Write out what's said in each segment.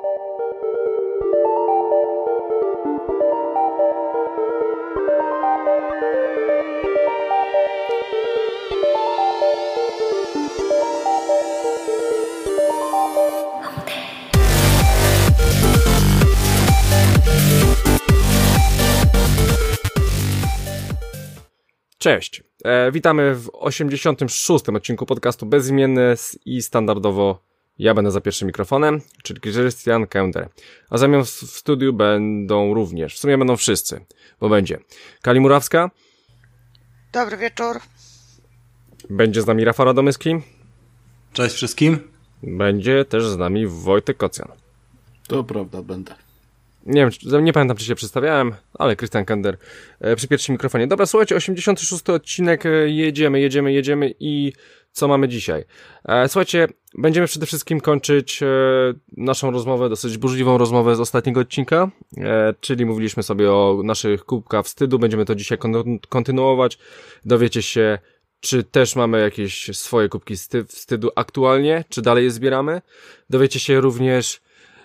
Cześć, witamy w 86. odcinku podcastu Bezimienny i standardowo ja będę za pierwszym mikrofonem, czyli Christian Kender. A ze mną w studiu będą również, w sumie będą wszyscy, bo będzie Kali Murawska. Dobry wieczór. Będzie z nami Rafał Radomyski. Cześć wszystkim. Będzie też z nami Wojtek Kocjan. To prawda, będę. Nie wiem, nie pamiętam, czy się przedstawiałem, ale Christian Kender przy pierwszym mikrofonie. Dobra, słuchajcie, 86. odcinek, jedziemy i co mamy dzisiaj? Słuchajcie, będziemy przede wszystkim kończyć naszą rozmowę, dosyć burzliwą rozmowę z ostatniego odcinka, czyli mówiliśmy sobie o naszych kubkach wstydu, będziemy to dzisiaj kontynuować, dowiecie się, czy też mamy jakieś swoje kubki wstydu aktualnie, czy dalej je zbieramy, dowiecie się również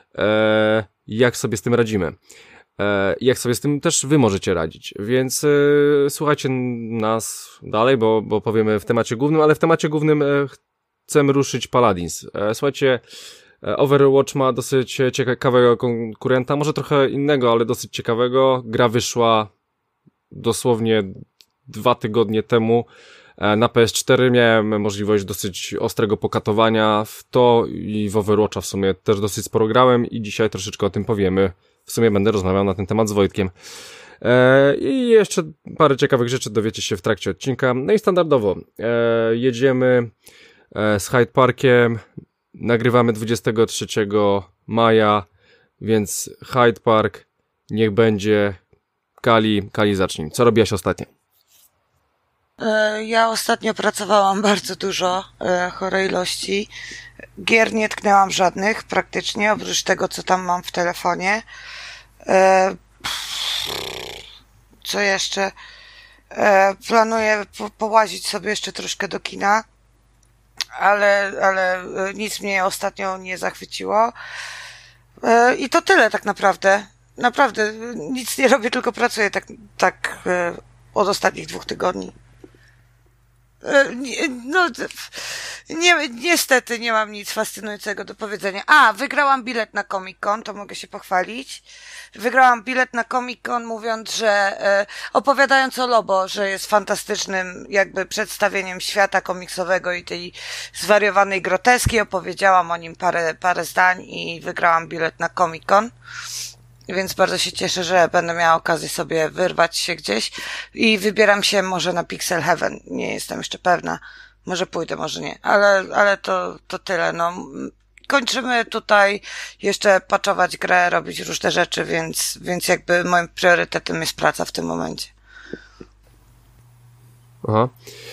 jak sobie z tym radzimy. Jak sobie z tym też wy możecie radzić. Więc słuchajcie nas dalej, bo powiemy w temacie głównym, ale w temacie głównym chcemy ruszyć Paladins. Słuchajcie, Overwatch ma dosyć ciekawego konkurenta, może trochę innego, ale dosyć ciekawego. Gra wyszła dosłownie 2 tygodnie temu. Na PS4 miałem możliwość dosyć ostrego pokatowania w to i w Overwatcha w sumie też dosyć sporo grałem i dzisiaj troszeczkę o tym powiemy. W sumie będę rozmawiał na ten temat z Wojtkiem. I jeszcze parę ciekawych rzeczy dowiecie się w trakcie odcinka. No i standardowo jedziemy z Hyde Parkiem, nagrywamy 23 maja, więc Hyde Park niech będzie. Kali zacznij. Co robiłaś ostatnio? Ja ostatnio pracowałam bardzo dużo, chore ilości. Gier nie tknęłam żadnych praktycznie, oprócz tego, co tam mam w telefonie. Co jeszcze? Planuję połazić sobie jeszcze troszkę do kina, ale nic mnie ostatnio nie zachwyciło. I to tyle tak naprawdę. Naprawdę, nic nie robię, tylko pracuję tak od ostatnich 2 tygodni. No, niestety nie mam nic fascynującego do powiedzenia. Wygrałam bilet na Comic-Con, to mogę się pochwalić. Wygrałam bilet na Comic-Con mówiąc, że opowiadając o Lobo, że jest fantastycznym jakby przedstawieniem świata komiksowego i tej zwariowanej groteski. Opowiedziałam o nim parę zdań i wygrałam bilet na Comic-Con. Więc bardzo się cieszę, że będę miała okazję sobie wyrwać się gdzieś i wybieram się może na Pixel Heaven. Nie jestem jeszcze pewna. Może pójdę, może nie. Ale to tyle. No, kończymy tutaj jeszcze patchować grę, robić różne rzeczy, więc jakby moim priorytetem jest praca w tym momencie. Aha.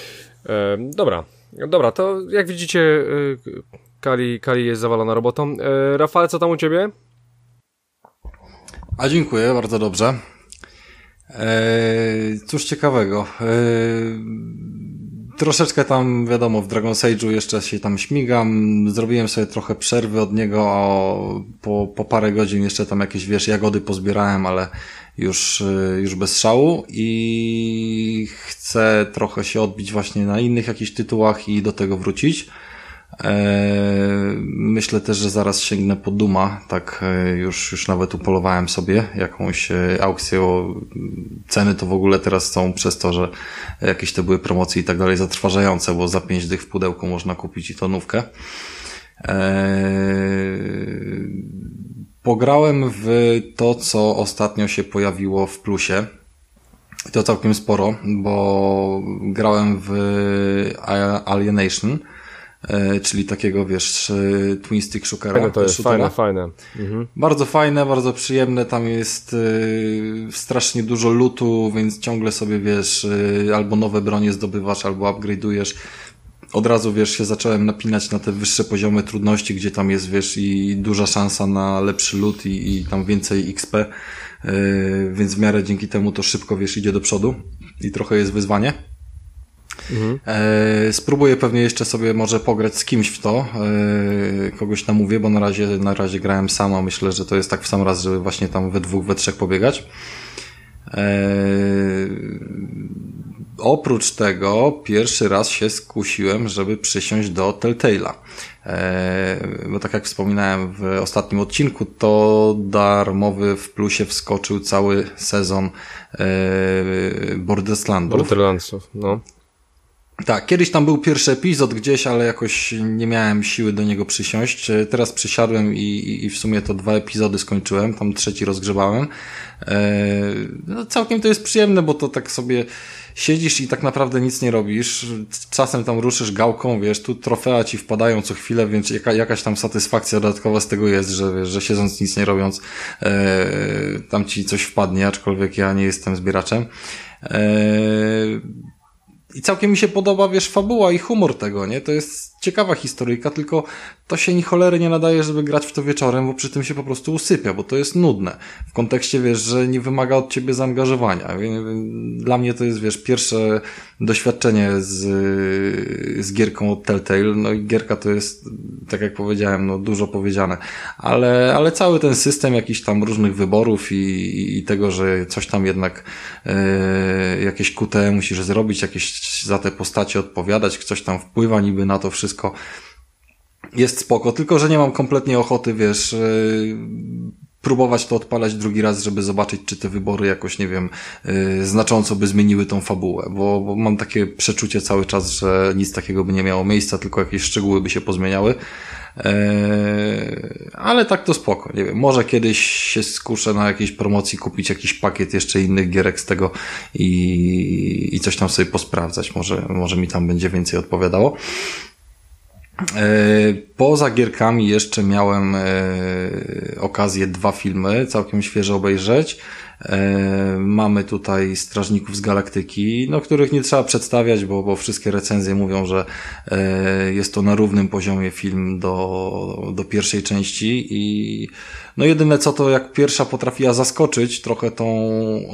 Dobra, to jak widzicie, Kali jest zawalona robotą. Rafał, co tam u ciebie? Dziękuję, bardzo dobrze. Cóż ciekawego. Troszeczkę tam, wiadomo, w Dragon's Age'u jeszcze się tam śmigam. Zrobiłem sobie trochę przerwy od niego, po parę godzin jeszcze tam jakieś, jagody pozbierałem, ale już bez szału i chcę trochę się odbić właśnie na innych jakichś tytułach i do tego wrócić. Myślę też, że zaraz sięgnę po Duma, tak już nawet upolowałem sobie jakąś aukcję, ceny to w ogóle teraz są przez to, że jakieś te były promocje i tak dalej zatrważające, bo za 5 dych w pudełku można kupić i tonówkę. Pograłem w to, co ostatnio się pojawiło w Plusie. To całkiem sporo, bo grałem w Alienation, czyli takiego, twin stick shootera. To jest fajne. Mhm. Bardzo fajne, bardzo przyjemne, tam jest strasznie dużo lootu, więc ciągle sobie, albo nowe bronie zdobywasz, albo upgrade'ujesz. Od razu, się zacząłem napinać na te wyższe poziomy trudności, gdzie tam jest, i duża szansa na lepszy loot i tam więcej XP, więc w miarę dzięki temu to szybko, idzie do przodu i trochę jest wyzwanie. Spróbuję pewnie jeszcze sobie może pograć z kimś w to, kogoś namówię, bo na razie grałem sam, a myślę, że to jest tak w sam raz, żeby właśnie tam we dwóch, we trzech pobiegać. Oprócz tego pierwszy raz się skusiłem, żeby przysiąść do Telltale'a. Bo tak jak wspominałem w ostatnim odcinku, to darmowy w plusie wskoczył cały sezon Borderlandsów, no. Tak, kiedyś tam był pierwszy epizod gdzieś, ale jakoś nie miałem siły do niego przysiąść. Teraz przysiadłem i w sumie to 2 epizody skończyłem, tam 3 rozgrzebałem. No, całkiem to jest przyjemne, bo to tak sobie siedzisz i tak naprawdę nic nie robisz. Czasem tam ruszysz gałką, wiesz, tu trofea ci wpadają co chwilę, więc jakaś tam satysfakcja dodatkowa z tego jest, że wiesz, że siedząc nic nie robiąc, tam ci coś wpadnie, aczkolwiek ja nie jestem zbieraczem. I całkiem mi się podoba, wiesz, fabuła i humor tego, nie? To jest ciekawa historyjka, tylko to się ni cholery nie nadaje, żeby grać w to wieczorem, bo przy tym się po prostu usypia, bo to jest nudne. W kontekście, wiesz, że nie wymaga od ciebie zaangażowania. Dla mnie to jest, wiesz, pierwsze doświadczenie z gierką od Telltale. No i gierka to jest, tak jak powiedziałem, no dużo powiedziane. Ale cały ten system jakichś tam różnych wyborów i tego, że coś tam jednak jakieś QTE musisz zrobić, jakieś za te postacie odpowiadać, coś tam wpływa niby na to wszystko. Jest spoko, tylko że nie mam kompletnie ochoty, wiesz, próbować to odpalać drugi raz, żeby zobaczyć, czy te wybory jakoś, nie wiem, znacząco by zmieniły tą fabułę, bo mam takie przeczucie cały czas, że nic takiego by nie miało miejsca, tylko jakieś szczegóły by się pozmieniały. Ale tak to spoko, nie wiem, może kiedyś się skuszę na jakiejś promocji kupić jakiś pakiet jeszcze innych gierek z tego i coś tam sobie posprawdzać, może mi tam będzie więcej odpowiadało. Poza gierkami jeszcze miałem okazję 2 filmy całkiem świeżo obejrzeć. Mamy tutaj Strażników z Galaktyki, no których nie trzeba przedstawiać, bo wszystkie recenzje mówią, że jest to na równym poziomie film do pierwszej części i no jedyne co to jak pierwsza potrafiła zaskoczyć trochę tą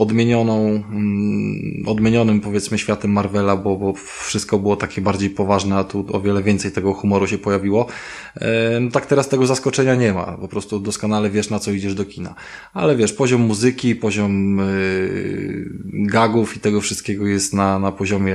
odmienionym powiedzmy światem Marvela, bo wszystko było takie bardziej poważne, a tu o wiele więcej tego humoru się pojawiło. No tak teraz tego zaskoczenia nie ma, po prostu doskonale wiesz na co idziesz do kina. Ale wiesz, poziom muzyki, poziom gagów i tego wszystkiego jest na poziomie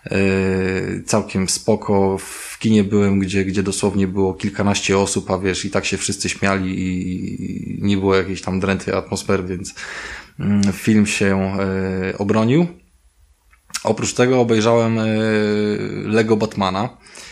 całkiem spoko. W kinie byłem, gdzie dosłownie było kilkanaście osób, a wiesz, i tak się wszyscy śmiali i nie było jakiejś tam drętwej atmosfery, więc film się obronił. Oprócz tego obejrzałem Lego Batmana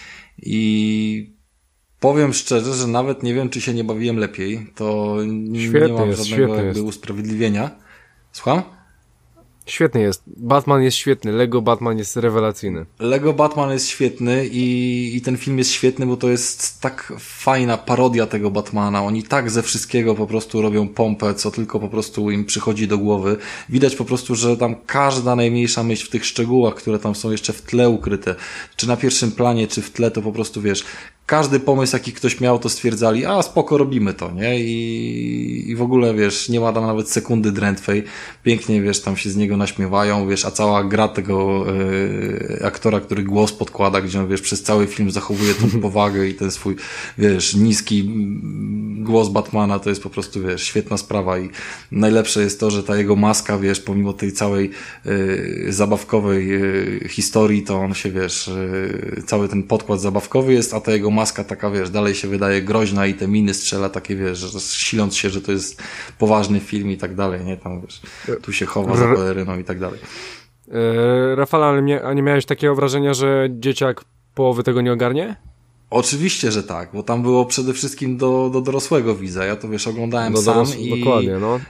i powiem szczerze, że nawet nie wiem, czy się nie bawiłem lepiej. To nie mam żadnego jakby usprawiedliwienia. Słucham? Świetny jest. Batman jest świetny. Lego Batman jest rewelacyjny. Lego Batman jest świetny i ten film jest świetny, bo to jest tak fajna parodia tego Batmana. Oni tak ze wszystkiego po prostu robią pompę, co tylko po prostu im przychodzi do głowy. Widać po prostu, że tam każda najmniejsza myśl w tych szczegółach, które tam są jeszcze w tle ukryte, czy na pierwszym planie, czy w tle, to po prostu wiesz, każdy pomysł, jaki ktoś miał, to stwierdzali, a spoko, robimy to, nie? I w ogóle, wiesz, nie ma tam nawet sekundy drętwej. Pięknie, wiesz, tam się z niego naśmiewają, wiesz, a cała gra tego aktora, który głos podkłada, gdzie on, wiesz, przez cały film zachowuje tą powagę i ten swój, wiesz, niski głos Batmana, to jest po prostu, wiesz, świetna sprawa i najlepsze jest to, że ta jego maska, wiesz, pomimo tej całej zabawkowej historii, to on się, wiesz, cały ten podkład zabawkowy jest, a ta jego maska taka, wiesz, dalej się wydaje groźna i te miny strzela takie, wiesz, że siląc się, że to jest poważny film i tak dalej, nie? Tam, wiesz, tu się chowa za peleryną i tak dalej. Rafał, a nie miałeś takiego wrażenia, że dzieciak połowy tego nie ogarnie? Oczywiście, że tak, bo tam było przede wszystkim do dorosłego widza. Ja to, wiesz, oglądałem sam i dokładnie, no.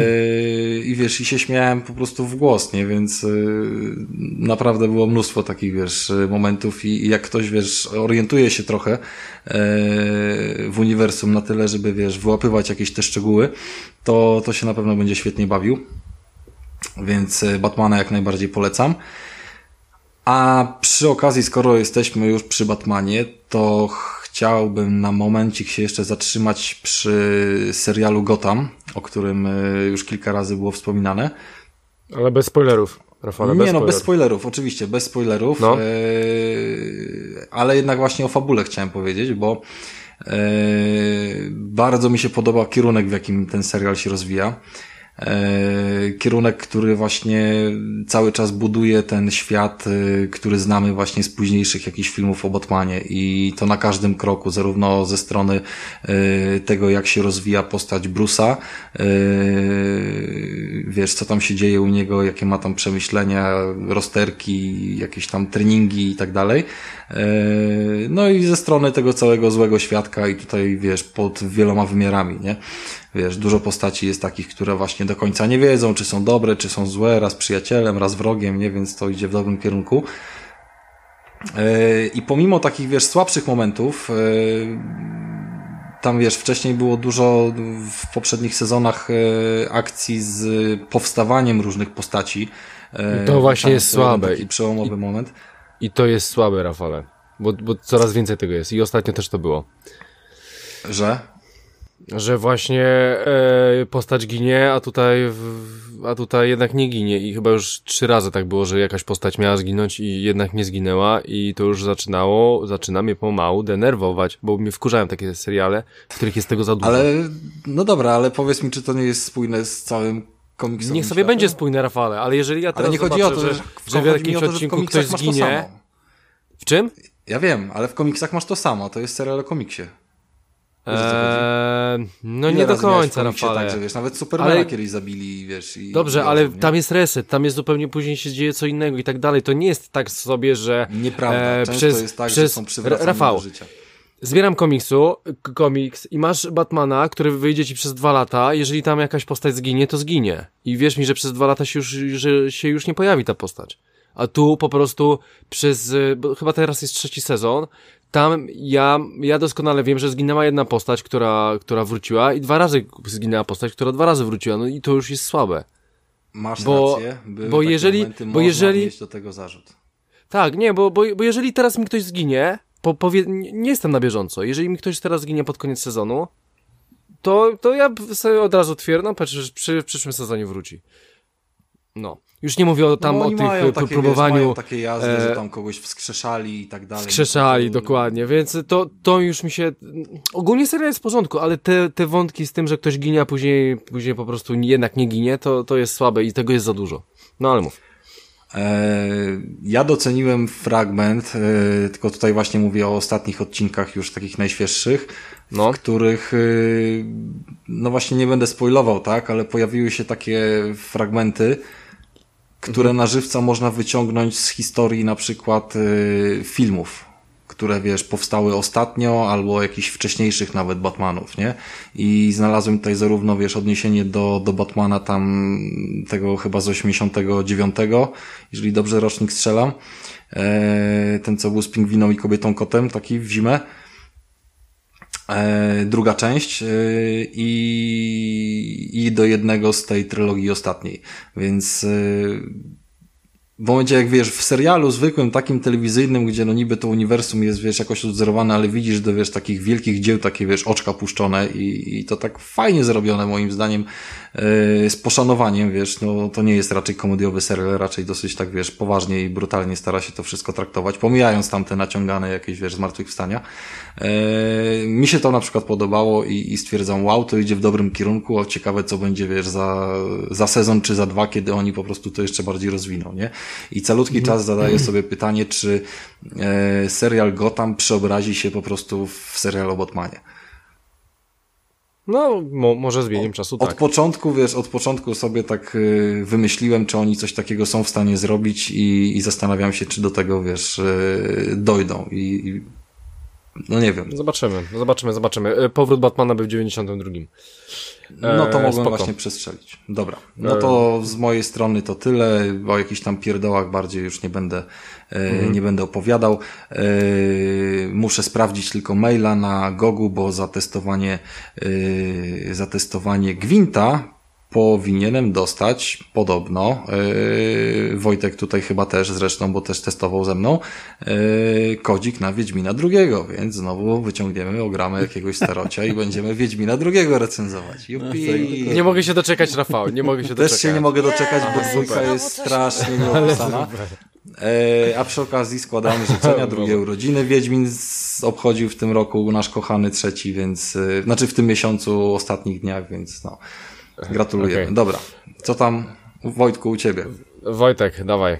I wiesz, i się śmiałem po prostu w głos, nie? Więc naprawdę było mnóstwo takich, wiesz, momentów i jak ktoś, wiesz, orientuje się trochę w uniwersum na tyle, żeby, wiesz, wyłapywać jakieś te szczegóły, to się na pewno będzie świetnie bawił. Więc Batmana jak najbardziej polecam. A przy okazji, skoro jesteśmy już przy Batmanie, to chciałbym na momencik się jeszcze zatrzymać przy serialu Gotham, o którym już kilka razy było wspominane. Ale bez spoilerów. Rafale, Nie, no bez spoilerów, oczywiście, bez spoilerów, no. Ale jednak właśnie o fabule chciałem powiedzieć, bo bardzo mi się podoba kierunek, w jakim ten serial się rozwija. Kierunek, który właśnie cały czas buduje ten świat, który znamy właśnie z późniejszych jakichś filmów o Batmanie i to na każdym kroku, zarówno ze strony tego, jak się rozwija postać Bruce'a, wiesz, co tam się dzieje u niego, jakie ma tam przemyślenia, rozterki, jakieś tam treningi i tak dalej. No i ze strony tego całego złego świadka i tutaj, wiesz, pod wieloma wymiarami, nie? Wiesz, dużo postaci jest takich, które właśnie do końca nie wiedzą, czy są dobre, czy są złe, raz przyjacielem, raz wrogiem, nie? Więc to idzie w dobrym kierunku. I pomimo takich, wiesz, słabszych momentów, tam, wiesz, wcześniej było dużo w poprzednich sezonach akcji z powstawaniem różnych postaci. To właśnie jest słabe. Taki przełomowy moment. I to jest słabe, Rafale, bo coraz więcej tego jest i ostatnio też to było. Że właśnie postać ginie, a tutaj jednak nie ginie i chyba już 3 razy tak było, że jakaś postać miała zginąć i jednak nie zginęła i to już zaczyna mnie pomału denerwować, bo mnie wkurzają takie seriale, w których jest tego za dużo. Ale, no dobra, ale powiedz mi, czy to nie jest spójne z całym komiksowym Niech sobie światem? będzie spójne, Rafale, ale jeżeli ja teraz ale nie chodzi o to, że w jakimś odcinku ktoś zginie... W czym? Ja wiem, ale w komiksach masz to samo, to jest serial o komiksie. No nie do końca, Rafale. Tak, że wiesz, nawet Supermana kiedyś zabili, wiesz. Dobrze, ale tam jest reset, tam jest zupełnie później się dzieje co innego i tak dalej. To nie jest tak sobie, że... Nieprawda, często jest tak, że są przywracane do życia. Zbieram komiks i masz Batmana, który wyjdzie ci przez 2 lata, jeżeli tam jakaś postać zginie, to zginie. I wierz mi, że przez 2 lata się już nie pojawi ta postać. A tu po prostu bo chyba teraz jest 3. sezon, tam ja doskonale wiem, że zginęła jedna postać, która wróciła i 2 razy zginęła postać, która 2 razy wróciła, no i to już jest słabe. Masz rację, bo jeżeli mieć do tego zarzut. Tak, nie, bo jeżeli teraz mi ktoś zginie, nie jestem na bieżąco, jeżeli mi ktoś teraz zginie pod koniec sezonu, to ja sobie od razu twierdzę, w przyszłym sezonie wróci. No. Już nie mówię o tych próbowaniu... Mają takie jazdy, że tam kogoś wskrzeszali i tak dalej. Wskrzeszali, dokładnie, więc to już mi się... Ogólnie serial jest w porządku, ale te wątki z tym, że ktoś ginie, a później po prostu jednak nie ginie, to jest słabe i tego jest za dużo. No ale mów. Ja doceniłem fragment, tylko tutaj właśnie mówię o ostatnich odcinkach już takich najświeższych, w których, no właśnie nie będę spoilował, tak, ale pojawiły się takie fragmenty, które na żywca można wyciągnąć z historii na przykład filmów, które, wiesz, powstały ostatnio, albo jakichś wcześniejszych nawet Batmanów, nie? I znalazłem tutaj zarówno, wiesz, odniesienie do Batmana tam tego chyba z 89, jeżeli dobrze rocznik strzelam, ten co był z Pingwiną i Kobietą Kotem, taki w zimę, druga część i do jednego z tej trylogii ostatniej, więc w momencie jak wiesz, w serialu zwykłym, takim telewizyjnym, gdzie no niby to uniwersum jest, wiesz, jakoś odzorowane, ale widzisz do, wiesz, takich wielkich dzieł, takie, wiesz, oczka puszczone i to tak fajnie zrobione moim zdaniem, z poszanowaniem, wiesz, no to nie jest raczej komediowy serial, raczej dosyć tak, wiesz, poważnie i brutalnie stara się to wszystko traktować, pomijając tam te naciągane jakieś, wiesz, zmartwychwstania. Mi się to na przykład podobało i stwierdzam, wow, to idzie w dobrym kierunku, a ciekawe co będzie, wiesz, za sezon czy za 2, kiedy oni po prostu to jeszcze bardziej rozwiną, nie? I calutki czas zadaję sobie pytanie, czy serial Gotham przeobrazi się po prostu w serial o Batmanie. No, może z biegiem czasu tak. Od początku sobie tak wymyśliłem, czy oni coś takiego są w stanie zrobić i zastanawiam się, czy do tego, wiesz, dojdą i no nie wiem. Zobaczymy. Powrót Batmana był w 92. No to mogłem właśnie przestrzelić. Dobra. No to z mojej strony to tyle. O jakichś tam pierdołach bardziej już nie będę opowiadał. Muszę sprawdzić tylko maila na Gogu, bo za testowanie Gwinta powinienem dostać podobno, Wojtek tutaj chyba też zresztą, bo też testował ze mną, kodzik na Wiedźmina II, więc znowu wyciągniemy, ogramy jakiegoś starocia i będziemy Wiedźmina II recenzować. Jupi! Nie mogę się doczekać, Rafał, nie mogę się doczekać. Też się nie mogę doczekać, bo Nie, dwójka znowu jest coś strasznie nieopisana. A przy okazji składamy życzenia, drugie urodziny. Wiedźmin obchodził w tym roku nasz kochany trzeci, więc, znaczy w tym miesiącu, ostatnich dniach, więc no, gratulujemy. Okay. Dobra, co tam, Wojtku, u ciebie? Wojtek, dawaj.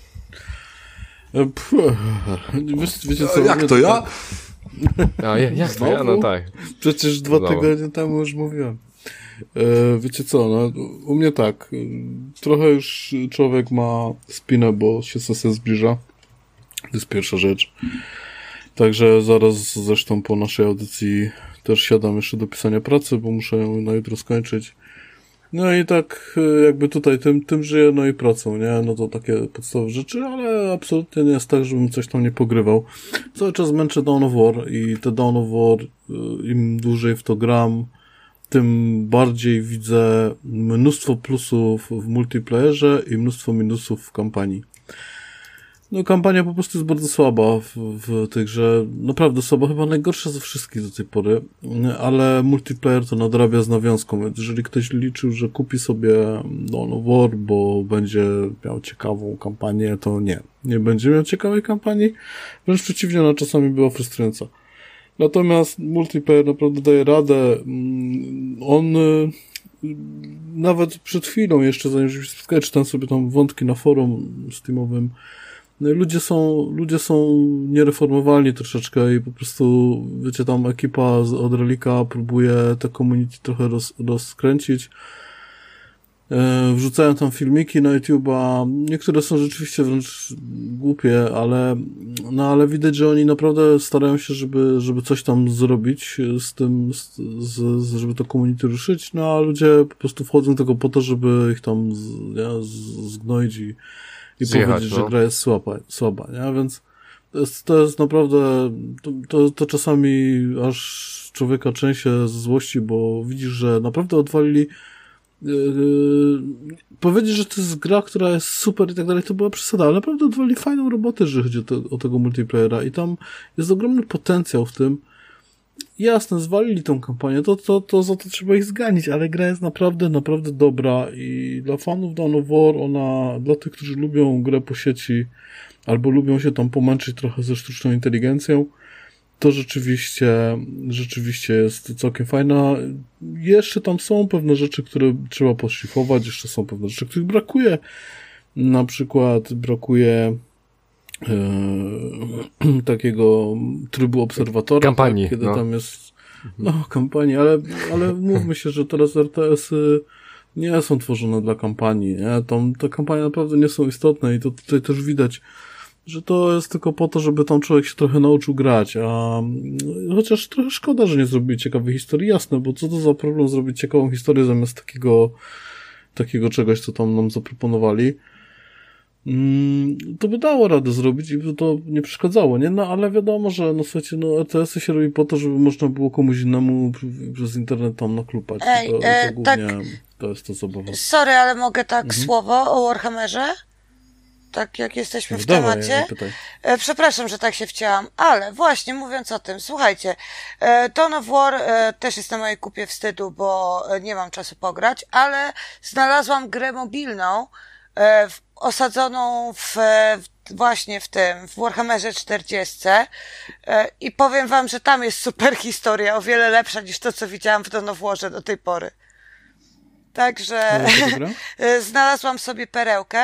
Wiecie co? Jak to ja? A, jak to ja? No tak. Przecież 2 tygodnie temu już mówiłem. Wiecie co, no, u mnie tak, trochę już człowiek ma spinę, bo się sesja zbliża. To jest pierwsza rzecz. Także zaraz zresztą po naszej audycji też siadam jeszcze do pisania pracy, bo muszę ją na jutro skończyć. No i tak jakby tutaj tym żyję, no i pracą, nie? No to takie podstawowe rzeczy, ale absolutnie nie jest tak, żebym coś tam nie pogrywał. Cały czas męczę Dawn of War i te Dawn of War, im dłużej w to gram, tym bardziej widzę mnóstwo plusów w multiplayerze i mnóstwo minusów w kampanii. No kampania po prostu jest bardzo słaba w tej grze, naprawdę słaba, chyba najgorsza ze wszystkich do tej pory, ale multiplayer to nadrabia z nawiązką, więc jeżeli ktoś liczył, że kupi sobie Dawn of War, bo będzie miał ciekawą kampanię, to nie będzie miał ciekawej kampanii, wręcz przeciwnie, ona czasami była frustrująca. Natomiast multiplayer naprawdę daje radę. On nawet przed chwilą jeszcze, zanim się spotkali, czytam sobie tam wątki na forum steamowym. Ludzie są niereformowalni troszeczkę i po prostu, wiecie, tam ekipa od Relika próbuje te community trochę rozkręcić. Wrzucają tam filmiki na YouTube'a. Niektóre są rzeczywiście wręcz głupie, ale widać, że oni naprawdę starają się, żeby coś tam zrobić z tym, żeby to community ruszyć, no a ludzie po prostu wchodzą tylko po to, żeby ich tam zgnoić i powiedzieć, że gra jest słaba, nie? Więc to jest naprawdę, to czasami aż człowieka trzęsie z złości, bo widzisz, że naprawdę odwalili. Powiedzieć, że to jest gra, która jest super i tak dalej, to była przesada, ale naprawdę odwalili fajną robotę, jeżeli chodzi o tego multiplayera i tam jest ogromny potencjał w tym. Jasne, zwalili tą kampanię, to za to trzeba ich zganić, ale gra jest naprawdę, naprawdę dobra i dla fanów Dawn of War, dla tych, którzy lubią grę po sieci albo lubią się tam pomęczyć trochę ze sztuczną inteligencją, to rzeczywiście jest całkiem fajna. Jeszcze tam są pewne rzeczy, które trzeba poszlifować, jeszcze są pewne rzeczy, których brakuje. Na przykład brakuje takiego trybu obserwatora. Kampanii. Tak, kiedy tam jest kampanii, ale mówmy się, że teraz RTS-y nie są tworzone dla kampanii, nie? Te kampanie naprawdę nie są istotne i to tutaj też widać, że to jest tylko po to, żeby tam człowiek się trochę nauczył grać, a chociaż trochę szkoda, że nie zrobili ciekawej historii, jasne, bo co to za problem zrobić ciekawą historię zamiast takiego czegoś, co tam nam zaproponowali. To by dało radę zrobić i by to nie przeszkadzało, nie? No ale wiadomo, że no słuchajcie, no RTS-y się robi po to, żeby można było komuś innemu przez internet tam naklupać. To głównie tak, to jest to zabawa. Sorry, ale mogę słowo o Warhammerze? Tak jak jesteśmy w temacie. Przepraszam, że tak się wcięłam, ale właśnie mówiąc o tym, słuchajcie, Dawn of War też jest na mojej kupie wstydu, bo nie mam czasu pograć, ale znalazłam grę mobilną osadzoną właśnie w Warhammerze 40 i powiem wam, że tam jest super historia, o wiele lepsza niż to, co widziałam w Dawn of Warze do tej pory. Także znalazłam sobie perełkę,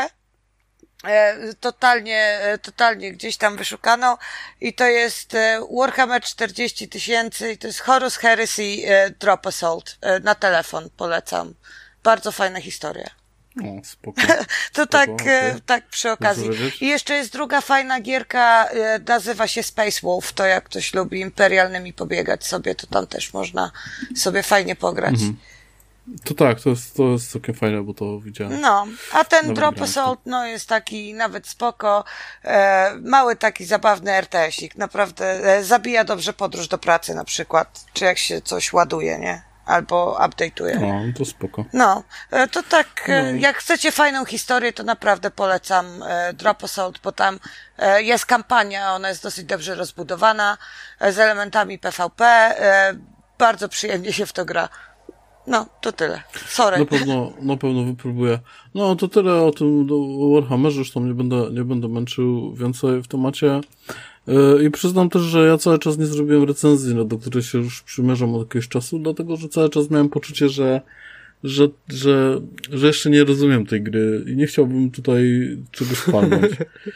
totalnie gdzieś tam wyszukaną i to jest Warhammer 40 000 i to jest Horus Heresy Drop Assault na telefon, polecam. Bardzo fajna historia. O, spoko. To spoko, tak przy okazji. I jeszcze jest druga fajna gierka, nazywa się Space Wolf, to jak ktoś lubi imperialnymi pobiegać sobie, to tam też można sobie fajnie pograć. To tak, to jest całkiem fajne, bo to widziałem. No, a ten Drop Assault, jest taki nawet spoko, mały taki zabawny RTS-ik, naprawdę zabija dobrze podróż do pracy na przykład, czy jak się coś ładuje, nie? albo update'uje. No, to spoko. No, to tak, jak chcecie fajną historię, to naprawdę polecam Drop Assault, bo tam jest kampania, ona jest dosyć dobrze rozbudowana, z elementami PvP, bardzo przyjemnie się w to gra. No, to tyle. Sorry. Na pewno wypróbuję. No, to tyle o tym o Warhammerze, już tam nie będę męczył więcej w temacie. I przyznam też, że ja cały czas nie zrobiłem recenzji, do której się już przymierzam od jakiegoś czasu, dlatego, że cały czas miałem poczucie, że jeszcze nie rozumiem tej gry i nie chciałbym tutaj czegoś palnąć.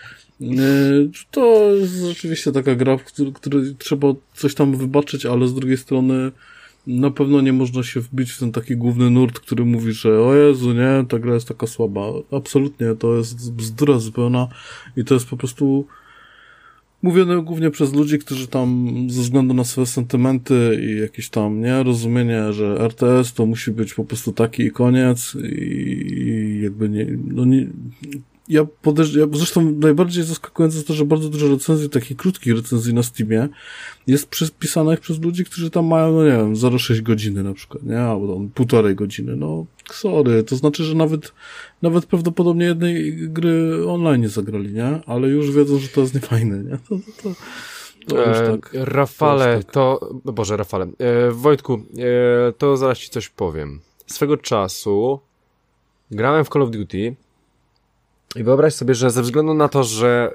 To jest rzeczywiście taka gra, w której trzeba coś tam wybaczyć, ale z drugiej strony na pewno nie można się wbić w ten taki główny nurt, który mówi, że o Jezu, nie, ta gra jest taka słaba. Absolutnie, to jest bzdura zupełna i to jest po prostu mówione głównie przez ludzi, którzy tam ze względu na swoje sentymenty i jakieś tam, nie, rozumienie, że RTS to musi być po prostu taki i koniec i jakby nie, zresztą najbardziej zaskakujące jest to, że bardzo dużo recenzji, takich krótkich recenzji na Steamie jest pisanych przez ludzi, którzy tam mają, no nie wiem, 0,6 godziny na przykład, nie, albo tam 1,5 godziny, no sorry, to znaczy, że nawet prawdopodobnie jednej gry online nie zagrali, nie, ale już wiedzą, że to jest niefajne, nie, to już tak. Rafale, Rafale, Wojtku, to zaraz ci coś powiem. Swego czasu grałem w Call of Duty i wyobraź sobie, że ze względu na to, że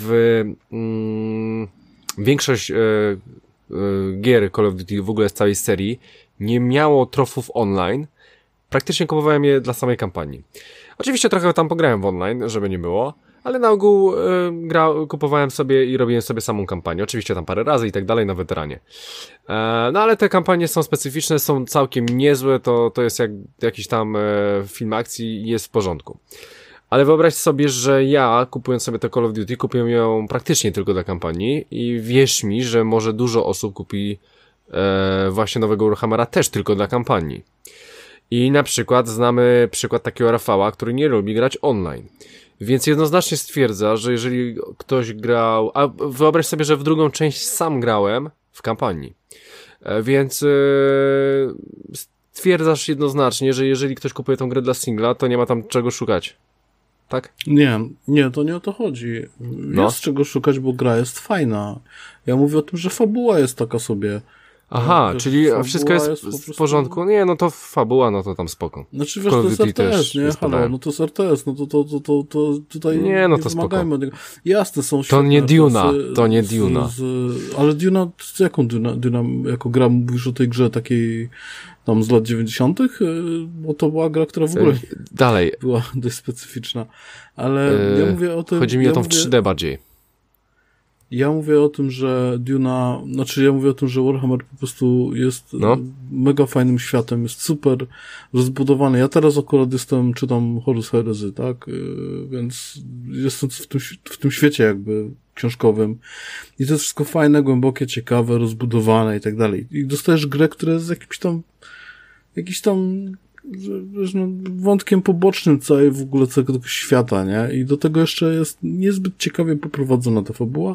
większość gier Call of Duty w ogóle z całej serii nie miało trofów online, praktycznie kupowałem je dla samej kampanii. Oczywiście trochę tam pograłem w online, żeby nie było, ale na ogół kupowałem sobie i robiłem sobie samą kampanię. Oczywiście tam parę razy i tak dalej na weteranie. No ale te kampanie są specyficzne, są całkiem niezłe, to jest jak jakiś tam film akcji i jest w porządku. Ale wyobraź sobie, że ja, kupując sobie to Call of Duty, kupiłem ją praktycznie tylko dla kampanii i wierz mi, że może dużo osób kupi właśnie nowego Warhammera też tylko dla kampanii. I na przykład znamy przykład takiego Rafała, który nie lubi grać online. Więc jednoznacznie stwierdza, że jeżeli ktoś grał... A wyobraź sobie, że w drugą część sam grałem w kampanii. Więc stwierdzasz jednoznacznie, że jeżeli ktoś kupuje tą grę dla singla, to nie ma tam czego szukać. Tak? Nie, to nie o to chodzi. Jest czego szukać, bo gra jest fajna. Ja mówię o tym, że fabuła jest taka sobie. Aha, czyli wszystko jest w porządku? Nie, no to fabuła, no to tam spoko. Znaczy wiesz, to jest RTS, nie? Halo, no to jest RTS, no to tutaj nie, no to wymagajmy od niego. Jasne, są świetne. To nie Duna. Ale Duna, jaką Duna, jako gra mówisz o tej grze takiej tam z lat 90., bo to była gra, która w ogóle dalej była dość specyficzna. Ale ja mówię o tym... Chodzi mi o tą w 3D bardziej. Ja mówię o tym, że że Warhammer po prostu jest mega fajnym światem, jest super rozbudowany. Ja teraz akurat czytam Horus Heresy, tak? Więc jestem w tym świecie jakby książkowym. I to jest wszystko fajne, głębokie, ciekawe, rozbudowane i tak dalej. I dostajesz grę, która jest jakiś tam wątkiem pobocznym całej w ogóle całego tego świata, nie? I do tego jeszcze jest niezbyt ciekawie poprowadzona ta fabuła,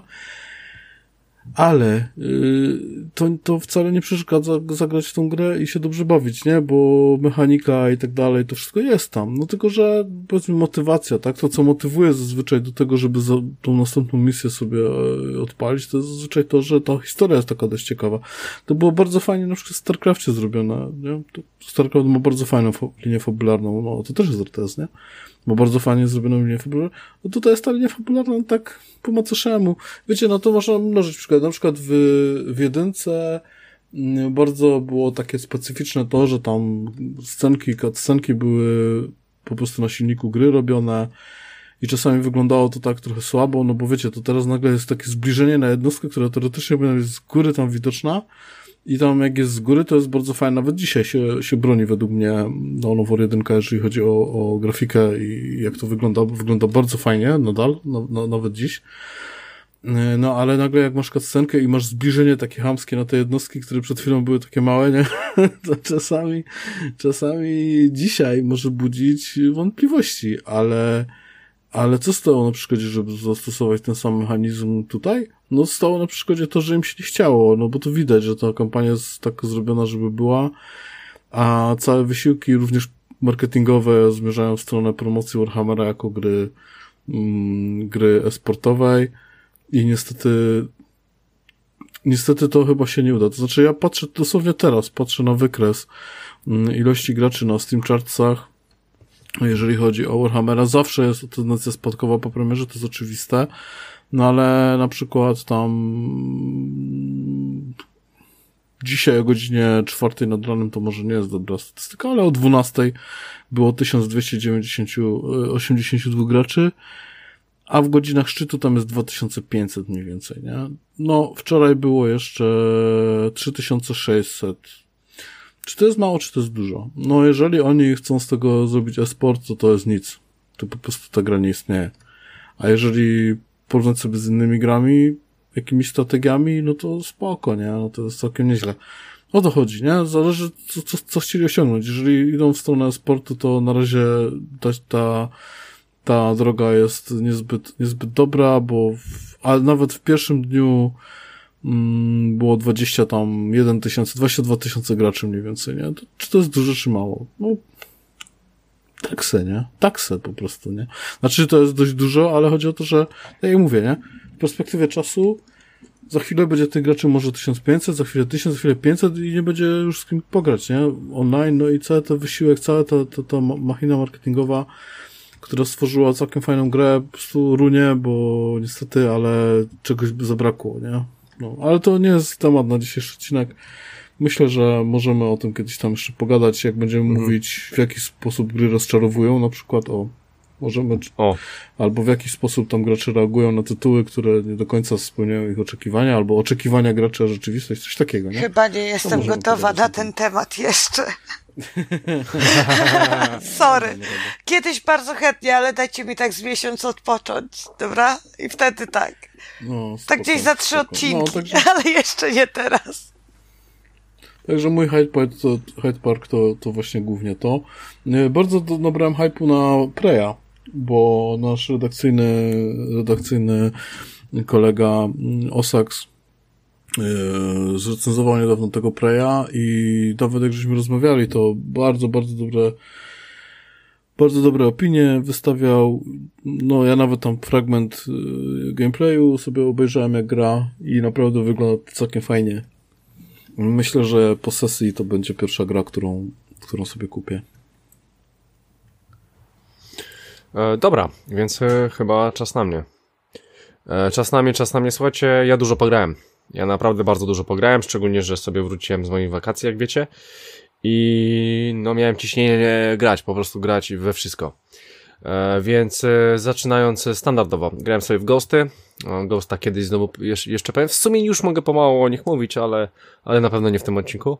ale to wcale nie przeszkadza zagrać w tą grę i się dobrze bawić, nie? Bo mechanika i tak dalej, to wszystko jest tam. No tylko, że powiedzmy motywacja, tak? To, co motywuje zazwyczaj do tego, żeby tą następną misję sobie odpalić, to jest zazwyczaj to, że ta historia jest taka dość ciekawa. To było bardzo fajnie na przykład w StarCraftie zrobione, nie? StarCraft ma bardzo fajną linię fabularną, no to też jest RTS, nie? Bo bardzo fajnie zrobioną linię fabularną. No tutaj jest ta linia fabularna tak po macoszemu. Wiecie, no to można mnożyć przykład. Na przykład w jedynce bardzo było takie specyficzne to, że tam cutscenki były po prostu na silniku gry robione i czasami wyglądało to tak trochę słabo, no bo wiecie, to teraz nagle jest takie zbliżenie na jednostkę, która teoretycznie powinna być z góry tam widoczna i tam jak jest z góry, to jest bardzo fajne. Nawet dzisiaj się broni według mnie War 1, jeżeli chodzi o grafikę i jak to wygląda. Wygląda bardzo fajnie nadal, nawet dziś. No, ale nagle jak masz cutscenkę i masz zbliżenie takie chamskie na te jednostki, które przed chwilą były takie małe, nie? To czasami dzisiaj może budzić wątpliwości, ale co stało na przeszkodzie, żeby zastosować ten sam mechanizm tutaj? No stało na przeszkodzie to, że im się nie chciało, no bo to widać, że ta kampania jest tak zrobiona, żeby była a całe wysiłki również marketingowe zmierzają w stronę promocji Warhammera jako gry e-sportowej i niestety to chyba się nie uda. To znaczy ja patrzę dosłownie teraz, patrzę na wykres ilości graczy na Steam Chartsach, jeżeli chodzi o Warhammera. Zawsze jest tendencja spadkowa po premierze, to jest oczywiste, no ale na przykład tam dzisiaj o godzinie 4 nad ranem to może nie jest dobra statystyka, ale o 12 było 1282 graczy, a w godzinach szczytu tam jest 2500 mniej więcej, nie? No, wczoraj było jeszcze 3600. Czy to jest mało, czy to jest dużo? No, jeżeli oni chcą z tego zrobić e-sport, to jest nic. To po prostu ta gra nie istnieje. A jeżeli porównać sobie z innymi grami, jakimiś strategiami, no to spoko, nie? No to jest całkiem nieźle. O to chodzi, nie? Zależy, co chcieli osiągnąć. Jeżeli idą w stronę sportu, to na razie ta droga jest niezbyt dobra, ale nawet w pierwszym dniu było 22 tysiące graczy mniej więcej, nie? Czy to jest dużo, czy mało? No, nie? Taksę po prostu, nie? Znaczy, to jest dość dużo, ale chodzi o to, że, jak mówię, nie? W perspektywie czasu za chwilę będzie tych graczy może 1500, za chwilę 1000, za chwilę 500 i nie będzie już z kim pograć, nie? Online, no i cały ten wysiłek, cała ta machina marketingowa, która stworzyła całkiem fajną grę, po prostu runie, bo niestety, ale czegoś by zabrakło, nie? No, ale to nie jest temat na dzisiejszy odcinek. Myślę, że możemy o tym kiedyś tam jeszcze pogadać, jak będziemy mówić, w jaki sposób gry rozczarowują, na przykład albo w jaki sposób tam gracze reagują na tytuły, które nie do końca spełniają ich oczekiwania, albo oczekiwania graczy a rzeczywistość, coś takiego, nie? Chyba nie jestem gotowa na ten temat jeszcze. Sorry. Kiedyś bardzo chętnie, ale dajcie mi tak z miesiąc odpocząć, dobra? I wtedy tak. No, tak gdzieś za 3 odcinki, ale jeszcze nie teraz. Także mój Hyde Park to właśnie głównie to. Bardzo nabrałem hype'u na Preya, bo nasz redakcyjny kolega Osax zrecenzował niedawno tego Preya i nawet jak żeśmy rozmawiali, to bardzo dobre opinie wystawiał. No ja nawet tam fragment gameplayu sobie obejrzałem jak gra i naprawdę wygląda całkiem fajnie. Myślę, że po sesji to będzie pierwsza gra, którą sobie kupię. Dobra, więc chyba czas na mnie. Czas na mnie. Słuchajcie, ja dużo pograłem. Ja naprawdę bardzo dużo pograłem, szczególnie, że sobie wróciłem z moich wakacji, jak wiecie. I no miałem ciśnienie po prostu grać we wszystko. Więc zaczynając standardowo, grałem sobie w Ghosty. Ghosta kiedyś znowu jeszcze powiem. W sumie już mogę pomału o nich mówić, ale na pewno nie w tym odcinku.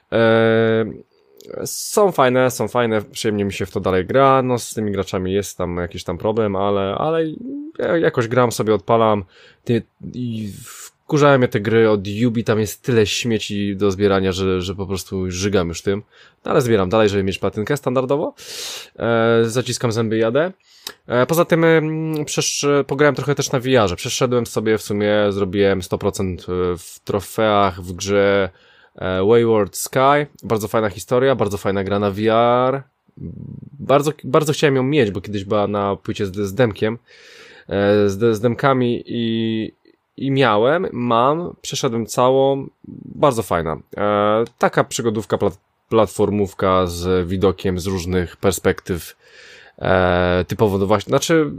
Są fajne, przyjemnie mi się w to dalej gra. No z tymi graczami jest tam jakiś tam problem, ale jakoś gram sobie, odpalam i wkurzają mnie te gry od Ubi, tam jest tyle śmieci do zbierania, że po prostu żygam już tym. No, ale zbieram dalej, żeby mieć platynkę standardowo. Zaciskam zęby i jadę. Poza tym pograłem trochę też na VR-ze. Przeszedłem sobie w sumie, zrobiłem 100% w trofeach w grze Wayward Sky. Bardzo fajna historia, bardzo fajna gra na VR. Bardzo chciałem ją mieć, bo kiedyś była na płycie z demkiem, z demkami i przeszedłem całą, bardzo fajna. Taka przygodówka, platformówka z widokiem z różnych perspektyw, typowo znaczy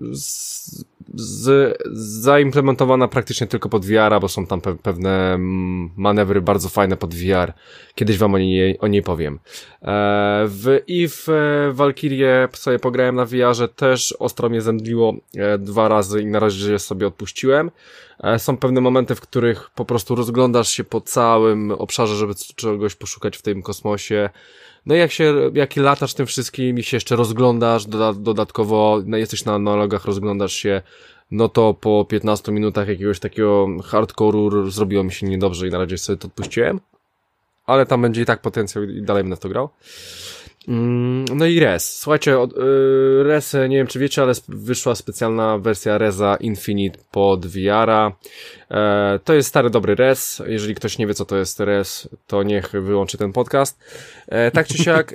zaimplementowana praktycznie tylko pod VR-a, bo są tam pewne manewry bardzo fajne pod VR. Kiedyś wam o niej powiem. W Valkyrię sobie pograłem na VR-ze, też ostro mnie zemdliło 2 razy i na razie sobie odpuściłem. Są pewne momenty, w których po prostu rozglądasz się po całym obszarze, żeby czegoś poszukać w tym kosmosie. No i jak latasz tym wszystkim i się jeszcze rozglądasz, dodatkowo jesteś na analogach, rozglądasz się, no to po 15 minutach jakiegoś takiego hardcore'u zrobiło mi się niedobrze i na razie sobie to odpuściłem. Ale tam będzie i tak potencjał i dalej będę w to grał. No i Res. Słuchajcie, Res, nie wiem czy wiecie, ale wyszła specjalna wersja Resa Infinite pod VR-a. To jest stary dobry Res. Jeżeli ktoś nie wie co to jest Res, to niech wyłączy ten podcast. Tak czy siak,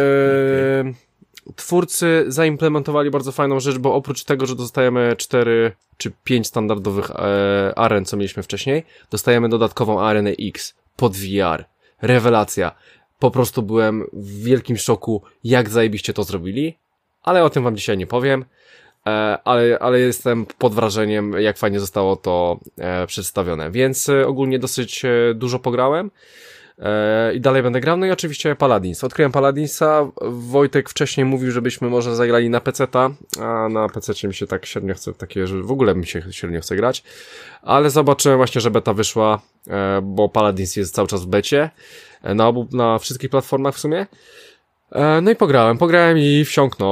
twórcy zaimplementowali bardzo fajną rzecz, bo oprócz tego, że dostajemy 4 czy 5 standardowych aren, co mieliśmy wcześniej, dostajemy dodatkową arenę X pod VR. Rewelacja. Po prostu byłem w wielkim szoku, jak zajebiście to zrobili, ale o tym wam dzisiaj nie powiem, ale jestem pod wrażeniem, jak fajnie zostało to przedstawione, więc ogólnie dosyć dużo pograłem i dalej będę grał. No i oczywiście Paladins. Odkryłem Paladinsa, Wojtek wcześniej mówił, żebyśmy może zagrali na PC-ta, a na PC mi się tak średnio chce, takie, że w ogóle mi się średnio chce grać, ale zobaczyłem właśnie, że beta wyszła, bo Paladins jest cały czas w becie, na wszystkich platformach w sumie. No i pograłem i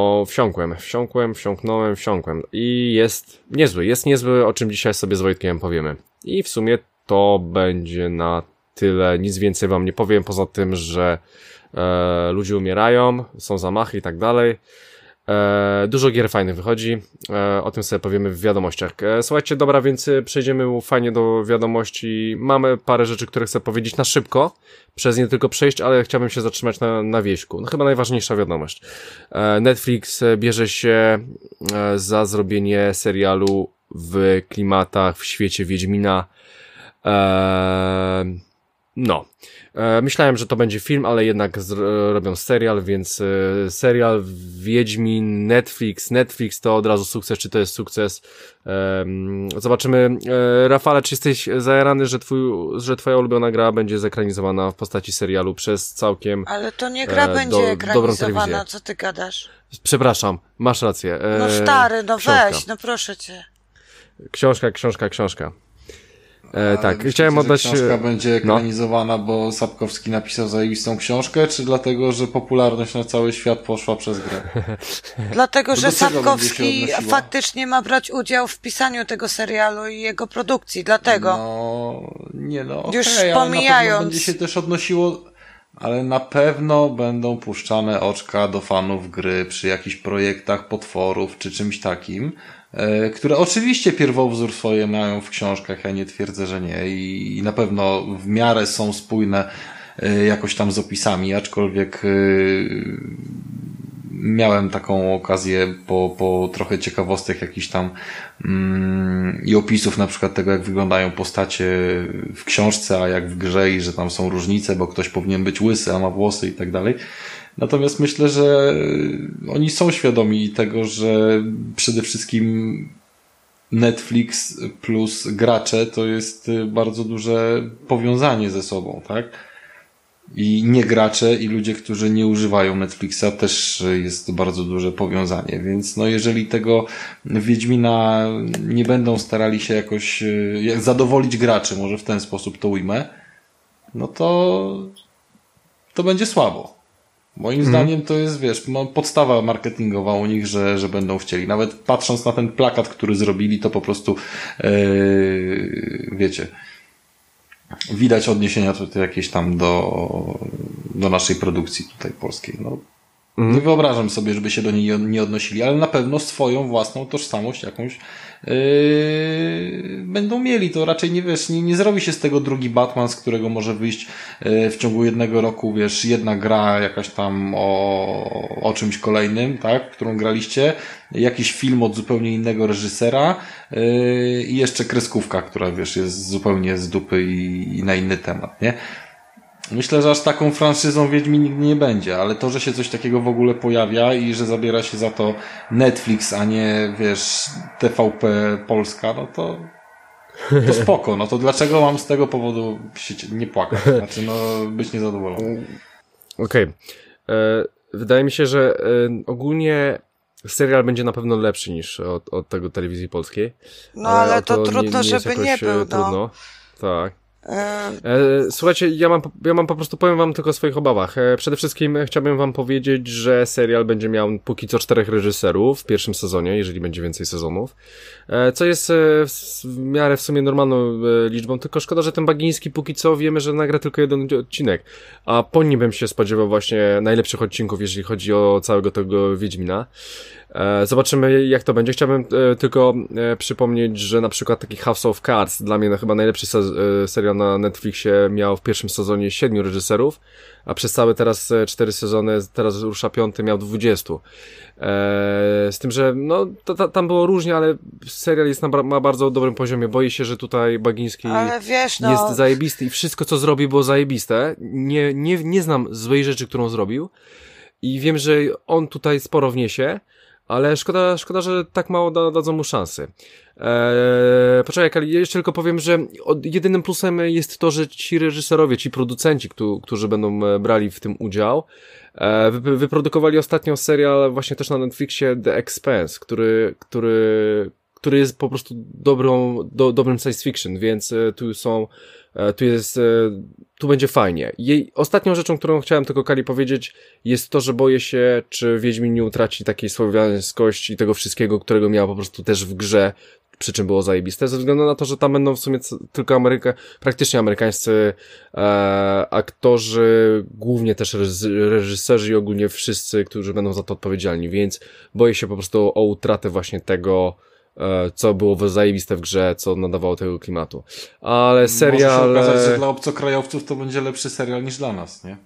wsiąknąłem i jest niezły, o czym dzisiaj sobie z Wojtkiem powiemy. I w sumie to będzie na tyle, nic więcej wam nie powiem, poza tym, że ludzie umierają, są zamachy i tak dalej. Dużo gier fajnych wychodzi, o tym sobie powiemy w wiadomościach. Słuchajcie, dobra, więc przejdziemy fajnie do wiadomości. Mamy parę rzeczy, które chcę powiedzieć na szybko, przez nie tylko przejść, ale chciałbym się zatrzymać na wieśku. No chyba najważniejsza wiadomość. Netflix bierze się za zrobienie serialu w klimatach, w świecie Wiedźmina. Myślałem, że to będzie film, ale jednak robią serial, więc serial Wiedźmin, Netflix to od razu sukces, czy to jest sukces? Zobaczymy. Rafale, czy jesteś zajarany, że twoja ulubiona gra będzie zekranizowana w postaci serialu przez całkiem Ale to nie gra będzie ekranizowana, co ty gadasz? Przepraszam, masz rację. No stary, no książka. weź, no proszę cię. Książka. Tak, chciałem oddać... książka będzie ekranizowana, bo Sapkowski napisał zajebistą książkę, czy dlatego, że popularność na cały świat poszła przez grę? Dlatego, że Sapkowski faktycznie ma brać udział w pisaniu tego serialu i jego produkcji, dlatego. Już pomijając. Będzie się też odnosiło, ale na pewno będą puszczane oczka do fanów gry przy jakichś projektach potworów, czy czymś takim, które oczywiście pierwowzór swoje mają w książkach, ja nie twierdzę, że nie, i na pewno w miarę są spójne jakoś tam z opisami, aczkolwiek miałem taką okazję po trochę ciekawostek jakichś tam i opisów na przykład tego, jak wyglądają postacie w książce, a jak w grze i że tam są różnice, bo ktoś powinien być łysy, a ma włosy i tak dalej. Natomiast myślę, że oni są świadomi tego, że przede wszystkim Netflix plus gracze to jest bardzo duże powiązanie ze sobą, tak? I nie gracze i ludzie, którzy nie używają Netflixa, też jest bardzo duże powiązanie, więc no jeżeli tego Wiedźmina nie będą starali się jakoś zadowolić graczy, może w ten sposób to ujmę, no to będzie słabo. Moim zdaniem to jest, podstawa marketingowa u nich, że będą chcieli. Nawet patrząc na ten plakat, który zrobili, to po prostu widać odniesienia tutaj jakieś tam do naszej produkcji tutaj polskiej. No, nie wyobrażam sobie, żeby się do niej nie odnosili, ale na pewno swoją własną tożsamość jakąś będą mieli. To raczej nie zrobi się z tego drugi Batman, z którego może wyjść w ciągu jednego roku, jedna gra jakaś tam o czymś kolejnym, tak, którą graliście, jakiś film od zupełnie innego reżysera i jeszcze kreskówka, która jest zupełnie z dupy i na inny temat, nie? Myślę, że aż taką franszyzą Wiedźmin nigdy nie będzie, ale to, że się coś takiego w ogóle pojawia i że zabiera się za to Netflix, a nie, TVP Polska, no to spoko. No to dlaczego mam z tego powodu się nie płakać? Znaczy, być niezadowolony. Okej. Wydaje mi się, że ogólnie serial będzie na pewno lepszy niż od tego telewizji polskiej. No ale to trudno, żeby nie był, trudno. Tak. Słuchajcie, ja mam po prostu, powiem wam tylko o swoich obawach. Przede wszystkim chciałbym wam powiedzieć, że serial będzie miał póki co 4 reżyserów w pierwszym sezonie, jeżeli będzie więcej sezonów, co jest w miarę w sumie normalną liczbą, tylko szkoda, że ten Bagiński póki co wiemy, że nagra tylko 1 odcinek, a po nim bym się spodziewał właśnie najlepszych odcinków, jeżeli chodzi o całego tego Wiedźmina. Zobaczymy, jak to będzie. Chciałbym tylko przypomnieć, że na przykład taki House of Cards, dla mnie chyba najlepszy serial na Netflixie, miał w pierwszym sezonie 7 reżyserów, a przez całe teraz 4 sezony, teraz rusza 5, miał 20. Z tym, że no tam było różnie, ale serial jest na bardzo dobrym poziomie. Boję się, że tutaj Bagiński jest zajebisty i wszystko, co zrobił, było zajebiste. Nie znam złej rzeczy, którą zrobił i wiem, że on tutaj sporo wniesie, ale szkoda, że tak mało dadzą mu szansy. Poczekaj, Kali, jeszcze tylko powiem, że jedynym plusem jest to, że ci reżyserowie, ci producenci, którzy będą brali w tym udział, wyprodukowali ostatnio serial właśnie też na Netflixie The Expanse, który jest po prostu dobrym science fiction, więc tu będzie fajnie. Ostatnią rzeczą, którą chciałem tylko Kali powiedzieć, jest to, że boję się, czy Wiedźmin nie utraci takiej słowiańskości i tego wszystkiego, którego miał po prostu też w grze, przy czym było zajebiste, ze względu na to, że tam będą w sumie tylko praktycznie amerykańscy aktorzy, głównie też reżyserzy i ogólnie wszyscy, którzy będą za to odpowiedzialni, więc boję się po prostu o utratę właśnie tego, co było zajebiste w grze, co nadawało tego klimatu. Ale serial... Może się okazać, że dla obcokrajowców to będzie lepszy serial niż dla nas, nie?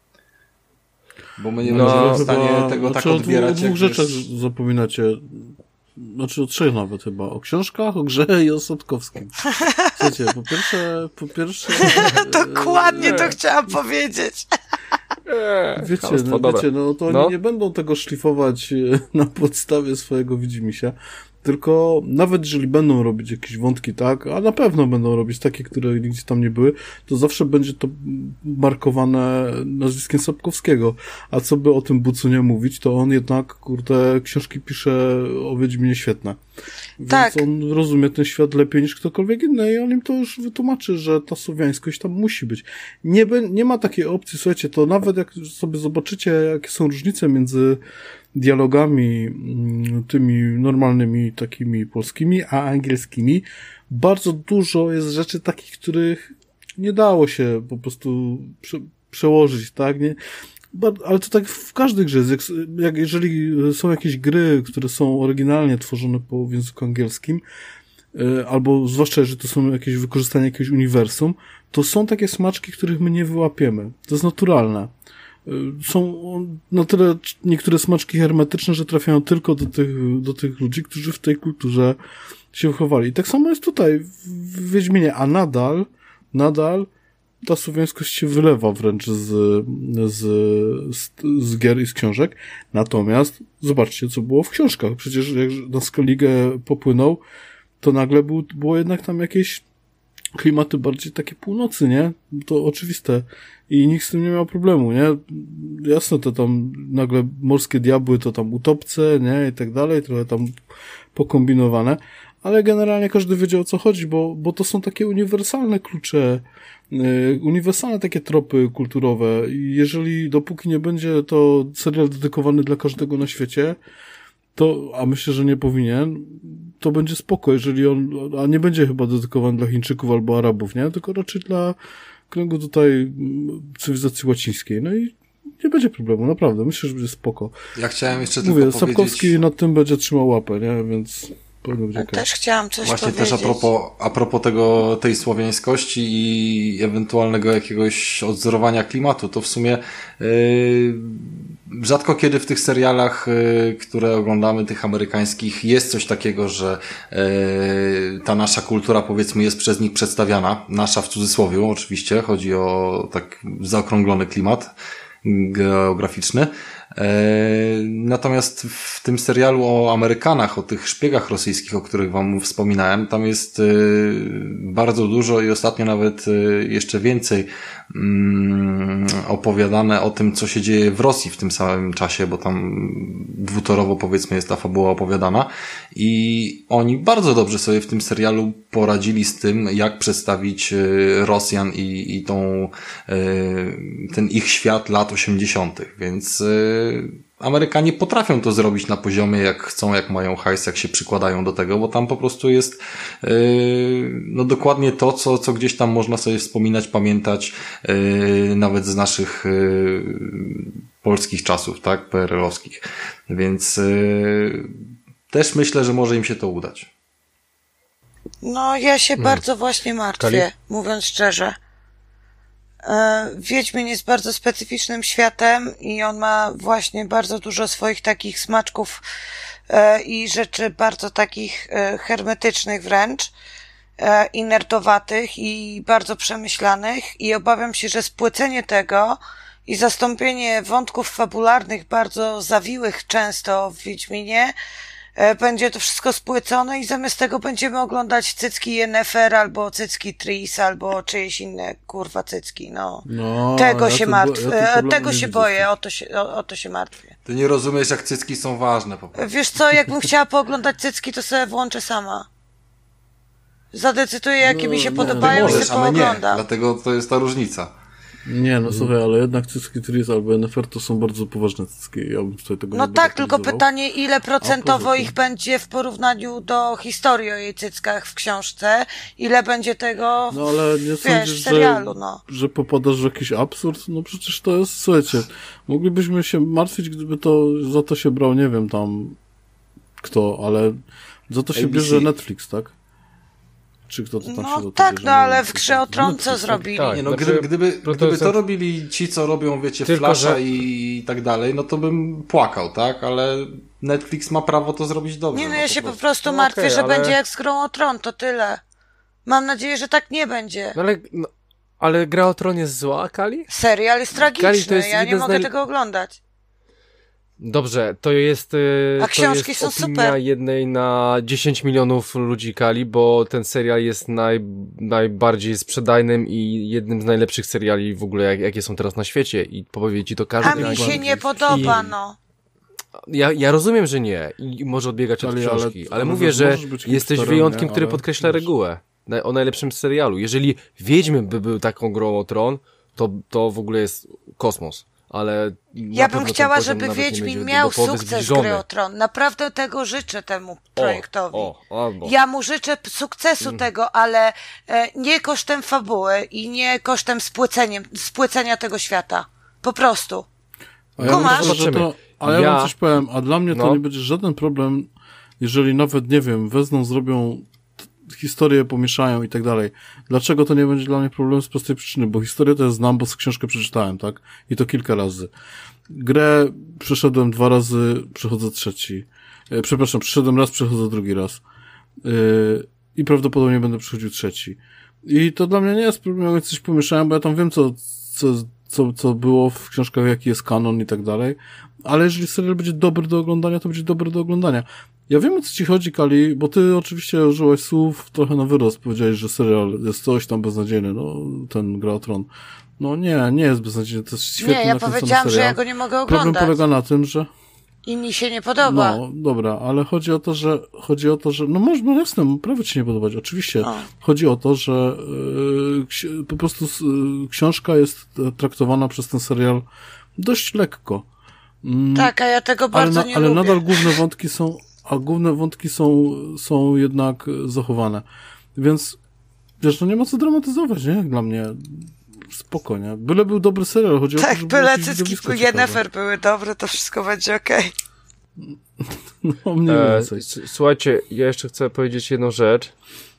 Bo my nie będziemy w stanie tego tak odbierać. O 2 rzeczach zapominacie. Znaczy o 3 nawet chyba. O książkach, o grze i o Sapkowskim. Słuchajcie, po pierwsze... Dokładnie to chciałam powiedzieć. Wiecie, to oni nie będą tego szlifować na podstawie swojego widzimisię, tylko nawet jeżeli będą robić jakieś wątki, tak, a na pewno będą robić takie, które nigdzie tam nie były, to zawsze będzie to markowane nazwiskiem Sapkowskiego. A co by o tym Bucu nie mówić, to on jednak, kurde, książki pisze o Wiedźminie świetne. Więc tak. On rozumie ten świat lepiej niż ktokolwiek inny i on im to już wytłumaczy, że ta słowiańskość tam musi być. Nie ma takiej opcji, słuchajcie, to nawet jak sobie zobaczycie, jakie są różnice między dialogami tymi normalnymi, takimi polskimi, a angielskimi, bardzo dużo jest rzeczy takich, których nie dało się po prostu przełożyć, tak? Nie? Ale to tak w każdej grze jest. Jeżeli są jakieś gry, które są oryginalnie tworzone w języku angielskim, albo zwłaszcza, że to są jakieś wykorzystanie jakiegoś uniwersum, to są takie smaczki, których my nie wyłapiemy. To jest naturalne. Są na tyle niektóre smaczki hermetyczne, że trafiają tylko do tych ludzi, którzy w tej kulturze się wychowali. I tak samo jest tutaj w Wiedźminie, a nadal ta słowiańskość się wylewa wręcz z gier i z książek. Natomiast zobaczcie, co było w książkach. Przecież jak na Skellige popłynął, to nagle było jednak tam jakieś klimaty bardziej takie północy, nie? To oczywiste. I nikt z tym nie miał problemu, nie? Jasne, to tam nagle morskie diabły, to tam utopce, nie? I tak dalej, trochę tam pokombinowane. Ale generalnie każdy wiedział, o co chodzi, bo to są takie uniwersalne klucze, uniwersalne takie tropy kulturowe. I jeżeli dopóki nie będzie to serial dedykowany dla każdego na świecie, to, a myślę, że nie powinien, to będzie spoko, jeżeli a nie będzie chyba dedykowany dla Chińczyków albo Arabów, nie? Tylko raczej dla kręgu tutaj cywilizacji łacińskiej. No i nie będzie problemu, naprawdę. Myślę, że będzie spoko. Ja chciałem jeszcze tylko powiedzieć... Sapkowski nad tym będzie trzymał łapę, nie? Więc... Też chciałam coś Właśnie powiedzieć. też a propos tej słowiańskości i ewentualnego jakiegoś odzorowania klimatu, to w sumie rzadko kiedy w tych serialach, które oglądamy, tych amerykańskich, jest coś takiego, że ta nasza kultura, powiedzmy, jest przez nich przedstawiana. Nasza w cudzysłowie, oczywiście, chodzi o tak zaokrąglony klimat geograficzny. Natomiast w tym serialu o Amerykanach, o tych szpiegach rosyjskich, o których wam wspominałem, tam jest bardzo dużo i ostatnio nawet jeszcze więcej opowiadane o tym, co się dzieje w Rosji w tym samym czasie, bo tam dwutorowo, powiedzmy, jest ta fabuła opowiadana i oni bardzo dobrze sobie w tym serialu poradzili z tym, jak przedstawić Rosjan i ten ich świat lat 80., więc Amerykanie potrafią to zrobić na poziomie, jak chcą, jak mają hajs, jak się przykładają do tego, bo tam po prostu jest no dokładnie to, co gdzieś tam można sobie wspominać, pamiętać, nawet z naszych polskich czasów, tak, PRL-owskich. Więc też myślę, że może im się to udać. No, ja się bardzo właśnie martwię, Kali? mówiąc szczerze. Wiedźmin jest bardzo specyficznym światem i on ma właśnie bardzo dużo swoich takich smaczków i rzeczy bardzo takich hermetycznych wręcz i nerdowatych i bardzo przemyślanych i obawiam się, że spłycenie tego i zastąpienie wątków fabularnych bardzo zawiłych często w Wiedźminie będzie to wszystko spłycone i zamiast tego będziemy oglądać cycki Yennefer albo cycki Tris albo czyjeś inne kurwa cycki, no. Tego się martwię, tego się boję, o to się martwię. Ty nie rozumiesz, jak cycki są ważne po prostu. Wiesz co, jakbym chciała pooglądać cycki, to sobie włączę sama. Zadecyduję, jakie mi się podobają i Możesz, sobie ale nie, pooglądam. dlatego to jest ta różnica. Nie, no słuchaj, ale jednak cycki Tris albo Yennefer to są bardzo poważne cycki. Ja bym tutaj tego No nie tak, tylko bagatelizował. pytanie, ile procentowo poza tym- ich będzie w porównaniu do historii o jej cyckach w książce, ile będzie tego No ale nie wiesz, sądzisz, w serialu, no. że popadasz w jakiś absurd? No przecież to jest, słuchajcie, moglibyśmy się martwić, gdyby to za to się brał, nie wiem tam kto, ale za to się ABC. bierze Netflix, tak? Czy kto to tam się No za to tak, bierze? no Nie ale wiem, w kto Grze to- o Tron Netflix, co tak? zrobili? Tak. Nie, no, Znaczy, gdyby to to robili ci, co robią, wiecie, Tylko, Flasha że- i tak dalej, no to bym płakał, tak? Ale Netflix ma prawo to zrobić dobrze. Nie, no no ja się po prostu. prostu No martwię, okej, że ale- będzie jak z Grą o Tron, to tyle. Mam nadzieję, że tak nie będzie. No ale Gra o Tron jest zła, Kali? Serial jest Kali, tragiczny, to jest ja nie jeden z mogę naj- tego oglądać. Dobrze, to jest, A książki to jest są opinia super. jednej na 10 milionów ludzi, Kali, bo ten serial jest najbardziej sprzedajnym i jednym z najlepszych seriali w ogóle, jakie są teraz na świecie i powie ci to każdy. A mi się nie podoba, no. Ja rozumiem, że nie i może odbiegać od Ale- książki, ale ale mówię, możesz że być jesteś hipsterem, wyjątkiem, nie? który Ale podkreśla wiesz. regułę o najlepszym serialu. Jeżeli Wiedźmin by był taką Grą o Tron, to w ogóle jest kosmos. Ale Ja bym chciała, żeby Wiedźmin miał sukces zbliżony. Gry o Tron. Naprawdę tego życzę temu projektowi. Albo. Ja mu życzę sukcesu tego, ale nie kosztem fabuły i nie kosztem spłycenia tego świata. Po prostu. A ja Kumasz? myślę, że Zobaczymy. ale ja wam coś powiem, a dla mnie to No. nie będzie żaden problem, jeżeli nawet, nie wiem, wezmą, zrobią historię, pomieszają i tak dalej. Dlaczego to nie będzie dla mnie problem? Z prostej przyczyny, bo historię to ja znam, bo z książkę przeczytałem, tak? I to kilka razy. Grę przeszedłem 2 razy, przechodzę trzeci. Przepraszam, przeszedłem raz, przechodzę drugi raz. I prawdopodobnie będę przechodził trzeci. I to dla mnie nie jest problem, jak coś pomieszałem, bo ja tam wiem, co było w książkach, jaki jest kanon i tak dalej. Ale jeżeli serial będzie dobry do oglądania, to będzie dobry do oglądania. Ja wiem, o co ci chodzi, Kali, bo ty oczywiście użyłeś słów trochę na wyrost. Powiedziałeś, że serial jest coś tam beznadziejny, no, ten Gra o Tron. No nie jest beznadziejny, to jest świetny Nie, ja nakręcony powiedziałam, serial. że ja go nie mogę Problem oglądać. polega na tym, że I mi się nie podoba. no, dobra, ale chodzi o to, że no może, no jasne, prawo ci nie podobać, oczywiście. No. Chodzi o to, że po prostu książka jest traktowana przez ten serial dość lekko. Tak, a ja tego bardzo nie ale lubię. nadal główne wątki są jednak zachowane. Więc wiesz, no nie ma co dramatyzować, nie? Jak dla mnie spoko, nie? Byle był dobry serial, chodzi o to, Tak, żeby byle jakieś cycki widowisko ciekawe. Yennefer były dobre, to wszystko będzie okej. No, mniej więcej. Słuchajcie, ja jeszcze chcę powiedzieć jedną rzecz.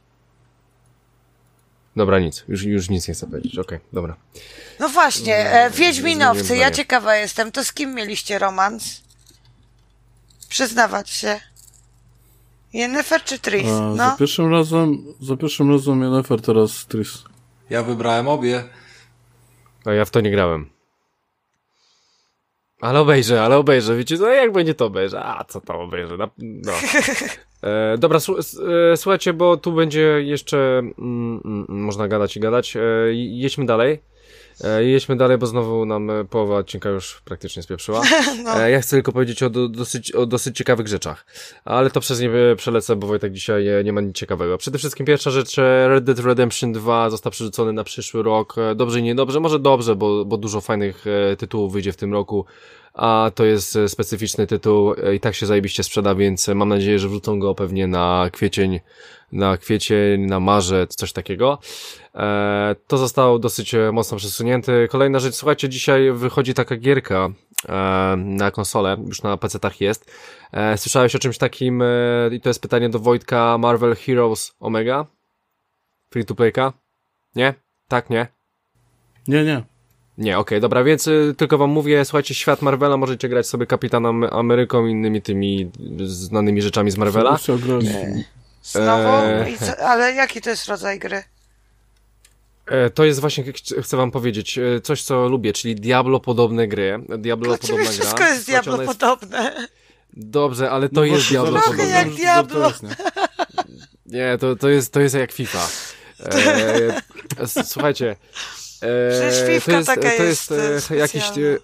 Dobra, nic. Już nic nie chcę powiedzieć. Okej, dobra. No właśnie, Wiedźminowcy, zmieniłem ja zdanie. ciekawa jestem, to z kim mieliście romans? Przyznawać się. Yennefer czy Tris? Za No. pierwszym razem Yennefer, teraz Tris. Ja wybrałem obie. A ja w to nie grałem. Ale obejrzę, wiecie, no jak będzie to obejrzę? A, co tam obejrzę? No. Dobra, słuchajcie, bo tu będzie jeszcze, można gadać i gadać. Jedźmy dalej, bo znowu nam połowa odcinka już praktycznie spieprzyła. No. Ja chcę tylko powiedzieć o dosyć ciekawych rzeczach, ale to przez nie przelecę, bo Wojtek dzisiaj nie ma nic ciekawego. Przede wszystkim pierwsza rzecz, Red Dead Redemption 2 został przerzucony na przyszły rok. Dobrze i niedobrze, może dobrze, bo dużo fajnych tytułów wyjdzie w tym roku, a to jest specyficzny tytuł i tak się zajebiście sprzeda, więc mam nadzieję, że wrzucą go pewnie na kwiecień, na marzec, coś takiego. To zostało dosyć mocno przesunięte. Kolejna rzecz, słuchajcie, dzisiaj wychodzi taka gierka na konsolę, już na PC-tach jest. Słyszałeś o czymś takim, i to jest pytanie do Wojtka, Marvel Heroes Omega? Free to playka? Nie? Tak, nie? Nie. Nie, okej, dobra, więc tylko wam mówię, słuchajcie, świat Marvela, możecie grać sobie Kapitanem Ameryką i innymi tymi znanymi rzeczami z Marvela. Znowu? Ale jaki to jest rodzaj gry? To jest właśnie, chcę wam powiedzieć, coś co lubię, czyli Diablo-podobne gry. Diablo-podobna gra. Wszystko jest Diablo-podobne. Dobrze, ale to jest Diablo-podobne. Jak Diablo. Nie, to jest jak FIFA. Słuchajcie. Przecież Fifka taka jest jakiś...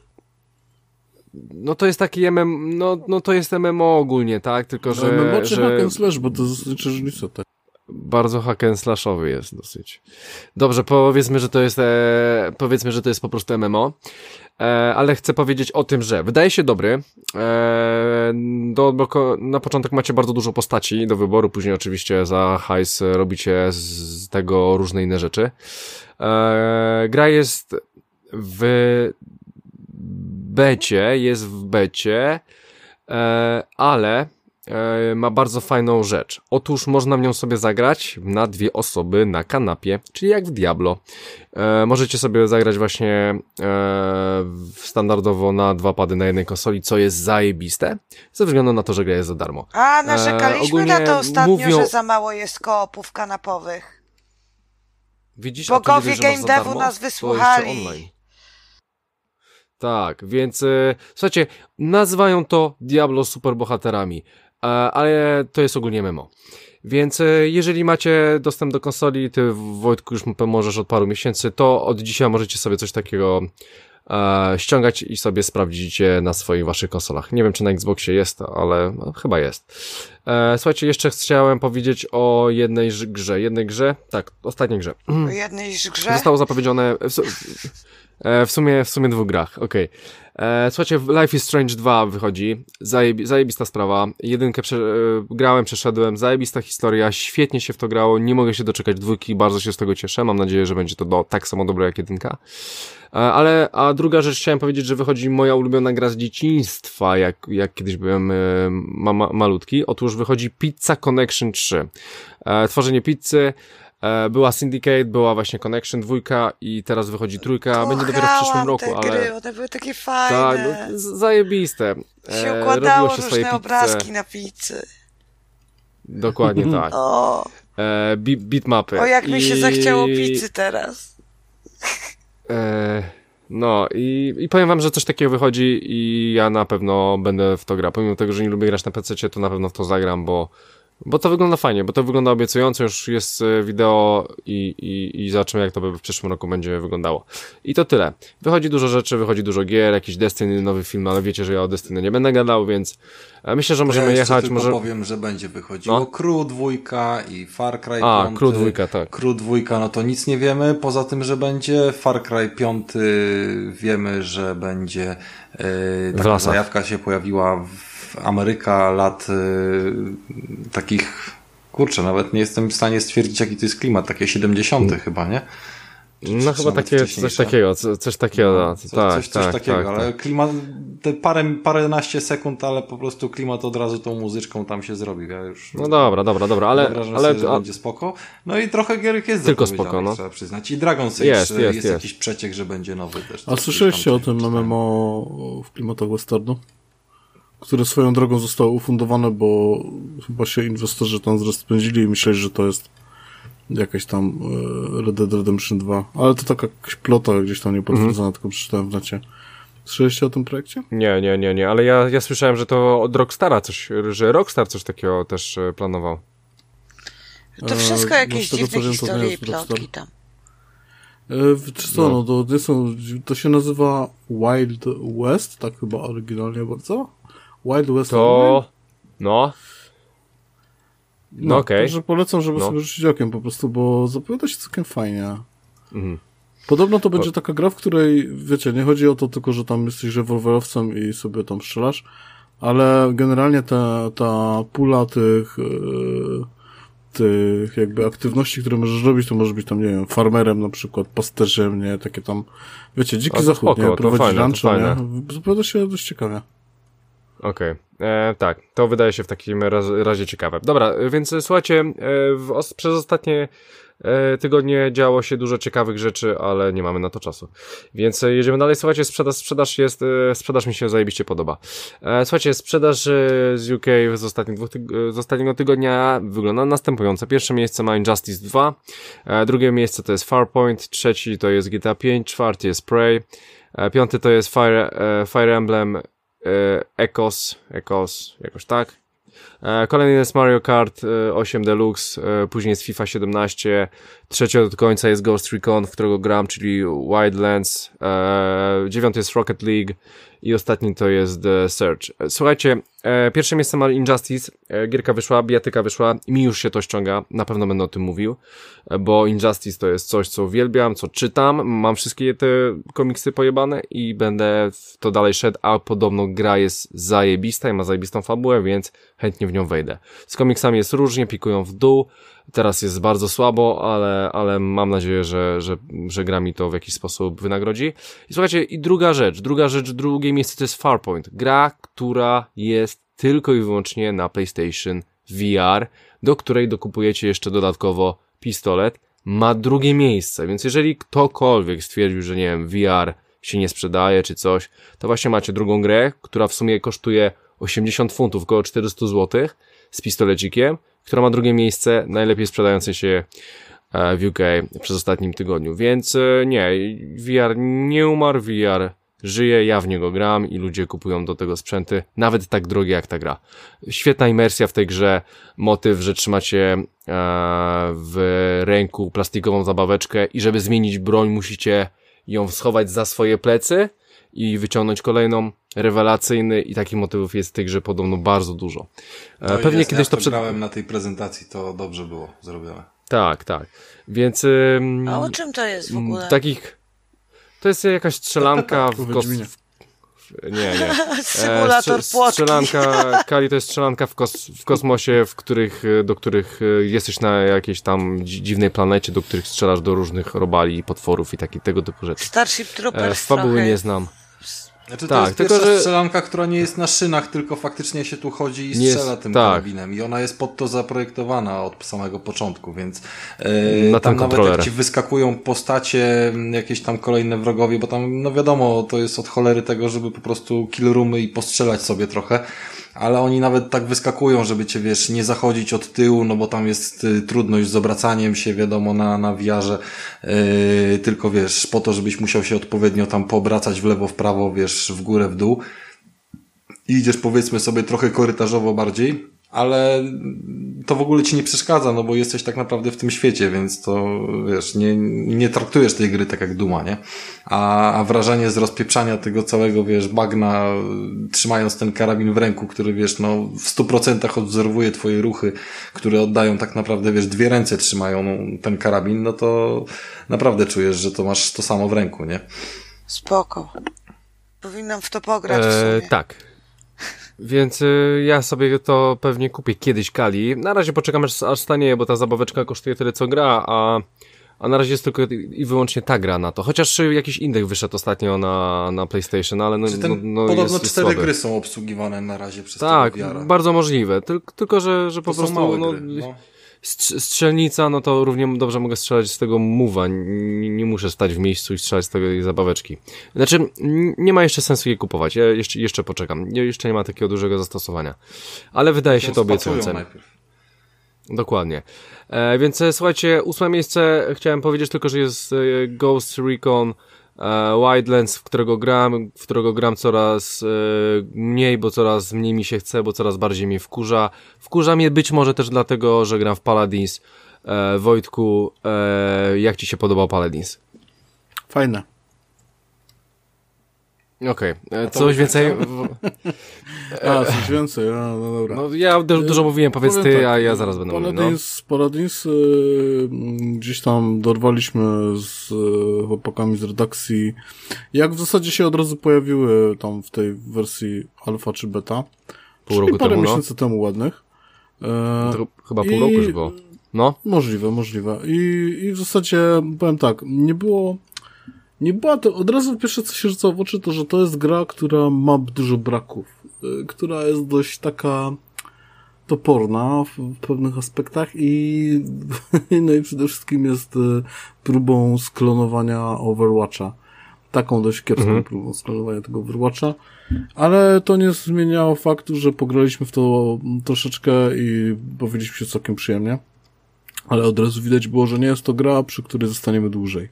No to jest taki no to jest MMO ogólnie, tak? Tylko, że... MMO czy hack and slash, bo to znaczy różnica, tak? Bardzo hack and slashowy jest dosyć. Dobrze, powiedzmy, że to jest po prostu MMO. Ale chcę powiedzieć o tym, że wydaje się dobry. Na początek macie bardzo dużo postaci do wyboru, później oczywiście za hajs robicie z tego różne inne rzeczy. Gra jest w becie, ale ma bardzo fajną rzecz. Otóż można w nią sobie zagrać na 2 osoby na kanapie, czyli jak w Diablo. Możecie sobie zagrać właśnie standardowo na 2 pady na jednej konsoli, co jest zajebiste, ze względu na to, że gra jest za darmo. A, narzekaliśmy na to ostatnio, że za mało jest koopów kanapowych. Widzisz, bogowie game devu nas wysłuchali. Tak, więc słuchajcie, nazywają to Diablo superbohaterami, ale to jest ogólnie MMO. Więc jeżeli macie dostęp do konsoli, ty Wojtku już możesz od paru miesięcy, to od dzisiaj możecie sobie coś takiego ściągać i sobie sprawdzicie na swoich waszych konsolach. Nie wiem, czy na Xboxie jest, ale chyba jest. Słuchajcie, jeszcze chciałem powiedzieć o jednej grze, tak, ostatniej grze. O jednej grze? Zostało zapowiedziane w sumie 2 grach, okej. Słuchajcie, Life is Strange 2 wychodzi, zajebista sprawa, 1 grałem, przeszedłem, zajebista historia, świetnie się w to grało, nie mogę się doczekać 2, bardzo się z tego cieszę, mam nadzieję, że będzie to tak samo dobre jak 1. A druga rzecz, chciałem powiedzieć, że wychodzi moja ulubiona gra z dzieciństwa, jak kiedyś byłem malutki, otóż wychodzi Pizza Connection 3. Tworzenie pizzy, była Syndicate, była właśnie Connection 2 i teraz wychodzi 3, będzie dopiero w przyszłym roku, te ale... gry, one były takie fajne. Tak, Się zajebiste. układało robiło się różne swoje obrazki pizze. na pizzy. Dokładnie tak. O, Bitmapy. jak mi się zachciało pizzy teraz. No i powiem wam, że coś takiego wychodzi i ja na pewno będę w to grał. Pomimo tego, że nie lubię grać na PC, to na pewno w to zagram, bo to wygląda fajnie, bo to wygląda obiecująco, już jest wideo i zobaczymy, jak to w przyszłym roku będzie wyglądało. I to tyle. Wychodzi dużo rzeczy, wychodzi dużo gier, jakiś Destiny, nowy film, ale wiecie, że ja o Destiny nie będę gadał, więc myślę, że możemy jechać. Tylko powiem, że będzie wychodziło Crew 2 i Far Cry 5. Crew 2, tak. Crew 2, no to nic nie wiemy, poza tym, że będzie. Far Cry 5 wiemy, że będzie taka zajawka się pojawiła Ameryka lat takich, kurczę, nawet nie jestem w stanie stwierdzić, jaki to jest klimat, takie 70. chyba, nie? No chyba coś takiego, coś takiego, coś takiego, ale klimat, te paręnaście sekund, ale po prostu klimat od razu tą muzyczką tam się zrobi, ja już... No dobra, ale sobie, że będzie spoko. No i trochę gierek jest tylko spoko, no. Trzeba przyznać. I Dragon's Age jest jakiś przeciek, że będzie nowy też. A słyszeliście o tym MMO w klimatach westernu? Które swoją drogą zostało ufundowane, bo chyba się inwestorzy tam rozpędzili i myśleli, że to jest jakaś tam Red Dead Redemption 2. Ale to taka jakaś plota gdzieś tam niepotwierdzona, tylko przeczytałem w necie. Słyszeliście o tym projekcie? Nie, ale ja słyszałem, że to od Rockstara że Rockstar coś takiego też planował. To wszystko jakieś tego, dziwne wiem, historie i plotki tam. To się nazywa Wild West, tak chyba oryginalnie bardzo. Wild West To... Online? No okej. Także polecam, żeby sobie rzucić okiem po prostu, bo zapowiada się całkiem fajnie. Podobno to będzie taka gra, w której, wiecie, nie chodzi o to tylko, że tam jesteś rewolwerowcem i sobie tam strzelasz, ale generalnie ta pula tych jakby aktywności, które możesz robić, to możesz być tam, nie wiem, farmerem na przykład, pasterzem, nie, takie tam, wiecie, dziki zachód, nie, prowadzić rancho, nie, zapowiada się dość ciekawie. Okej. Tak, to wydaje się w takim razie ciekawe. Dobra, więc słuchajcie, przez ostatnie tygodnie działo się dużo ciekawych rzeczy, ale nie mamy na to czasu. Więc jedziemy dalej. Słuchajcie, sprzedaż mi się zajebiście podoba. Słuchajcie, sprzedaż z UK z ostatniego tygodnia wygląda następująco. Pierwsze miejsce ma Injustice 2, drugie miejsce to jest Farpoint, trzeci to jest GTA 5, czwarty jest Prey, piąty to jest Fire Emblem Echoes, jakoś tak. Kolejny jest Mario Kart 8 Deluxe, później jest FIFA 17, trzeci od końca jest Ghost Recon, w którego gram, czyli Wildlands, dziewiąty jest Rocket League i ostatni to jest The Search. Słuchajcie, pierwsze miejsce ma Injustice, gierka wyszła, bijatyka wyszła i mi już się to ściąga, na pewno będę o tym mówił, bo Injustice to jest coś, co uwielbiam, co czytam, mam wszystkie te komiksy pojebane i będę w to dalej szedł, a podobno gra jest zajebista i ma zajebistą fabułę, więc chętnie w nią wejdę. Z komiksami jest różnie, pikują w dół, teraz jest bardzo słabo, ale mam nadzieję, że gra mi to w jakiś sposób wynagrodzi. I słuchajcie, i drugie miejsce to jest Farpoint. Gra, która jest tylko i wyłącznie na PlayStation VR, do której dokupujecie jeszcze dodatkowo pistolet. Ma drugie miejsce, więc jeżeli ktokolwiek stwierdził, że nie wiem, VR się nie sprzedaje czy coś, to właśnie macie drugą grę, która w sumie kosztuje 80 funtów, około 400 zł z pistolecikiem, która ma drugie miejsce, najlepiej sprzedającej się w UK przez ostatnim tygodniu. Więc nie, VR nie umarł, VR żyje, ja w niego gram i ludzie kupują do tego sprzęty, nawet tak drogie jak ta gra. Świetna imersja w tej grze, motyw, że trzymacie w ręku plastikową zabaweczkę i żeby zmienić broń musicie ją schować za swoje plecy i wyciągnąć kolejną, rewelacyjny i takich motywów jest w tej grze podobno bardzo dużo. Pewnie jest, kiedyś to grałem na tej prezentacji, to dobrze było zrobione. Tak. Więc... A o czym to jest w ogóle? To jest jakaś strzelanka Nie. Symulator płotki. Strzelanka, Kali to jest strzelanka w kosmosie, do których jesteś na jakiejś tam dziwnej planecie, do których strzelasz do różnych robali i potworów i tego typu rzeczy. Starship Troopers fabuły nie znam. Znaczy to jest pierwsza strzelanka, która nie jest na szynach, tylko faktycznie się tu chodzi i strzela tym karabinem. I ona jest pod to zaprojektowana od samego początku, więc tam nawet jak ci wyskakują postacie, jakieś tam kolejne wrogowie, bo tam, no wiadomo, to jest od cholery tego, żeby po prostu kill roomy i postrzelać sobie trochę, ale oni nawet tak wyskakują, żeby cię, wiesz, nie zachodzić od tyłu, no bo tam jest trudność z obracaniem się, wiadomo, na VR-ze, tylko wiesz, po to, żebyś musiał się odpowiednio tam poobracać w lewo, w prawo, wiesz, w górę, w dół. I idziesz, powiedzmy sobie, trochę korytarzowo bardziej, ale to w ogóle ci nie przeszkadza, no bo jesteś tak naprawdę w tym świecie, więc to, wiesz, nie traktujesz tej gry tak jak Duma, nie? A wrażenie z rozpieprzania tego całego, wiesz, bagna, trzymając ten karabin w ręku, który, wiesz, no w 100% odwzorowuje twoje ruchy, które oddają tak naprawdę, wiesz, dwie ręce trzymają ten karabin, no to naprawdę czujesz, że to masz to samo w ręku, nie? Spoko. Powinnam w to pograć w sumie. Tak. Więc ja sobie to pewnie kupię kiedyś Kali. Na razie poczekam aż stanieje, bo ta zabaweczka kosztuje tyle co gra, a na razie jest tylko i wyłącznie ta gra na to. Chociaż jakiś indeks wyszedł ostatnio na PlayStation, ale podobno 4 gry są obsługiwane na razie przez tak, tego VR-a. bardzo możliwe. Tylko, że po prostu małe gry, strzelnica, no to równie dobrze mogę strzelać z tego move'a. Nie muszę stać w miejscu i strzelać z tej zabaweczki. Znaczy, nie ma jeszcze sensu jej kupować. Ja jeszcze poczekam. Jeszcze nie ma takiego dużego zastosowania. Ale wydaje się to obiecujące. Dokładnie. Więc słuchajcie, 8. miejsce chciałem powiedzieć tylko, że jest Ghost Recon Wildlands, w którego gram coraz mniej, bo coraz mniej mi się chce, bo coraz bardziej mnie wkurza. Wkurza mnie być może też dlatego, że gram w Paladins. Wojtku, jak ci się podobał Paladins? Fajne. Okej, coś więcej? Coś więcej, no dobra. No, ja dużo mówiłem, powiedz ty, tak, a ja zaraz będę mówił. Paladins gdzieś tam dorwaliśmy z chłopakami z redakcji, jak w zasadzie się od razu pojawiły tam w tej wersji alfa czy beta. Pół roku parę temu, miesięcy temu ładnych. To chyba pół roku już było. No. Możliwe. I w zasadzie, powiem tak, nie była to, od razu pierwsze co się rzucało w oczy, to że to jest gra, która ma dużo braków, która jest dość taka toporna w pewnych aspektach no i przede wszystkim jest próbą sklonowania Overwatcha. Taką dość kiepską próbą sklonowania tego Overwatcha, ale to nie zmieniało faktu, że pograliśmy w to troszeczkę i bawiliśmy się całkiem przyjemnie. Ale od razu widać było, że nie jest to gra, przy której zostaniemy dłużej.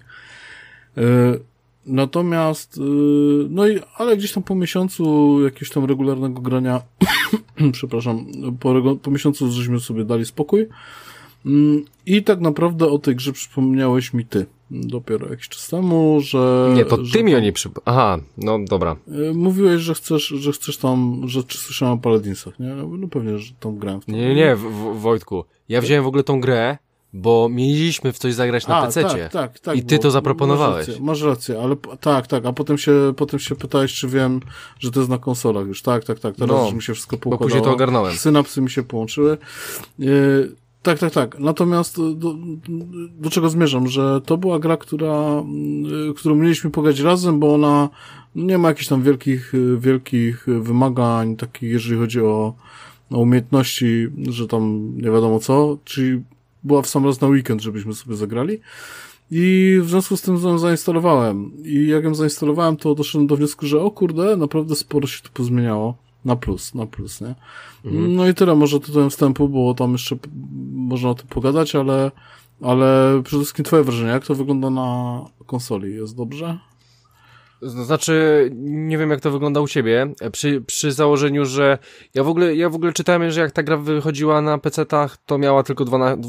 Natomiast, ale gdzieś tam po miesiącu jakiegoś tam regularnego grania, przepraszam, po miesiącu żeśmy sobie dali spokój i tak naprawdę o tej grze przypomniałeś mi ty dopiero jakiś czas temu, że... Nie, to ty mi o niej Aha, no dobra. Mówiłeś, że chcesz tam, że czy słyszałem o Paladinsach, nie? No pewnie, że tam grałem w to. Nie, Wojtku. Ja wziąłem w ogóle tą grę, bo mieliśmy w coś zagrać na PC-cie. Tak. I ty to zaproponowałeś. Masz rację, ale tak, a potem się pytałeś, czy wiem, że to jest na konsolach już. Tak. Teraz już mi się wszystko poukładało. Bo później to ogarnąłem. Synapsy mi się połączyły. Tak. Natomiast do czego zmierzam, że to była gra, którą mieliśmy pograć razem, bo ona nie ma jakichś tam wielkich wymagań, takich, jeżeli chodzi o umiejętności, że tam nie wiadomo co, czyli była w sam raz na weekend, żebyśmy sobie zagrali. I w związku z tym ją zainstalowałem. I jak ją zainstalowałem, to doszedłem do wniosku, że o kurde, naprawdę sporo się tu pozmieniało. Na plus, nie? No i tyle, może tytułem wstępu, bo tam jeszcze można o tym pogadać, ale przede wszystkim twoje wrażenie, jak to wygląda na konsoli? Jest dobrze? Znaczy, nie wiem jak to wygląda u ciebie, przy założeniu, że ja w ogóle czytałem, że jak ta gra wychodziła na PC-tach, to miała tylko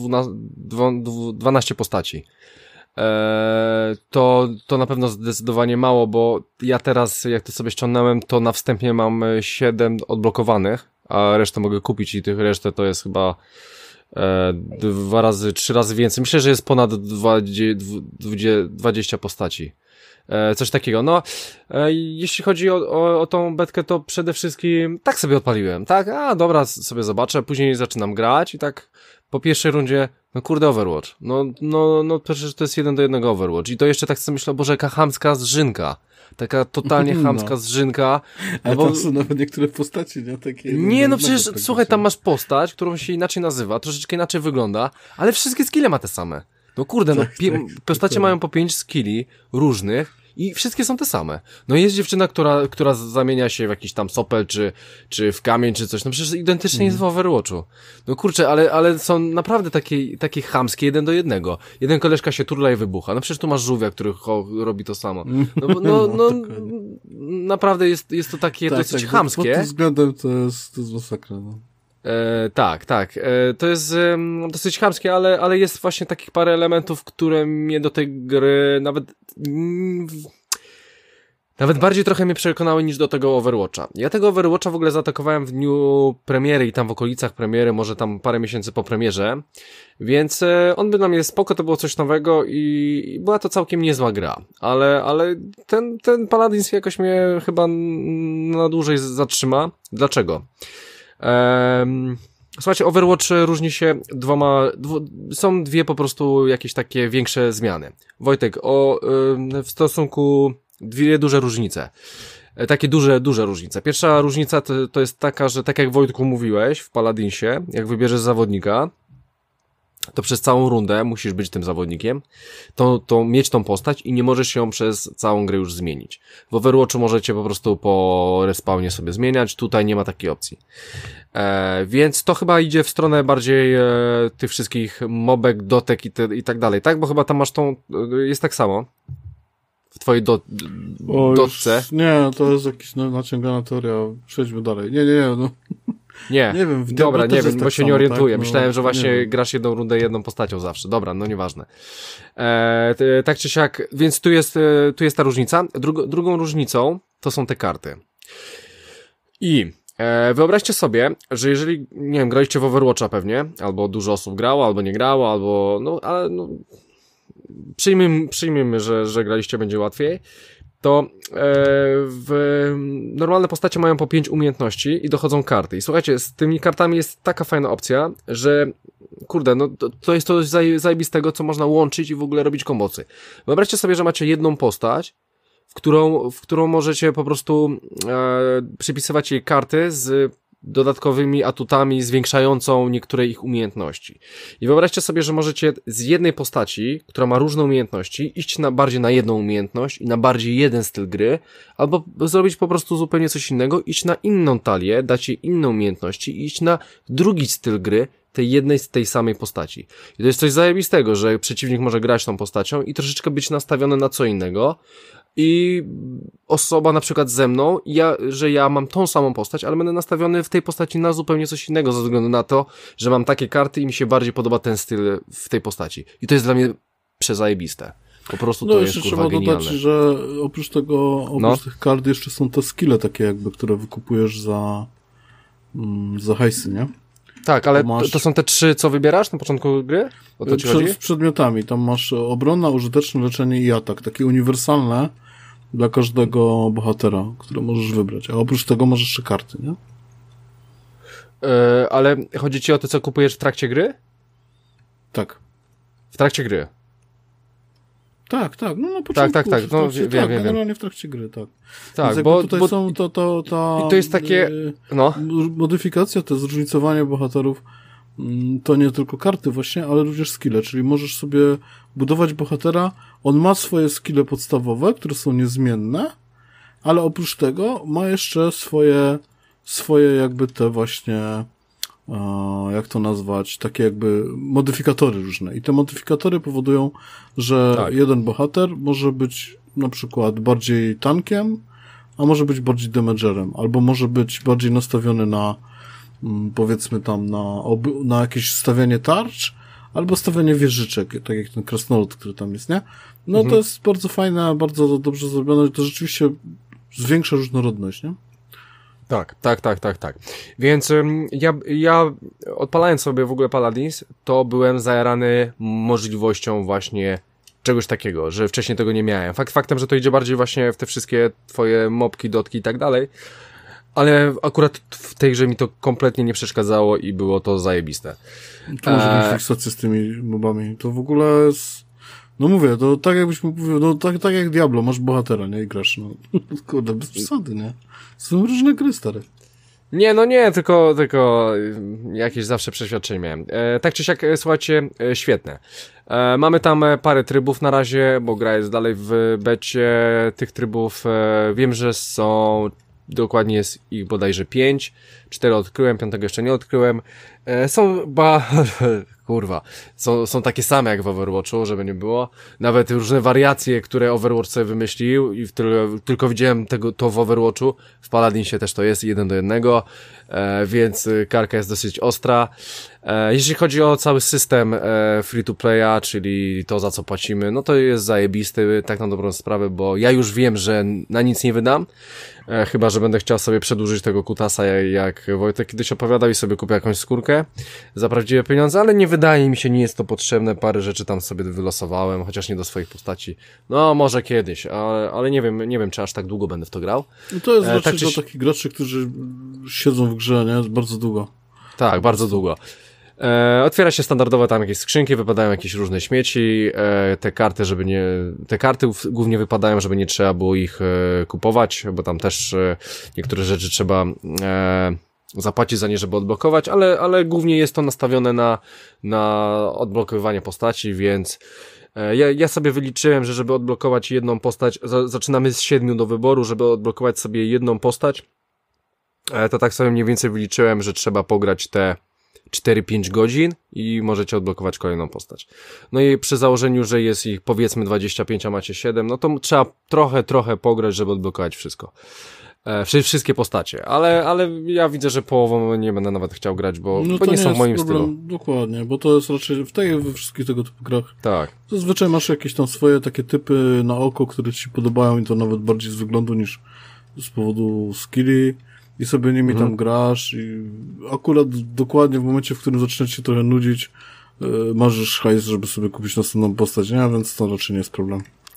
12 postaci. To na pewno zdecydowanie mało, bo ja teraz, jak to sobie ściągnąłem, to na wstępie mam 7 odblokowanych, a resztę mogę kupić i tych resztę to jest chyba 3 razy więcej. Myślę, że jest ponad 20 postaci. Coś takiego. No, jeśli chodzi o tą betkę, to przede wszystkim tak sobie odpaliłem, tak? Dobra, sobie zobaczę, później zaczynam grać i tak po pierwszej rundzie, no kurde, Overwatch. No przecież to jest 1:1 Overwatch. I to jeszcze tak sobie myślę, Boże, jaka chamska zżynka. Taka totalnie chamska zżynka. A tam są nawet niektóre postaci, nie? Takie nie, no przecież, słuchaj, tam masz postać, którą się inaczej nazywa, troszeczkę inaczej wygląda, ale wszystkie skille ma te same. No kurde, postacie mają po 5 skilli różnych i wszystkie są te same. No jest dziewczyna, która zamienia się w jakiś tam sopel, czy w kamień, czy coś. No przecież identycznie jest w Overwatchu. No kurczę, ale są naprawdę takie chamskie 1:1. Jeden koleżka się turla i wybucha. No przecież tu masz żółwia, który robi to samo. No naprawdę jest to takie dosyć chamskie. Pod tym względem to jest masakra, no. Tak. To jest dosyć chamskie, ale jest właśnie takich parę elementów, które mnie do tej gry nawet bardziej trochę mnie przekonały niż do tego Overwatcha. Ja tego Overwatcha w ogóle zaatakowałem w dniu premiery i tam w okolicach premiery, może tam parę miesięcy po premierze, więc on by dla mnie spoko, to było coś nowego i była to całkiem niezła gra, ale ten Paladins jakoś mnie chyba na dłużej zatrzyma. Dlaczego? Słuchajcie, Overwatch różni się są dwie po prostu jakieś takie większe zmiany. Wojtek, w stosunku dwie duże różnice. Takie duże różnice. Pierwsza różnica to jest taka, że tak jak Wojtku mówiłeś w Paladinsie, jak wybierzesz zawodnika, to przez całą rundę musisz być tym zawodnikiem, to mieć tą postać i nie możesz ją przez całą grę już zmienić. W Overwatchu możecie po prostu po respawnie sobie zmieniać, tutaj nie ma takiej opcji. Więc to chyba idzie w stronę bardziej tych wszystkich mobek, dotek i tak dalej, tak? Bo chyba tam masz jest tak samo twojej dotce. Nie, to jest jakiś naciągana teoria. Przejdźmy dalej. Nie, no. Nie, nie wiem, dobra, nie wiem, bo się nie orientuję. Tak? No, myślałem, że właśnie grasz jedną rundę jedną postacią zawsze. Dobra, no nieważne. Tak czy siak, więc tu jest ta różnica. Drugą różnicą to są te karty. I wyobraźcie sobie, że jeżeli, nie wiem, graliście w Overwatcha pewnie, albo dużo osób grało, albo nie grało, albo, ale przyjmijmy, że graliście, będzie łatwiej, to normalne postacie mają po 5 umiejętności i dochodzą karty. I słuchajcie, z tymi kartami jest taka fajna opcja, że kurde, no to jest to zajebistego, co można łączyć i w ogóle robić kombosy. Wyobraźcie sobie, że macie jedną postać, w którą możecie po prostu przypisywać jej karty z dodatkowymi atutami zwiększającą niektóre ich umiejętności. I wyobraźcie sobie, że możecie z jednej postaci, która ma różne umiejętności, iść bardziej na jedną umiejętność i na bardziej jeden styl gry, albo zrobić po prostu zupełnie coś innego, iść na inną talię, dać jej inne umiejętności i iść na drugi styl gry, tej jednej z tej samej postaci. I to jest coś zajebistego, że przeciwnik może grać tą postacią i troszeczkę być nastawiony na co innego, i osoba na przykład ze mną, że ja mam tą samą postać, ale będę nastawiony w tej postaci na zupełnie coś innego, ze względu na to, że mam takie karty i mi się bardziej podoba ten styl w tej postaci. I to jest dla mnie przezajebiste. Po prostu to jest kurwa genialne. Trzeba dodać, że oprócz tych kart jeszcze są te skille takie jakby, które wykupujesz za hajsy, nie? Tak, ale to są te 3, co wybierasz na początku gry? O to ci chodzi? Z przedmiotami. Tam masz obrona, użyteczne, leczenie i atak. Takie uniwersalne dla każdego bohatera, które możesz wybrać. A oprócz tego masz jeszcze karty, nie? Ale chodzi ci o to, co kupujesz w trakcie gry? Tak. W trakcie gry? Tak. No na początku. Tak. No, wiem. Generalnie w trakcie gry, tak. Tak, bo tutaj są i to jest takie, modyfikacja, to zróżnicowanie bohaterów, to nie tylko karty właśnie, ale również skille, czyli możesz sobie budować bohatera, on ma swoje skille podstawowe, które są niezmienne, ale oprócz tego ma jeszcze swoje jakby te właśnie, jak to nazwać, takie jakby modyfikatory różne. I te modyfikatory powodują, że jeden bohater może być na przykład bardziej tankiem, a może być bardziej damagerem, albo może być bardziej nastawiony na powiedzmy tam na jakieś stawianie tarcz, albo stawianie wieżyczek, tak jak ten krasnolud, który tam jest, nie? No to jest bardzo fajne, bardzo dobrze zrobione, to rzeczywiście zwiększa różnorodność, nie? Tak. Więc ja odpalając sobie w ogóle Paladins, to byłem zajarany możliwością właśnie czegoś takiego, że wcześniej tego nie miałem. Faktem, że to idzie bardziej właśnie w te wszystkie twoje mopki, dotki i tak dalej, ale akurat w tej grze mi to kompletnie nie przeszkadzało i było to zajebiste. Tu może mieć fiksację z tymi mobami. To w ogóle jest... No mówię, to tak jakbyś mówił, no tak jak Diablo, masz bohatera, nie? I grasz, no. Kurde, bez przesady, nie? Są różne gry, stare. Nie, tylko jakieś zawsze przeświadczenie miałem. Tak czy siak, słuchajcie, świetne. Mamy tam parę trybów na razie, bo gra jest dalej w becie tych trybów. Wiem, że dokładnie jest ich bodajże 5. 4 odkryłem, 5 jeszcze nie odkryłem. Są takie same jak w Overwatchu, żeby nie było. Nawet różne wariacje, które Overwatch sobie wymyślił i tylko widziałem to w Overwatchu. W Paladinsie też to jest 1:1, więc karka jest dosyć ostra. Jeśli chodzi o cały system free to playa, czyli to za co płacimy, no to jest zajebisty, tak na dobrą sprawę, bo ja już wiem, że na nic nie wydam, chyba że będę chciał sobie przedłużyć tego kutasa, jak Wojtek kiedyś opowiadał i sobie kupię jakąś skórkę za prawdziwe pieniądze, ale nie wydaje mi się, nie jest to potrzebne, parę rzeczy tam sobie wylosowałem, chociaż nie do swoich postaci. No, może kiedyś, ale nie wiem, czy aż tak długo będę w to grał. No to jest raczej dla takich graczy, którzy siedzą w grze, nie? Bardzo długo. Tak, bardzo długo. Otwiera się standardowo tam jakieś skrzynki, wypadają jakieś różne śmieci, te karty głównie wypadają, żeby nie trzeba było ich kupować, bo tam też niektóre rzeczy trzeba zapłacić za nie, żeby odblokować, ale głównie jest to nastawione na odblokowywanie postaci, więc ja sobie wyliczyłem, że żeby odblokować jedną postać, zaczynamy z 7 do wyboru, żeby odblokować sobie jedną postać, to tak sobie mniej więcej wyliczyłem, że trzeba pograć te 4-5 godzin i możecie odblokować kolejną postać. No i przy założeniu, że jest ich powiedzmy 25, a macie 7, no to trzeba trochę pograć, żeby odblokować wszystko. Wszystkie postacie, ale ja widzę, że połową nie będę nawet chciał grać, bo nie są w moim stylu. Dokładnie, bo to jest raczej we wszystkich tego typu grach. Tak. Zazwyczaj masz jakieś tam swoje takie typy na oko, które ci podobają i to nawet bardziej z wyglądu niż z powodu skilli i sobie nimi tam grasz i akurat dokładnie w momencie, w którym zaczynasz się trochę nudzić, masz już hajs, żeby sobie kupić następną postać, nie? Więc to raczej nie jest problem.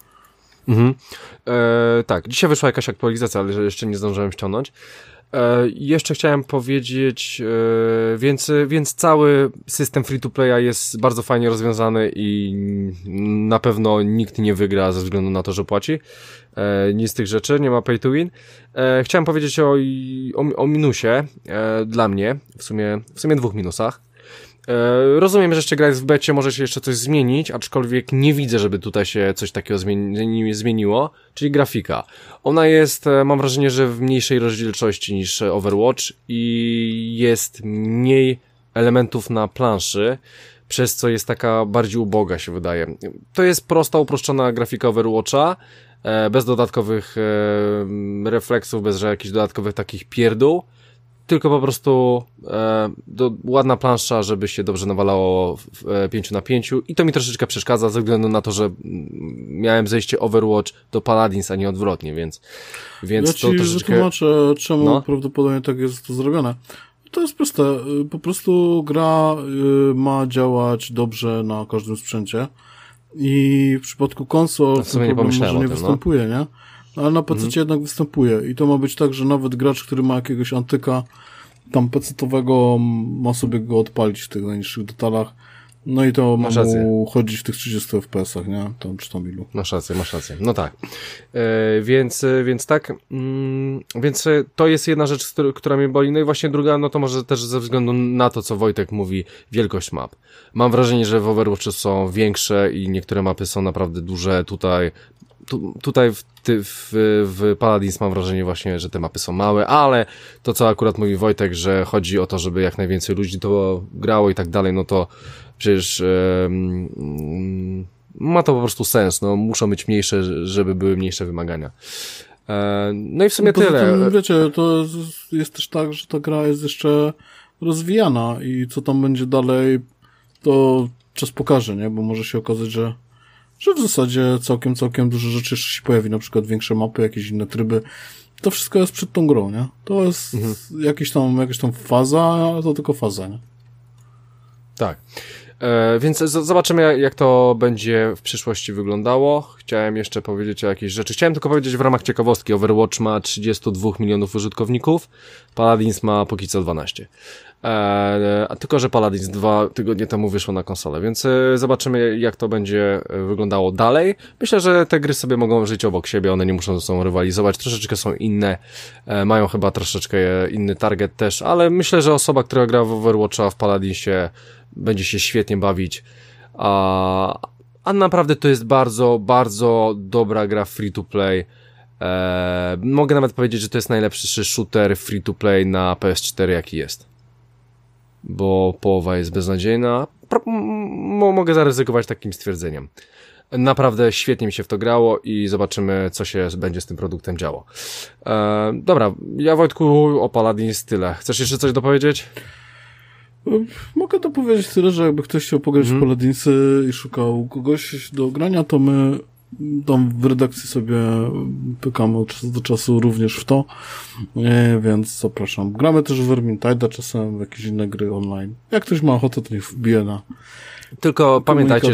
Tak, dzisiaj wyszła jakaś aktualizacja, ale jeszcze nie zdążyłem ściągnąć. Jeszcze chciałem powiedzieć, więc cały system free-to-playa jest bardzo fajnie rozwiązany i na pewno nikt nie wygra ze względu na to, że płaci. Nic z tych rzeczy, nie ma pay to win. Chciałem powiedzieć o minusie dla mnie, w sumie 2 minusach. Rozumiem, że jeszcze grając w becie może się jeszcze coś zmienić, aczkolwiek nie widzę, żeby tutaj się coś takiego zmieniło, czyli grafika. Ona jest, mam wrażenie, że w mniejszej rozdzielczości niż Overwatch i jest mniej elementów na planszy, przez co jest taka bardziej uboga, się wydaje. To jest prosta, uproszczona grafika Overwatcha, bez dodatkowych refleksów, bez jakichś dodatkowych takich pierdół, tylko po prostu ładna plansza, żeby się dobrze nawalało w 5x5 i to mi troszeczkę przeszkadza ze względu na to, że miałem zejście Overwatch do Paladins, a nie odwrotnie, więc ja to ci wytłumaczę, czemu prawdopodobnie tak jest to zrobione. To jest proste. Po prostu gra ma działać dobrze na każdym sprzęcie i w przypadku konsol ten problem może nie występuje, nie? Ale na PC jednak występuje i to ma być tak, że nawet gracz, który ma jakiegoś antyka tam PC-owego, ma sobie go odpalić w tych najniższych detalach, no i to ma mu chodzić w tych 30 FPS-ach, nie? Tam czy tam ilu. Masz rację. No tak. Więc tak, więc to jest jedna rzecz, która mnie boli. No i właśnie druga, no to może też ze względu na to, co Wojtek mówi, wielkość map. Mam wrażenie, że w Overwatchu są większe i niektóre mapy są naprawdę duże. Tutaj w Paladins mam wrażenie właśnie, że te mapy są małe, ale to, co akurat mówi Wojtek, że chodzi o to, żeby jak najwięcej ludzi to grało i tak dalej, no to przecież ma to po prostu sens, no muszą być mniejsze, żeby były mniejsze wymagania. No i w sumie tyle. Wiecie, to jest też tak, że ta gra jest jeszcze rozwijana i co tam będzie dalej, to czas pokaże, nie? Bo może się okazać, że w zasadzie całkiem dużo rzeczy jeszcze się pojawi, na przykład większe mapy, jakieś inne tryby. To wszystko jest przed tą grą, nie? To jest jakaś tam faza, ale to tylko faza, nie? Tak. Więc zobaczymy, jak to będzie w przyszłości wyglądało. Chciałem jeszcze powiedzieć o jakiejś rzeczy. Chciałem tylko powiedzieć w ramach ciekawostki. Overwatch ma 32 milionów użytkowników, Paladins ma póki co 12. A tylko, że Paladins 2 tygodnie temu wyszło na konsolę, więc zobaczymy, jak to będzie wyglądało dalej. Myślę, że te gry sobie mogą żyć obok siebie, one nie muszą ze sobą rywalizować, troszeczkę są inne, mają chyba troszeczkę inny target też, ale myślę, że osoba, która gra w Overwatcha w Paladinsie, będzie się świetnie bawić, a naprawdę to jest bardzo, bardzo dobra gra free to play. Mogę nawet powiedzieć, że to jest najlepszy shooter free to play na PS4 jaki jest, bo połowa jest beznadziejna. Mogę zaryzykować takim stwierdzeniem. Naprawdę świetnie mi się w to grało i zobaczymy, co się będzie z tym produktem działo. Dobra, ja Wojtku o Paladins tyle. Chcesz jeszcze coś dopowiedzieć? Mogę to powiedzieć tyle, że jakby ktoś chciał pograć w Paladinsy i szukał kogoś do grania, to my tam w redakcji sobie pykamy od czasu do czasu również w to, więc zapraszam. Gramy też w Vermintide'a, czasem w jakieś inne gry online. Jak ktoś ma ochotę, to niech wbije na Tylko pamiętajcie,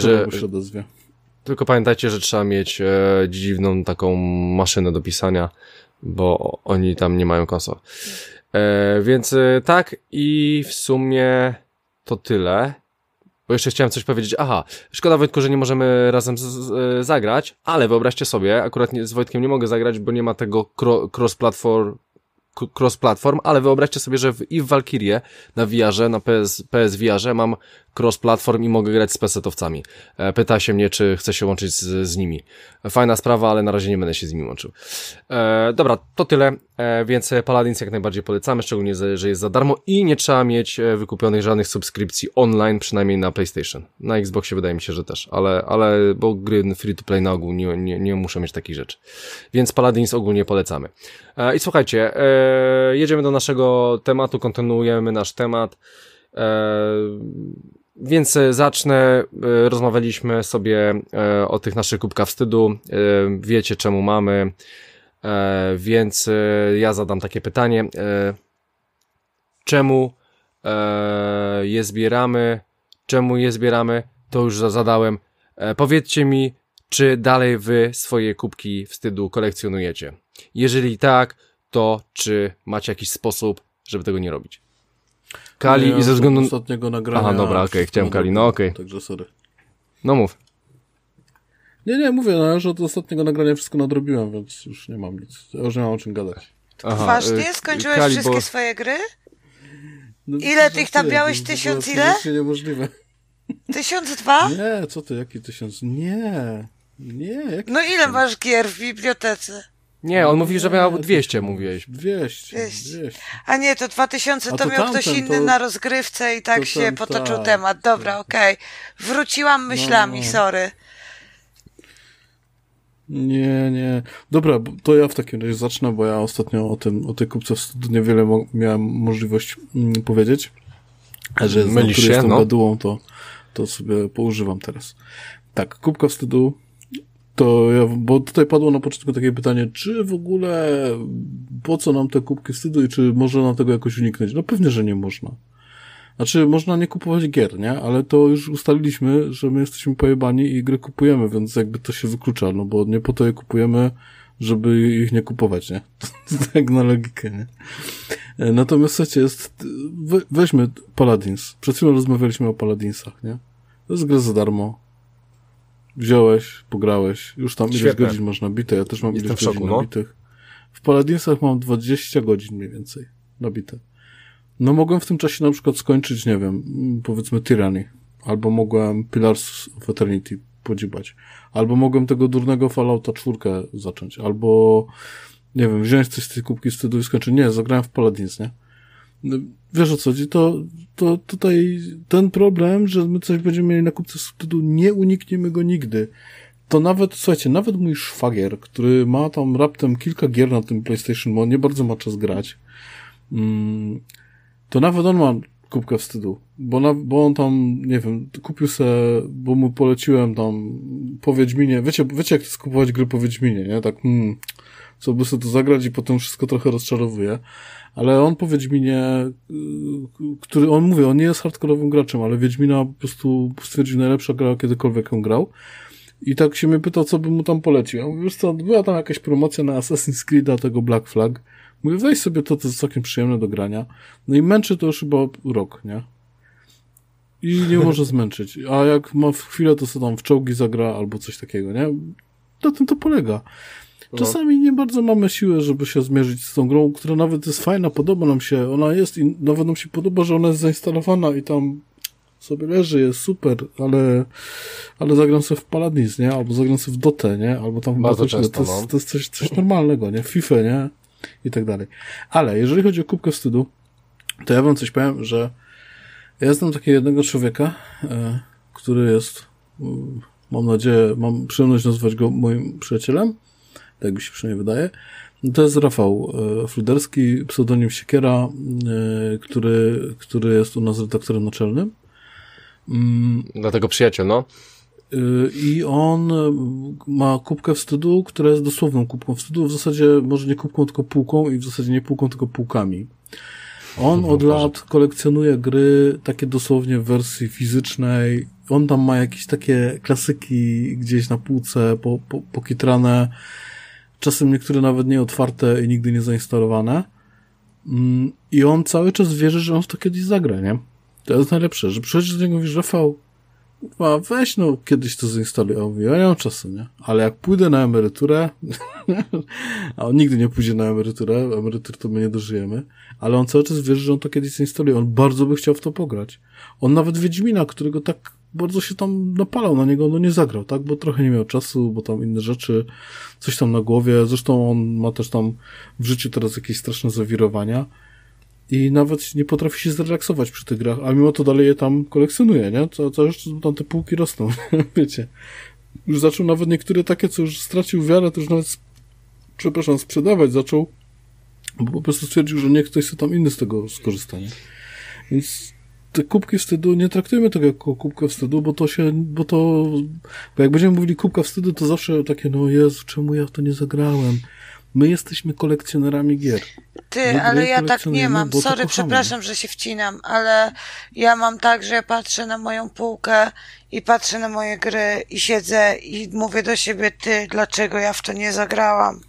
że trzeba mieć dziwną taką maszynę do pisania, bo oni tam nie mają konsol. Więc tak i w sumie to tyle. Bo jeszcze chciałem coś powiedzieć. Aha, szkoda Wojtku, że nie możemy razem zagrać, ale wyobraźcie sobie, akurat z Wojtkiem nie mogę zagrać, bo nie ma tego cross-platform cross-platform, ale wyobraźcie sobie, że i w Valkyrie na VR-ze, na PS VR-ze mam cross-platform i mogę grać z PC-towcami. Pyta się mnie, czy chcę się łączyć z nimi. Fajna sprawa, ale na razie nie będę się z nimi łączył. Dobra, to tyle, więc Paladins jak najbardziej polecamy, szczególnie, że jest za darmo i nie trzeba mieć wykupionych żadnych subskrypcji online, przynajmniej na PlayStation. Na Xboxie wydaje mi się, że też, ale bo gry free-to-play na ogół nie muszą mieć takich rzeczy. Więc Paladins ogólnie polecamy. I słuchajcie, jedziemy do naszego tematu, kontynuujemy nasz temat. Więc zacznę. Rozmawialiśmy sobie o tych naszych kubkach wstydu. Wiecie, czemu mamy. Więc ja zadam takie pytanie. Czemu je zbieramy? Czemu je zbieramy? To już zadałem. Powiedzcie mi, czy dalej wy swoje kubki wstydu kolekcjonujecie? Jeżeli tak, to czy macie jakiś sposób, żeby tego nie robić? Kali nie, i ze względu... ostatniego nagrania... Aha, dobra, okej, chciałem Kali, no okej. Także sorry. No mów. Nie, mówię, no, że od ostatniego nagrania wszystko nadrobiłem, więc już nie mam nic. Ja już nie mam o czym gadać. Aha, Ważnie? Skończyłeś Kali, wszystkie swoje gry? No, Ile tych tam miałeś? 1000 ile? To jest niemożliwe. 1002? Nie, co ty, jaki 1000? Nie, jaki No ile 1000? masz gier w bibliotece? Nie, on mówi, że miał 200, mówiłeś. 200. A nie, to 2000 A to to miał ktoś tamten, inny to- na rozgrywce i tak to się ten, potoczył tak. temat. Dobra, okej. Wróciłam myślami, No. sorry. Nie. Dobra, to ja w takim razie zacznę, bo ja ostatnio o tej kupce wstydu niewiele miałem możliwość powiedzieć. A że Mylisz się, jestem no. gadułą, to sobie poużywam teraz. Tak, kubka wstydu to ja, bo tutaj padło na początku takie pytanie, czy w ogóle po co nam te kubki wstydu i czy można nam tego jakoś uniknąć? No pewnie, że nie można. Znaczy, można nie kupować gier, nie? Ale to już ustaliliśmy, że my jesteśmy pojebani i gry kupujemy, więc jakby to się wyklucza, no bo nie po to je kupujemy, żeby ich nie kupować, nie? To tak na logikę, nie? Natomiast słuchajcie, weźmy Paladins. Przed chwilą rozmawialiśmy o Paladinsach, nie? To jest gra za darmo. Wziąłeś, pograłeś, już tam ileś Świetne. godzin masz nabite, ja też mam Jestem ileś w szoku, godzin no. nabitych. W Paladinsach mam 20 godzin mniej więcej nabite. No mogłem w tym czasie na przykład skończyć, nie wiem, powiedzmy Tyranny, albo mogłem Pillars of Eternity podziubać, albo mogłem tego durnego Fallouta 4 zacząć, albo nie wiem, wziąć coś z tej kubki wstydu i skończyć. Nie, zagrałem w Paladins, nie? No, wiesz o co chodzi? To tutaj ten problem, że my coś będziemy mieli na kubce wstydu, nie unikniemy go nigdy. To nawet, słuchajcie, nawet mój szwagier, który ma tam raptem kilka gier na tym PlayStation, bo on nie bardzo ma czas grać, to nawet on ma kubkę wstydu, bo on tam, nie wiem, kupił se, bo mu poleciłem tam po Wiedźminie, wiecie jak to jest kupować gry po Wiedźminie, nie? Tak, co by sobie to zagrać i potem wszystko trochę rozczarowuje, ale on po Wiedźminie, który, on nie jest hardkorowym graczem, ale Wiedźmina po prostu stwierdził najlepsza gra, kiedykolwiek on grał. I tak się mnie pytał, co bym mu tam polecił. Ja mówię, wiesz co, była tam jakaś promocja na Assassin's Creed'a, tego Black Flag. Mówię, weź sobie to jest całkiem przyjemne do grania. No i męczy to już chyba rok, nie? I nie może zmęczyć. A jak ma w chwilę, to sobie tam w czołgi zagra albo coś takiego, nie? Na tym to polega. Czasami nie bardzo mamy siłę, żeby się zmierzyć z tą grą, która nawet jest fajna, podoba nam się, ona jest i nawet nam się podoba, że ona jest zainstalowana i tam sobie leży, jest super, ale zagram sobie w Paladins, nie? Albo zagram sobie w Dotę, nie? Albo tam Bardzo coś, często, to jest coś normalnego, nie? FIFA, nie? I tak dalej. Ale jeżeli chodzi o kubkę wstydu, to ja wam coś powiem, że ja znam takiego jednego człowieka, który jest, mam nadzieję, mam przyjemność nazwać go moim przyjacielem, tak mi się przynajmniej wydaje. To jest Rafał Fluderski, pseudonim Siekiera, który jest u nas redaktorem naczelnym. Dlatego przyjaciel, no. I on ma kubkę wstydu, która jest dosłowną kubką wstydu, w zasadzie może nie kubką, tylko półką i w zasadzie nie półką, tylko półkami. On od lat kolekcjonuje gry takie dosłownie w wersji fizycznej. On tam ma jakieś takie klasyki gdzieś na półce pokitrane, czasem niektóre nawet nie otwarte i nigdy nie zainstalowane. I on cały czas wierzy, że on w to kiedyś zagra, nie? To jest najlepsze, że przychodzisz do niego i mówisz, Rafał, A weź kiedyś to zainstaluj. Ja mówię, ja nie mam czasu, nie? Ale jak pójdę na emeryturę, a on nigdy nie pójdzie na emerytur to my nie dożyjemy, ale on cały czas wierzy, że on to kiedyś zainstaluje. On bardzo by chciał w to pograć. On nawet Wiedźmina, którego tak bardzo się tam napalał na niego, nie zagrał, tak? Bo trochę nie miał czasu, bo tam inne rzeczy, coś tam na głowie. Zresztą on ma też tam w życiu teraz jakieś straszne zawirowania. I nawet nie potrafi się zrelaksować przy tych grach, a mimo to dalej je tam kolekcjonuje, nie? Co już tam te półki rosną, wiecie. Już zaczął nawet niektóre takie, co już stracił wiarę, to już nawet, sprzedawać zaczął, bo po prostu stwierdził, że niech ktoś sobie tam inny z tego skorzysta, nie? Więc te kubki wstydu, nie traktujmy tego jako kubkę wstydu, bo jak będziemy mówili kubka wstydu, to zawsze takie, Jezu, czemu ja w to nie zagrałem? My jesteśmy kolekcjonerami gier. Ale ja tak nie mam. Sorry, przepraszam, że się wcinam, ale ja mam tak, że ja patrzę na moją półkę i patrzę na moje gry i siedzę i mówię do siebie, dlaczego ja w to nie zagrałam?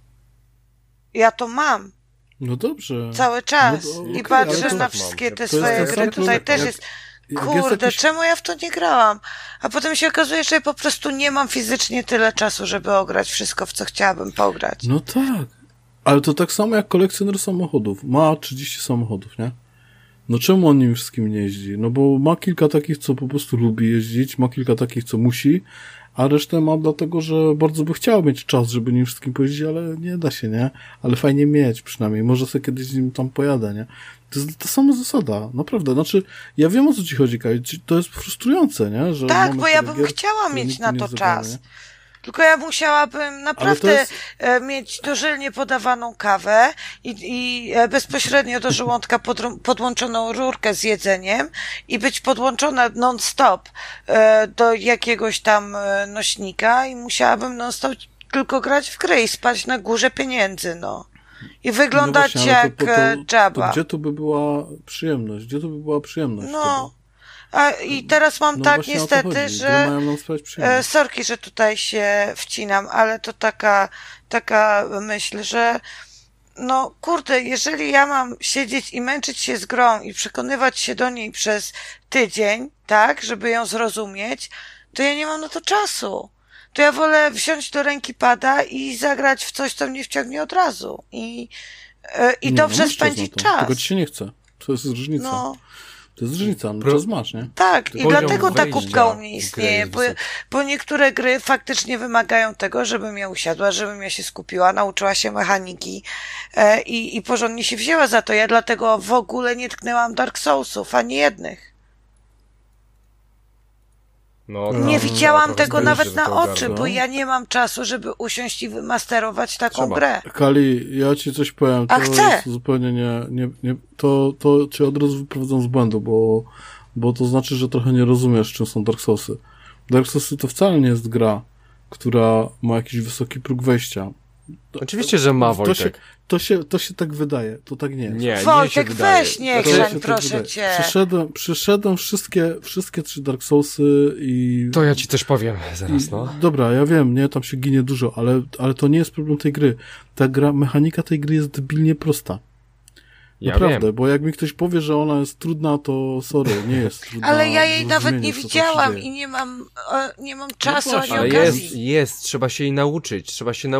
Ja to mam. No dobrze. Cały czas. I patrzę na tak wszystkie te To swoje jest gry. Tutaj też jest... Kurde, czemu ja w to nie grałam? A potem się okazuje, że ja po prostu nie mam fizycznie tyle czasu, żeby ograć wszystko, w co chciałabym pograć. No tak. Ale to tak samo jak kolekcjoner samochodów. Ma 30 samochodów, nie? No czemu on nimi wszystkim nie jeździ? No bo ma kilka takich, co po prostu lubi jeździć, ma kilka takich, co musi, a resztę ma dlatego, że bardzo by chciał mieć czas, żeby nim wszystkim pojeździć, ale nie da się, nie? Ale fajnie mieć przynajmniej. Może sobie kiedyś z nim tam pojadę, nie? To jest ta sama zasada, naprawdę. Znaczy, ja wiem, o co ci chodzi, Kaj. To jest frustrujące, nie? Że tak, bo ja bym chciała mieć na to czas. Tylko ja musiałabym naprawdę mieć dożylnie podawaną kawę i bezpośrednio do żołądka podłączoną rurkę z jedzeniem i być podłączona non-stop do jakiegoś tam nośnika i musiałabym non-stop tylko grać w gry i spać na górze pieniędzy, I wyglądać jak Jabba. To gdzie tu by była przyjemność? I teraz mam tak niestety, że sorki, że tutaj się wcinam, ale to taka myśl, że kurde, jeżeli ja mam siedzieć i męczyć się z grą i przekonywać się do niej przez tydzień, tak, żeby ją zrozumieć, to ja nie mam na to czasu. To ja wolę wziąć do ręki pada i zagrać w coś, co mnie wciągnie od razu. I dobrze spędzić czas. Tylko ci się nie chce. To jest różnica. To jest różnica, czas masz, nie? Tak, i dlatego ta kubka u mnie istnieje, bo niektóre gry faktycznie wymagają tego, żebym ja usiadła, żebym ja się skupiła, nauczyła się mechaniki i porządnie się wzięła za to. Ja dlatego w ogóle nie tknęłam Dark Soulsów, ani jednych. Nie widziałam tego nawet na oczy, bo ja nie mam czasu, żeby usiąść i wymasterować taką grę. Kali, ja ci coś powiem. A chcę! Jest zupełnie nie, to cię od razu wyprowadzą z błędu, bo to znaczy, że trochę nie rozumiesz, czym są Dark Soulsy. Dark Soulsy to wcale nie jest gra, która ma jakiś wysoki próg wejścia. Oczywiście, że ma, Wojtek. To się tak wydaje, to tak nie jest. Nie, Wojtek, się wydaje. weź nie grzań, proszę cię. Przyszedłem wszystkie 3 Dark Soulsy i... To ja ci też powiem zaraz, Dobra, ja wiem, nie, tam się ginie dużo, ale to nie jest problem tej gry. Mechanika tej gry jest debilnie prosta. Naprawdę, bo jak mi ktoś powie, że ona jest trudna, to sorry, nie jest trudna. Ale ja jej nawet nie widziałam i nie mam czasu ani okazji. Ale jest, trzeba się jej nauczyć.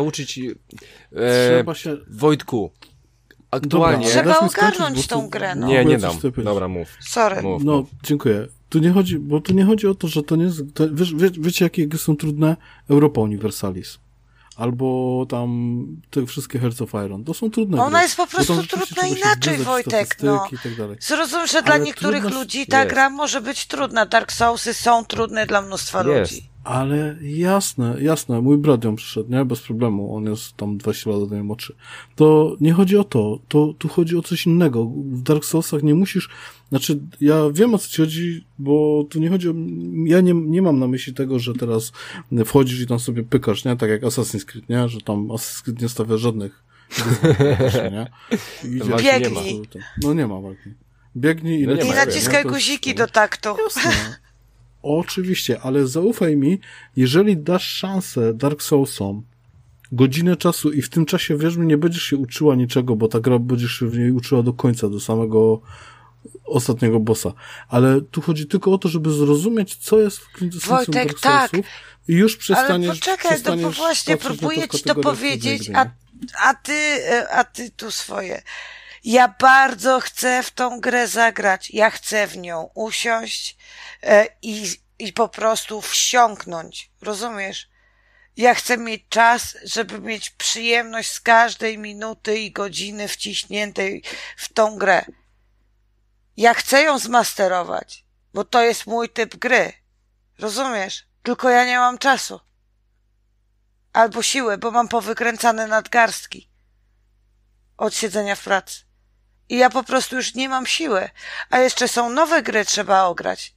Wojtku, aktualnie... Dobra, trzeba ogarnąć tą grę, Nie dam. Dobra, mów. Sorry. Mów. Dziękuję. Tu nie chodzi o to, że to nie jest... Wiecie, jakie są trudne? Europa Universalis. Albo tam te wszystkie Hearts of Iron. To są trudne Ona gry. jest po prostu trudna inaczej, Wojtek, tak Zrozum, że dla niektórych ludzi ta gra może być trudna. Dark Soulsy są trudne dla mnóstwa ludzi. Ale jasne. Mój brat ją przyszedł, nie? Bez problemu. On jest tam 20 lat ode mnie młodszy. To nie chodzi o to. Tu chodzi o coś innego. W Dark Soulsach nie musisz... Znaczy, ja wiem, o co ci chodzi, bo tu nie chodzi o... Ja nie mam na myśli tego, że teraz wchodzisz i tam sobie pykasz, nie? Tak jak Assassin's Creed, nie? Że tam Assassin's Creed nie stawia żadnych... nie? Biegnij. Nie ma walki. Biegnij i naciskaj guziki do taktu. Jasne. Oczywiście, ale zaufaj mi, jeżeli dasz szansę Dark Soulsom, godzinę czasu i w tym czasie, wierz mi, nie będziesz się uczyła niczego, bo ta gra będziesz się w niej uczyła do końca, do samego ostatniego bossa. Ale tu chodzi tylko o to, żeby zrozumieć, co jest w kwintesencją Wojtek, Dark Soulsów tak. i już przestaniesz... Ale poczekaj, no bo właśnie próbuję ci to powiedzieć, a ty tu swoje. Ja bardzo chcę w tą grę zagrać. Ja chcę w nią usiąść i po prostu wsiąknąć. Rozumiesz? Ja chcę mieć czas, żeby mieć przyjemność z każdej minuty i godziny wciśniętej w tą grę. Ja chcę ją zmasterować, bo to jest mój typ gry. Rozumiesz? Tylko ja nie mam czasu. Albo siły, bo mam powykręcane nadgarstki od siedzenia w pracy. I ja po prostu już nie mam siły. A jeszcze są nowe gry, trzeba ograć.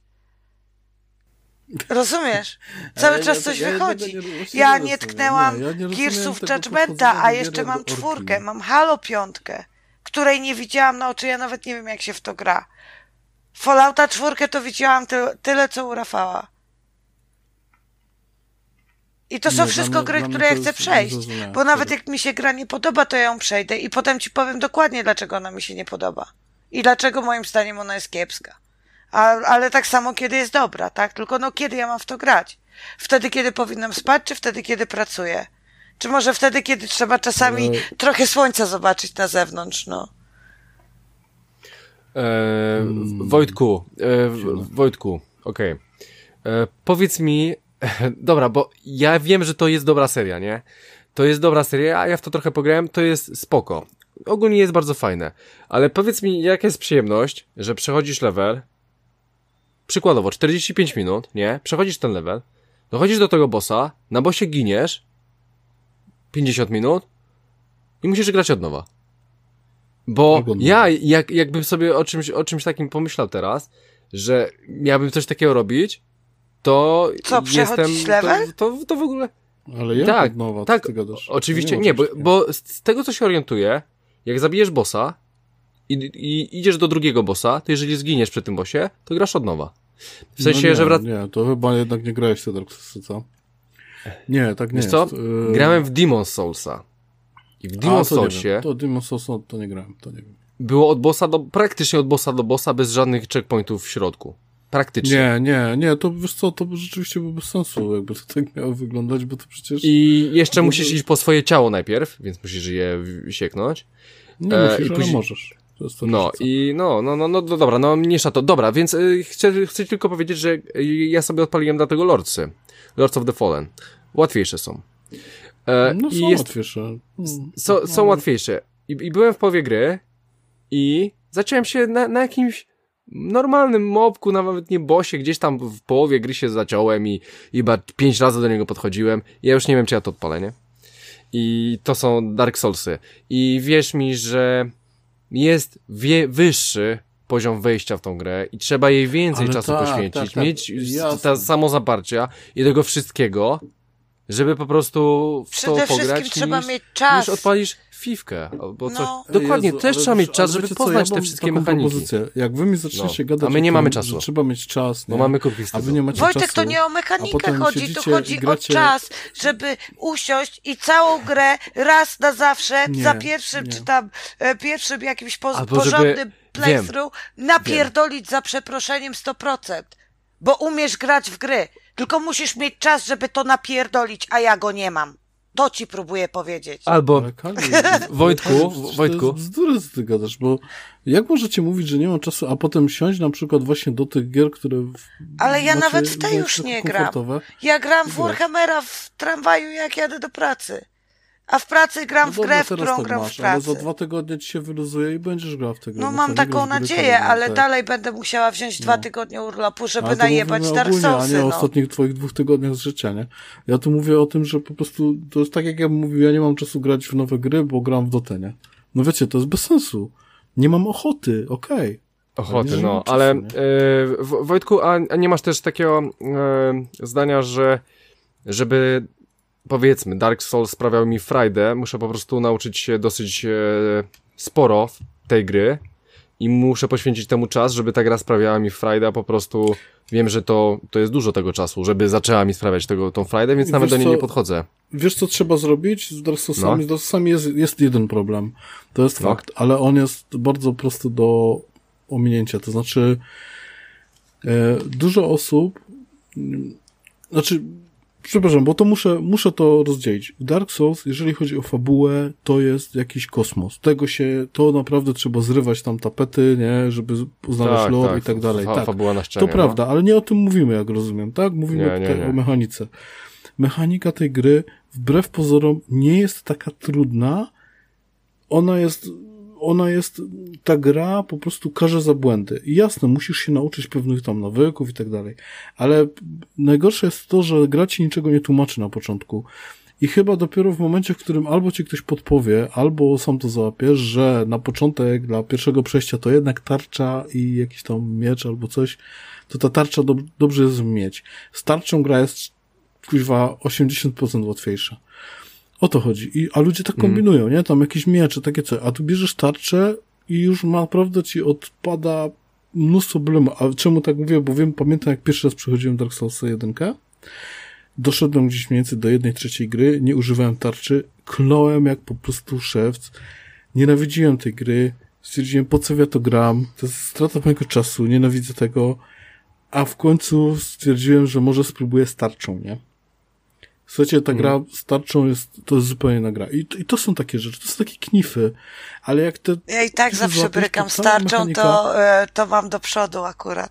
Rozumiesz? Cały czas coś wychodzi. Ja nie tknęłam Gearsów Judgmenta, a jeszcze mam 4, mam Halo 5, której nie widziałam na oczy, ja nawet nie wiem, jak się w to gra. Fallouta 4 to widziałam tyle, co u Rafała. I to są wszystko gry, które ja chcę przejść. Bo nawet jak mi się gra nie podoba, to ja ją przejdę i potem ci powiem dokładnie, dlaczego ona mi się nie podoba. I dlaczego moim zdaniem ona jest kiepska. Ale tak samo, kiedy jest dobra, tak? Tylko no, kiedy ja mam w to grać? Wtedy, kiedy powinnam spać, czy wtedy, kiedy pracuję? Czy może wtedy, kiedy trzeba czasami trochę słońca zobaczyć na zewnątrz, no? Wojtku, okej. Powiedz mi, dobra, bo ja wiem, że to jest dobra seria, nie? To jest dobra seria, a ja w to trochę pograłem, to jest spoko. Ogólnie jest bardzo fajne. Ale powiedz mi, jaka jest przyjemność, że przechodzisz level, przykładowo 45 minut, nie? Przechodzisz ten level, dochodzisz do tego bossa, na bossie giniesz 50 minut i musisz grać od nowa. Bo ja, jakbym sobie o czymś takim pomyślał teraz, że miałbym coś takiego robić, to co, przechodzić level? To w ogóle... Ale jak tak, od nowa, tak, ty gadasz? oczywiście, nie, bo z tego, co się orientuję, jak zabijesz bossa i idziesz do drugiego bossa, to jeżeli zginiesz przy tym bossie, to grasz od nowa. W sensie, że nie, to chyba jednak nie grałeś w Dark Soulsy, co? Nie, tak nie wiesz co? jest. Grałem w Demon's Soulsa. I w Demon's Soulsie... To Demon's Soulsa to nie grałem, to nie wiem. Było praktycznie od bossa do bossa, bez żadnych checkpointów w środku. Praktycznie. Nie, to wiesz co, to rzeczywiście by bez sensu, jakby to tak miało wyglądać, bo to przecież... I jeszcze musisz iść po swoje ciało najpierw, więc musisz je sieknąć. Nie musisz, ale możesz. No dobra, no mniejsza to. Dobra, więc chcę tylko powiedzieć, że ja sobie odpaliłem dlatego Lords of the Fallen. Łatwiejsze są. Łatwiejsze. Są łatwiejsze. I byłem w połowie gry i zacząłem się na jakimś normalnym mobku, nawet nie bossie, gdzieś tam w połowie gry się zaciąłem i chyba 5 razy do niego podchodziłem. Ja już nie wiem, czy ja to odpalę, nie? I to są Dark Soulsy. I wierz mi, że jest wyższy poziom wejścia w tą grę i trzeba jej więcej czasu poświęcić, mieć samozaparcia i tego wszystkiego, żeby po prostu w to pograć, przede wszystkim trzeba mieć czas. Niż odpalisz fifkę, albo coś. Dokładnie, też trzeba mieć czas, żeby poznać te wszystkie mechaniki. Jak wy mi zaczniecie gadać, a my nie mamy czasu, że trzeba mieć czas, bo mamy krótki a wy nie macie Wojtek, czasu, to nie o mechanikę chodzi, to chodzi o czas, żeby usiąść i całą grę raz na zawsze, za pierwszym, czy tam pierwszym jakimś porządnym playthrough napierdolić za przeproszeniem 100%. Bo umiesz grać w gry, tylko musisz mieć czas, żeby to napierdolić, a ja go nie mam. To ci próbuję powiedzieć. Albo, Wojtku. To jest bzdura, co ty gadasz, bo jak możecie mówić, że nie mam czasu, a potem siąść na przykład właśnie do tych gier, które... Ale ja nawet w te już nie gram. Ja gram w Warhammera w tramwaju, jak jadę do pracy. A w pracy gram w grę, w którą gram w pracy. Ale za 2 tygodnie ci się wyluzuje i będziesz grał w tego. No mam taką nadzieję, ale dalej będę musiała wziąć 2 tygodnie urlopu, żeby najebać Dark Soulsy. A nie o ostatnich twoich 2 tygodniach z życia, nie? Ja tu mówię o tym, że po prostu to jest tak, jak ja bym mówił, ja nie mam czasu grać w nowe gry, bo gram w Dotę, nie? No wiecie, to jest bez sensu. Nie mam ochoty, okej. Ochoty, no, ale Wojtku, a nie masz też takiego zdania, że żeby powiedzmy, Dark Souls sprawiał mi frajdę, muszę po prostu nauczyć się dosyć sporo tej gry i muszę poświęcić temu czas, żeby ta gra sprawiała mi frajdę, a po prostu wiem, że to jest dużo tego czasu, żeby zaczęła mi sprawiać tą frajdę, więc nawet do niej nie podchodzę. Wiesz, co trzeba zrobić z Dark Soulsami? Z Dark Soulsami jest jeden problem. To jest fakt, ale on jest bardzo prosty do ominięcia. To znaczy dużo osób, przepraszam, bo to muszę to rozdzielić. Dark Souls, jeżeli chodzi o fabułę, to jest jakiś kosmos. To naprawdę trzeba zrywać tam tapety, nie, żeby znaleźć lore i tak dalej. Fabuła na ścianie. To prawda, ale nie o tym mówimy, jak rozumiem, tak? Mówimy tutaj o mechanice. Mechanika tej gry, wbrew pozorom, nie jest taka trudna. Ona jest, ta gra po prostu karze za błędy. I jasne, musisz się nauczyć pewnych tam nawyków i tak dalej. Ale najgorsze jest to, że gra ci niczego nie tłumaczy na początku. I chyba dopiero w momencie, w którym albo ci ktoś podpowie, albo sam to załapiesz, że na początek dla pierwszego przejścia to jednak tarcza i jakiś tam miecz albo coś, to ta tarcza dobrze jest mieć. Z tarczą gra jest kuźwa 80% łatwiejsza. O to chodzi. A ludzie tak kombinują, nie? Tam jakieś miecze, takie co. A tu bierzesz tarczę i już naprawdę ci odpada mnóstwo problemów. A czemu tak mówię? Bo pamiętam jak pierwszy raz przechodziłem Dark Souls 1. Doszedłem gdzieś mniej więcej do 1/3 gry, nie używałem tarczy, kląłem jak po prostu szewc. Nienawidziłem tej gry. Stwierdziłem, po co ja to gram? To jest strata mojego czasu, nienawidzę tego. A w końcu stwierdziłem, że może spróbuję z tarczą, nie? Słuchajcie, ta gra z tarczą to jest zupełnie inna gra. I to są takie rzeczy, to są takie knify, ale jak te... Ja i tak zawsze brykam z tarczą, to mam do przodu akurat.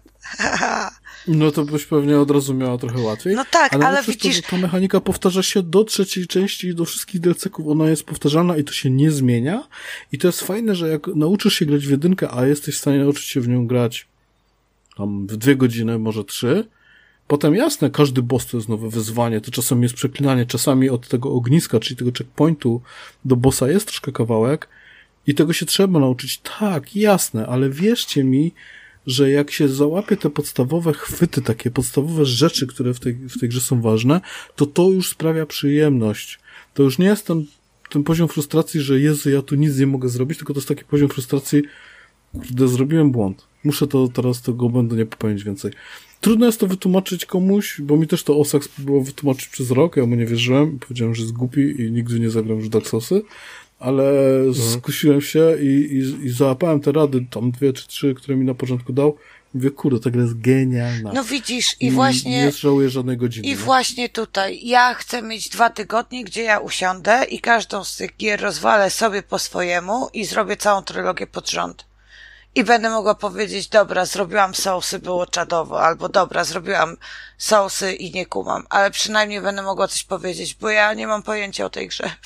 No to byś pewnie od razu miała trochę łatwiej. No tak, ale widzisz... Ta mechanika powtarza się do trzeciej części i do wszystkich DLC-ków, ona jest powtarzalna i to się nie zmienia. I to jest fajne, że jak nauczysz się grać w 1, a jesteś w stanie nauczyć się w nią grać tam w 2 godziny, może 3, potem jasne, każdy boss to jest nowe wyzwanie, to czasami jest przeklinanie, czasami od tego ogniska, czyli tego checkpointu do bossa jest troszkę kawałek i tego się trzeba nauczyć. Tak, jasne, ale wierzcie mi, że jak się załapie te podstawowe chwyty, takie podstawowe rzeczy, które w tej grze są ważne, to już sprawia przyjemność. To już nie jest ten poziom frustracji, że Jezu, ja tu nic nie mogę zrobić, tylko to jest taki poziom frustracji, kurde, zrobiłem błąd. Muszę teraz tego błędu nie popełnić więcej. Trudno jest to wytłumaczyć komuś, bo mi też to Osak spróbował wytłumaczyć przez rok, ja mu nie wierzyłem, powiedziałem, że jest głupi i nigdy nie zagram już Dark Soulsy, ale skusiłem się i załapałem te rady, tam 2 czy 3, które mi na początku dał. Mówię, kurde, ta gra jest genialna. No widzisz, i właśnie... Nie żałuję żadnej godziny. I właśnie tutaj, ja chcę mieć 2 tygodnie, gdzie ja usiądę i każdą z tych gier rozwalę sobie po swojemu i zrobię całą trylogię pod rząd. I będę mogła powiedzieć, dobra, zrobiłam Soulsy, było czadowo, albo dobra, zrobiłam Soulsy i nie kumam, ale przynajmniej będę mogła coś powiedzieć, bo ja nie mam pojęcia o tej grze.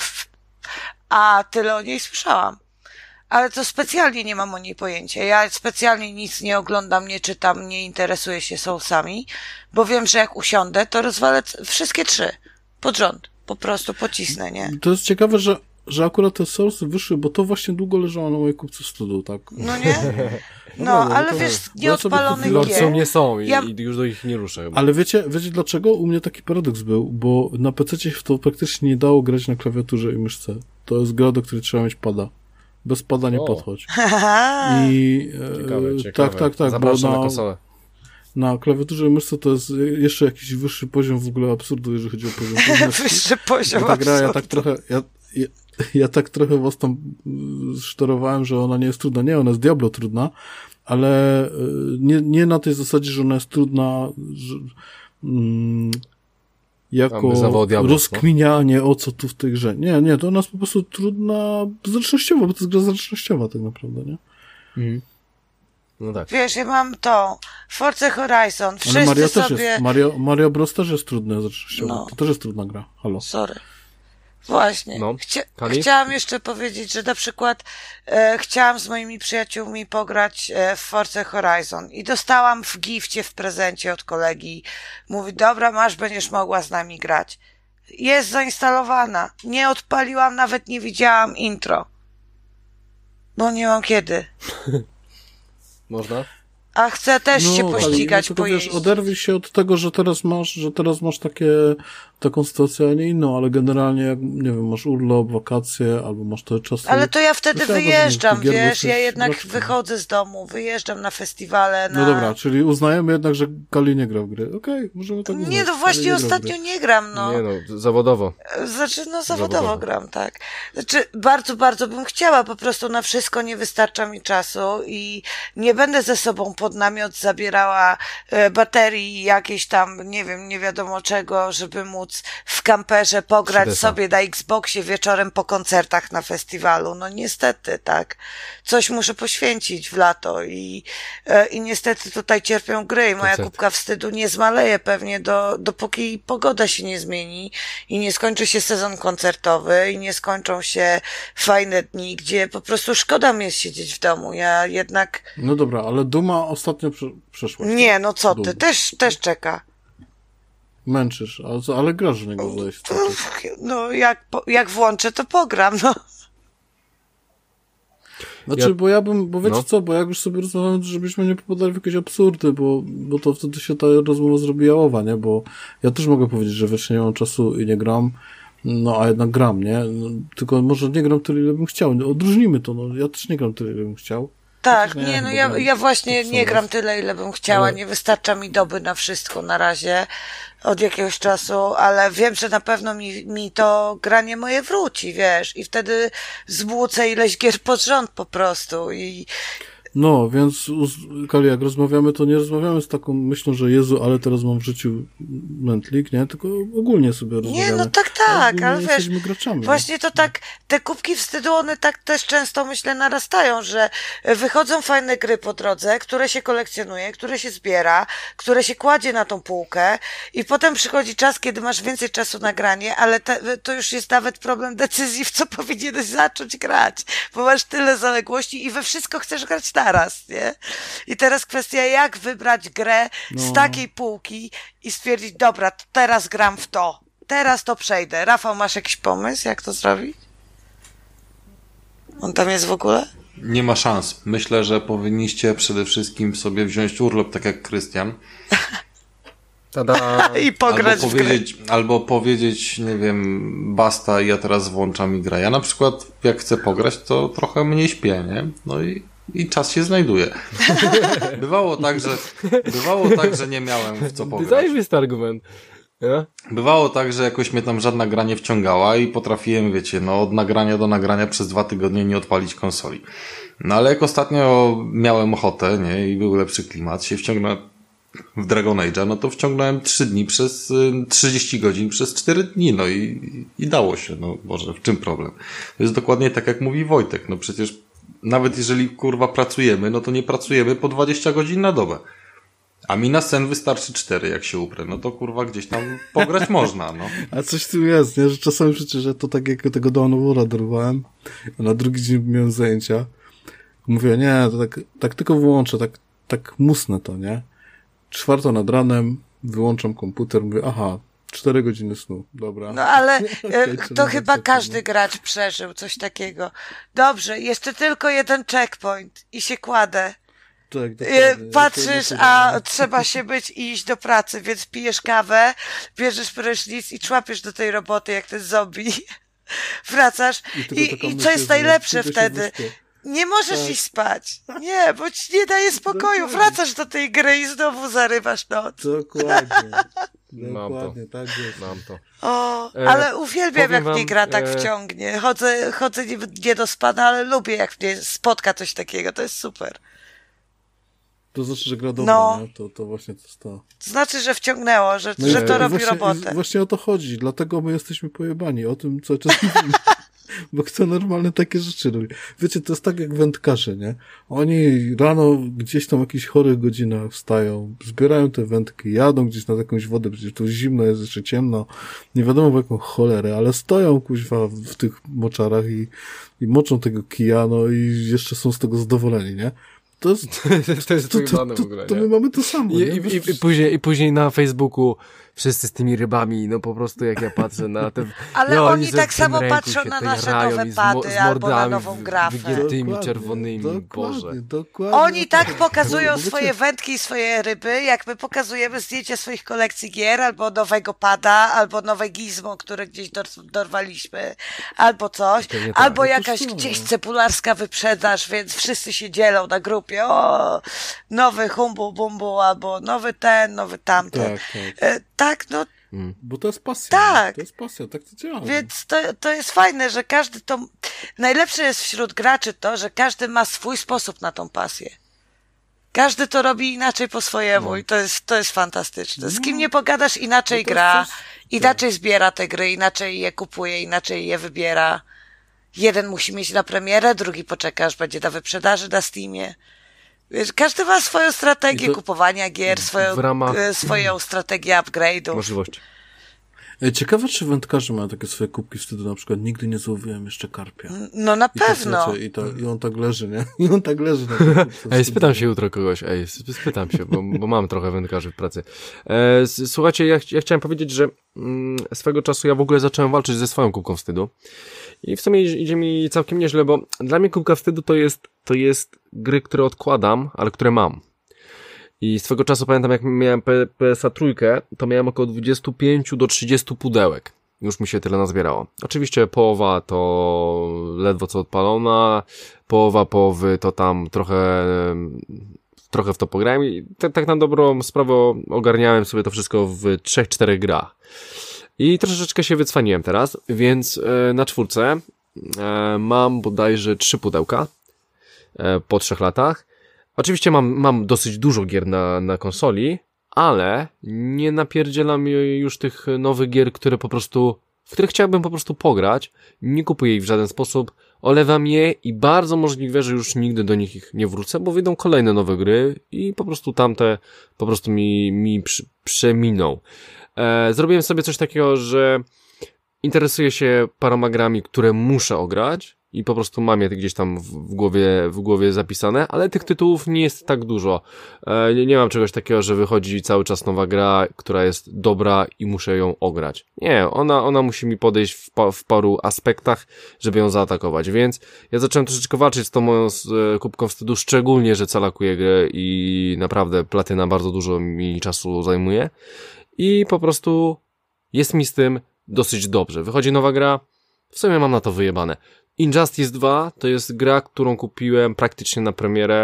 A tyle o niej słyszałam. Ale to specjalnie nie mam o niej pojęcia. Ja specjalnie nic nie oglądam, nie czytam, nie interesuję się Soulsami, bo wiem, że jak usiądę, to rozwalę wszystkie 3 pod rząd. Po prostu pocisnę, nie? To jest ciekawe, że akurat te Soulsy wyszły, bo to właśnie długo leżało na mojej kupce studu, tak? No nie? No, ale wiesz, nieodpalonych gier. Nie są i już do ich nie ruszę. Chyba. Ale wiecie dlaczego? U mnie taki paradoks był, bo na PC w to praktycznie nie dało grać na klawiaturze i myszce. To jest gra, do której trzeba mieć pada. Bez pada nie podchodź. I ciekawe. Tak. Zapraszam na konsolę. Na klawiaturze i myszce to jest jeszcze jakiś wyższy poziom w ogóle absurdu, jeżeli chodzi o poziom. Wyższy poziom ta gra, ja tak trochę was tam sztorowałem, że ona nie jest trudna. Nie, ona jest diablo trudna, ale nie na tej zasadzie, że ona jest trudna jako rozkminianie, o co tu w tej grze. Nie, to ona jest po prostu trudna zręcznościowo, bo to jest gra zręcznościowa tak naprawdę, nie? Mhm. No tak. Wiesz, ja mam Forza Horizon, wszyscy ale Mario sobie... też jest, Mario Bros. Też jest trudne zręcznościowo. No. To też jest trudna gra. Halo. Sorry. Właśnie. No. Chciałam jeszcze powiedzieć, że na przykład chciałam z moimi przyjaciółmi pograć w Forza Horizon i dostałam w gifcie w prezencie od kolegi. Mówi, dobra, masz, będziesz mogła z nami grać. Jest zainstalowana. Nie odpaliłam, nawet nie widziałam intro. Bo nie mam kiedy. Można? A chcę też się ale pościgać, tylko pojeździć. wiesz, oderwij się od tego, że teraz masz taką sytuację, a nie inną, ale generalnie, jak, nie wiem, masz urlop, wakacje, albo masz tyle czasu. Ale to ja wtedy trzeba wyjeżdżam, gier, bo wiesz, jesteś ja jednak graczką. wychodzę z domu, wyjeżdżam na festiwale, No dobra, czyli uznajemy jednak, że Kali nie gra w gry. Okej, możemy tak uznać. Nie, no Kali właśnie nie gra w ostatnio gry. nie gram, no. Nie no, zawodowo. Znaczy, no Zawodowo. zawodowo gram, tak. Znaczy, bardzo, bardzo bym chciała, po prostu na wszystko nie wystarcza mi czasu i nie będę ze sobą pod namiot zabierała baterii jakiejś tam, nie wiem, nie wiadomo czego, żeby móc w kamperze pograć 3DS-a. sobie na Xboxie wieczorem po koncertach na festiwalu. No niestety, tak. Coś muszę poświęcić w lato i niestety tutaj cierpią gry i moja Koncerty. kubka wstydu nie zmaleje pewnie dopóki pogoda się nie zmieni i nie skończy się sezon koncertowy i nie skończą się fajne dni, gdzie po prostu szkoda mi jest siedzieć w domu. Ja jednak... No dobra, ale Duma ostatnio przeszła. Nie, no co ty, Duma. też czeka. Męczysz, ale grasz w niego zejść. No jak włączę, to pogram, no. Znaczy, bo wiecie No. co, bo jak już sobie rozmawiamy, żebyśmy nie popadali w jakieś absurdy, bo to wtedy się ta rozmowa zrobi jałowa, nie? Bo ja też mogę powiedzieć, że wiecznie nie mam czasu i nie gram, no a jednak gram, nie? No, tylko może nie gram tyle, ile bym chciał. No, odróżnimy to, no ja też nie gram tyle, ile bym chciał. Tak, Nie, nie, no bo ja właśnie tak nie samo gram jest. tyle, ile bym chciała, Ale- nie wystarcza mi doby na wszystko na razie, od jakiegoś czasu, ale wiem, że na pewno mi to granie moje wróci, wiesz, i wtedy zbłócę ileś gier pod rząd po prostu i No, więc Kali, jak rozmawiamy, to nie rozmawiamy z taką myślą, że Jezu, ale teraz mam w życiu mętlik, nie? Tylko ogólnie sobie rozmawiamy. nie, no tak, Ogólnie ale wiesz, jesteśmy graczami. właśnie to tak, te kubki wstydu, one tak też często, myślę, narastają, że wychodzą fajne gry po drodze, które się kolekcjonuje, które się zbiera, które się kładzie na tą półkę i potem przychodzi czas, kiedy masz więcej czasu na granie, ale to już jest nawet problem decyzji, w co powinieneś zacząć grać, bo masz tyle zaległości i we wszystko chcesz grać naraz, nie? I teraz kwestia, jak wybrać grę z takiej półki i stwierdzić, dobra, to teraz gram w to. Teraz to przejdę. Rafał, masz jakiś pomysł, jak to zrobić? On tam jest w ogóle? Nie ma szans. Myślę, że powinniście przede wszystkim sobie wziąć urlop, tak jak Krystian. Tada. I pograć w grę. Albo powiedzieć, nie wiem, basta, ja teraz włączam i gra. Ja na przykład, jak chcę pograć, to trochę mniej śpię, nie? No i czas się znajduje. Bywało tak, że nie miałem w co pograć. Zajebisty argument. Ja? Bywało tak, że jakoś mnie tam żadna gra nie wciągała i potrafiłem, wiecie, no od nagrania do nagrania przez 2 tygodnie nie odpalić konsoli. No ale jak ostatnio miałem ochotę, nie, i był lepszy klimat, się wciągnąłem w Dragon Age'a, no to wciągnąłem 3 dni przez 30 godzin przez 4 dni, no i dało się, no Boże, w czym problem? To jest dokładnie tak, jak mówi Wojtek, no przecież nawet jeżeli, kurwa, pracujemy, no to nie pracujemy po 20 godzin na dobę. A mi na sen wystarczy 4, jak się uprę. No to kurwa gdzieś tam pograć można, no. A coś tu jest, nie? Że czasami przecież ja to tak jak tego Dawn of War'a dorwałem, a na drugi dzień miałem zajęcia. Mówię, nie, to tak tylko wyłączę, tak musnę to, nie? 4 nad ranem, wyłączam komputer, mówię, aha, 4 godziny snu, dobra. No ale Okej, to trzeba chyba wracać, każdy no. gracz przeżył coś takiego. Dobrze, jeszcze tylko jeden checkpoint i się kładę. Tak, dokładnie. Patrzysz, a trzeba się być i iść do pracy, więc pijesz kawę, bierzesz prysznic i człapiesz do tej roboty jak ten zombie. Wracasz i co jest najlepsze wtedy? Nie możesz iść spać. Nie, bo ci nie daje spokoju. Wracasz do tej gry i znowu zarywasz noc. Dokładnie. Mam to. Dokładnie, tak jest. Mam to. O, ale uwielbiam, powiem jak wam, mnie gra tak wciągnie. Chodzę nie do spana, ale lubię, jak mnie spotka coś takiego. To jest super. To znaczy, że gra dobra, No. nie? To właśnie to jest to. To znaczy, że wciągnęło, że No i to robi właśnie, robotę. Właśnie o to chodzi, dlatego my jesteśmy pojebani, o tym cały czas mówimy. Bo kto normalnie takie rzeczy robi? Wiecie, to jest tak jak wędkarze, nie? Oni rano gdzieś tam w jakichś chorych godzinach wstają, zbierają te wędki, jadą gdzieś na jakąś wodę, przecież tu zimno jest, jeszcze ciemno, nie wiadomo w jaką cholerę, ale stoją kuźwa w tych moczarach i moczą tego kija, no i jeszcze są z tego zadowoleni, nie? To jest To jest pojebane w ogóle, to nie? my mamy to samo, nie? I później na Facebooku wszyscy z tymi rybami, no po prostu jak ja patrzę na te... Ale no, oni ze tak samo tym ręku patrzą się na nasze terają nowe i z pady albo na mordami nową grafę. wygiętymi, czerwonymi, Boże. Dokładnie. Oni tak pokazują Bo wiecie- swoje wędki i swoje ryby, jak my pokazujemy zdjęcia swoich kolekcji gier, albo nowego pada, albo nowe gizmo, które gdzieś dorwaliśmy, albo coś, Pewnie tak. albo No to jakaś co? gdzieś cepularska wyprzedaż, więc wszyscy się dzielą na grupie, o, nowy humbu bumbu, albo nowy ten, nowy tamten. Tak. Tak, no Bo to jest pasja. Tak. To jest pasja, tak to działa. więc to jest fajne, że każdy to... Najlepsze jest wśród graczy to, że każdy ma swój sposób na tą pasję. Każdy to robi inaczej po swojemu i to jest fantastyczne. Z kim nie pogadasz, inaczej No to gra, jest inaczej zbiera te gry, inaczej je kupuje, inaczej je wybiera. Jeden musi mieć na premierę, drugi poczeka, aż będzie na wyprzedaży na Steamie. Wiesz, każdy ma swoją strategię I to- kupowania gier, w ramach- swoją strategię upgrade'ów. Możliwości. Ciekawe, czy wędkarze mają takie swoje kubki wstydu, na przykład nigdy nie złowiłem jeszcze karpia. No na I tak, pewno. wiecie, I on tak leży, nie? I on tak leży na tej kubce Ej, wstydu. spytam się jutro kogoś, spytam się, bo mam trochę wędkarzy w pracy. Słuchajcie, ja chciałem powiedzieć, że swego czasu ja w ogóle zacząłem walczyć ze swoją kubką wstydu i w sumie idzie mi całkiem nieźle, bo dla mnie kubka wstydu to jest gry, które odkładam, ale które mam. I swego czasu pamiętam, jak miałem PSA trójkę, to miałem około 25 do 30 pudełek. Już mi się tyle nazbierało. Oczywiście połowa to ledwo co odpalona, połowy to tam trochę w to pograłem i tak na dobrą sprawę ogarniałem sobie to wszystko w 3-4 grach. I troszeczkę się wycwaniłem teraz, więc na 4 mam bodajże 3 pudełka po 3 latach. Oczywiście mam dosyć dużo gier na konsoli, ale nie napierdzielam już tych nowych gier, w których chciałbym po prostu pograć. Nie kupuję ich w żaden sposób, olewam je i bardzo możliwe, że już nigdy do nich nie wrócę, bo wyjdą kolejne nowe gry i po prostu tamte po prostu mi przeminą. Zrobiłem sobie coś takiego, że interesuję się paroma grami, które muszę ograć i po prostu mam je gdzieś tam w głowie zapisane, ale tych tytułów nie jest tak dużo. Nie mam czegoś takiego, że wychodzi cały czas nowa gra, która jest dobra i muszę ją ograć. Nie, ona musi mi podejść w paru aspektach, żeby ją zaatakować, więc ja zacząłem troszeczkę walczyć z tą moją kubką wstydu, szczególnie, że calakuję grę i naprawdę platyna bardzo dużo mi czasu zajmuje i po prostu jest mi z tym dosyć dobrze. Wychodzi nowa gra, w sumie mam na to wyjebane. Injustice 2 to jest gra, którą kupiłem praktycznie na premierę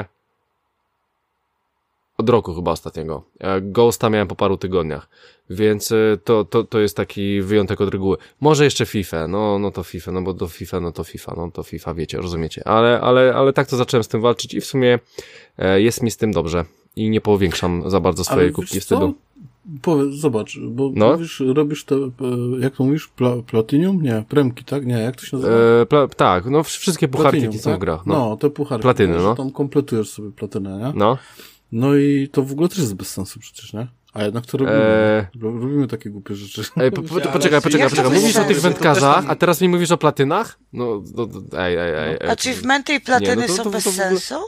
od roku chyba ostatniego. Ghosta miałem po paru tygodniach, więc to jest taki wyjątek od reguły. Może jeszcze FIFA, no to FIFA, no bo do FIFA, no to FIFA, wiecie, rozumiecie. Ale tak to zacząłem z tym walczyć i w sumie jest mi z tym dobrze i nie powiększam za bardzo swojej kubki wstydu. Zobacz, bo No? mówisz, robisz te, jak to mówisz, Platinum? Nie, premki, tak? Nie, jak to się nazywa? Tak, no wszystkie pucharki, Platinum, jakie są w grach. No, te pucharki. Platyny, że no. Tam kompletujesz sobie platynę, nie? No. No i to w ogóle też jest bez sensu przecież, nie? A jednak to robimy. Robimy takie głupie rzeczy. Ej, poczekaj. Jak to Mówisz o bez tych sensu? wędkarzach, a teraz mi mówisz o platynach? No, ej. Achievementy i platyny Nie, no to- są to- bez to w ogóle- sensu?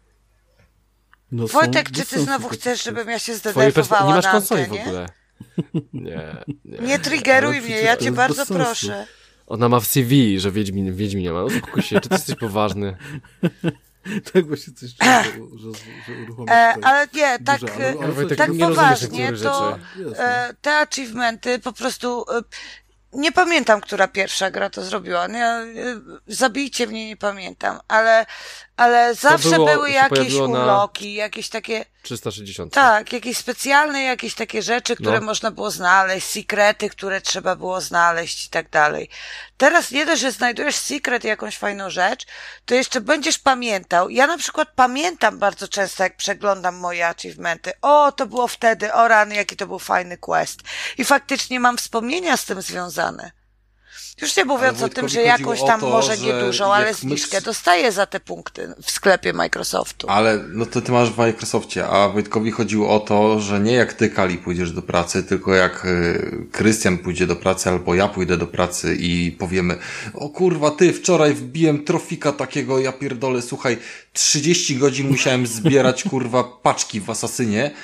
No, są Wojtek, bez czy ty sensu znowu takie chcesz, rzeczy. żebym ja się Twoje zdenerwowała nie masz na konsoli w antenie? ogóle. Nie. Nie triggeruj Ale mnie, przecież ja to cię jest bardzo bez sensu. proszę. Ona ma w CV, że Wiedźminie ma. No spokój się, czy ty jesteś poważny? Tak właśnie coś czuję, że uruchomisz Ale nie, tak, duże, ale Wojtek, tak nie rozumiesz poważnie, niektórych to rzeczy. Jest, te achievementy po prostu... Nie pamiętam, która pierwsza gra to zrobiła. Zabijcie mnie, nie pamiętam. Ale zawsze były się jakieś pojawiło na- urloki, jakieś takie... 360. Tak, jakieś specjalne, jakieś takie rzeczy, które No. można było znaleźć, sekrety, które trzeba było znaleźć i tak dalej. Teraz nie dość, że znajdujesz sekret i jakąś fajną rzecz, to jeszcze będziesz pamiętał. Ja na przykład pamiętam bardzo często, jak przeglądam moje achievementy. O, to było wtedy, o rany, jaki to był fajny quest. I faktycznie mam wspomnienia z tym związane. Już nie mówiąc Ale o tym, Wojtkowi że chodziło jakąś o tam to, może że niedużą, ale jak zniżkę dostaję za te punkty w sklepie Microsoftu. Ale no to ty masz w Microsoftie, a Wojtkowi chodziło o to, że nie jak ty, Kali, pójdziesz do pracy, tylko jak Krystian pójdzie do pracy albo ja pójdę do pracy i powiemy: o kurwa, ty, wczoraj wbiłem trofika takiego, ja pierdolę, słuchaj, 30 godzin musiałem zbierać kurwa paczki w Asasynie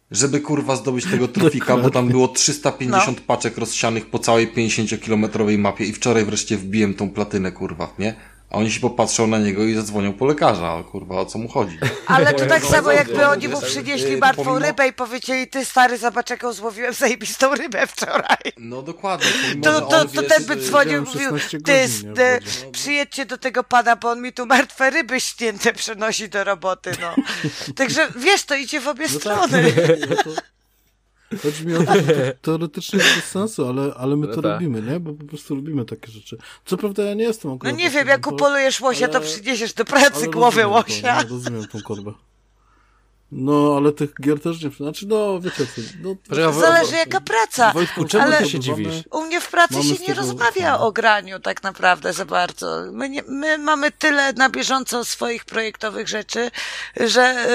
żeby kurwa zdobyć tego trofika, bo tam było 350 paczek rozsianych po całej 50-kilometrowej mapie i wczoraj wreszcie wbiłem tą platynę, kurwa, nie? A oni się popatrzą na niego i zadzwonią po lekarza, kurwa, o co mu chodzi? Ale to tak samo jakby oni mu przynieśli martwą rybę i powiedzieli, ty stary, zobacz jaką złowiłem zajebistą rybę wczoraj. No dokładnie. To ten by dzwonił i mówił, przyjedźcie do tego pana, bo on mi tu martwe ryby ścięte przenosi do roboty, no. Także wiesz, to idzie w obie strony. Chodzi mi o to, że to teoretycznie jest bez sensu, ale my to robimy, nie? Bo po prostu robimy takie rzeczy. Co prawda ja nie jestem akurat... No nie wiem, jak upolujesz łosia, to przyniesiesz do pracy głowę łosia. No, rozumiem tą korbę. No, ale tych gier też nie... Znaczy, no, wiecie co... No, zależy jaka praca. Wojtku, czemu ty się dziwisz? U mnie w pracy się nie rozmawia o graniu tak naprawdę za bardzo. My mamy tyle na bieżąco swoich projektowych rzeczy, że...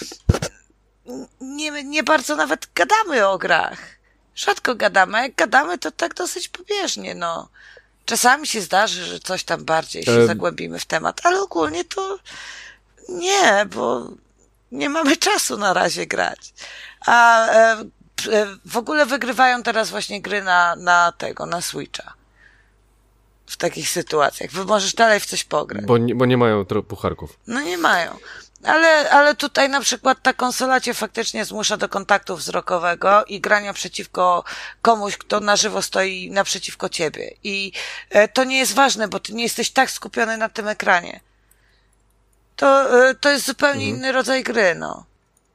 Nie bardzo nawet gadamy o grach. Rzadko gadamy, a jak gadamy, to tak dosyć pobieżnie, no. Czasami się zdarzy, że coś tam bardziej się zagłębimy w temat, ale ogólnie to nie, bo nie mamy czasu na razie grać. A w ogóle wygrywają teraz właśnie gry na Switcha. W takich sytuacjach. Wy możesz dalej w coś pograć. Bo nie mają pucharków. No nie mają. Ale tutaj na przykład ta konsola cię faktycznie zmusza do kontaktu wzrokowego i grania przeciwko komuś, kto na żywo stoi naprzeciwko ciebie. I to nie jest ważne, bo ty nie jesteś tak skupiony na tym ekranie. To jest zupełnie inny rodzaj gry, no.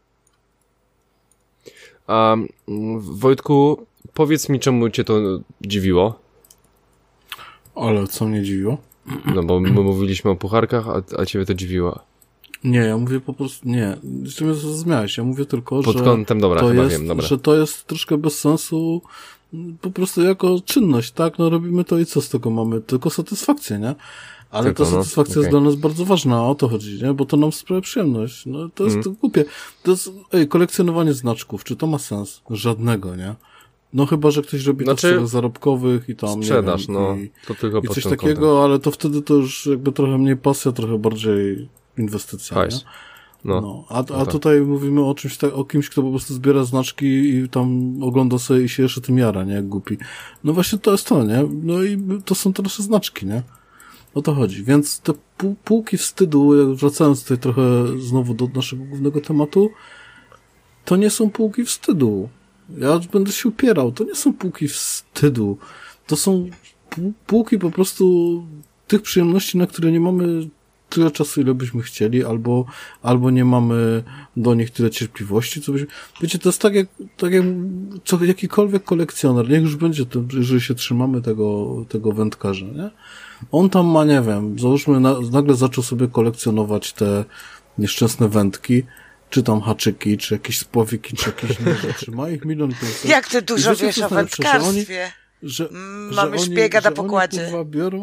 A Wojtku, powiedz mi, czemu cię to dziwiło? Ale co mnie dziwiło? No bo my mówiliśmy o pucharkach, a ciebie to dziwiło. Nie, ja mówię po prostu, nie, jeszcze mnie zrozumiałeś, ja mówię tylko, pod kątem, dobra, chyba jest, wiem, dobra. Że to jest troszkę bez sensu po prostu jako czynność, tak, no robimy to i co z tego mamy, tylko satysfakcję, nie? Ale tylko, ta satysfakcja jest dla nas bardzo ważna, o to chodzi, nie? Bo to nam sprawia przyjemność, no to jest głupie. To jest, kolekcjonowanie znaczków, czy to ma sens? Żadnego, nie? No chyba, że ktoś robi to w celach zarobkowych i tam, sprzedaż, nie wiem, no, to tylko i pod coś tym takiego, kątem. ale to wtedy to już jakby trochę mniej pasja, trochę bardziej inwestycja, nie? No. A tak. tutaj mówimy o czymś o kimś, kto po prostu zbiera znaczki i tam ogląda sobie i się jeszcze tym jara, nie? Jak głupi. No właśnie to jest to, nie? No i to są te nasze znaczki, nie? O to chodzi. Więc te półki wstydu, wracając tutaj trochę znowu do naszego głównego tematu, to nie są półki wstydu. Ja będę się upierał. To nie są półki wstydu. To są półki po prostu tych przyjemności, na które nie mamy tyle czasu, ile byśmy chcieli, albo nie mamy do nich tyle cierpliwości, co byśmy... Wiecie, to jest tak jak jakikolwiek kolekcjoner, niech już będzie to, jeżeli się trzymamy tego wędkarza, nie? On tam ma, nie wiem, załóżmy, nagle zaczął sobie kolekcjonować te nieszczęsne wędki, czy tam haczyki, czy jakieś spławiki, czy jakieś inne rzeczy. Ma ich 1 500 000. Jak ty dużo wiesz o wędkarstwie? Mamy szpiega na pokładzie. Oni, kurwa, biorą...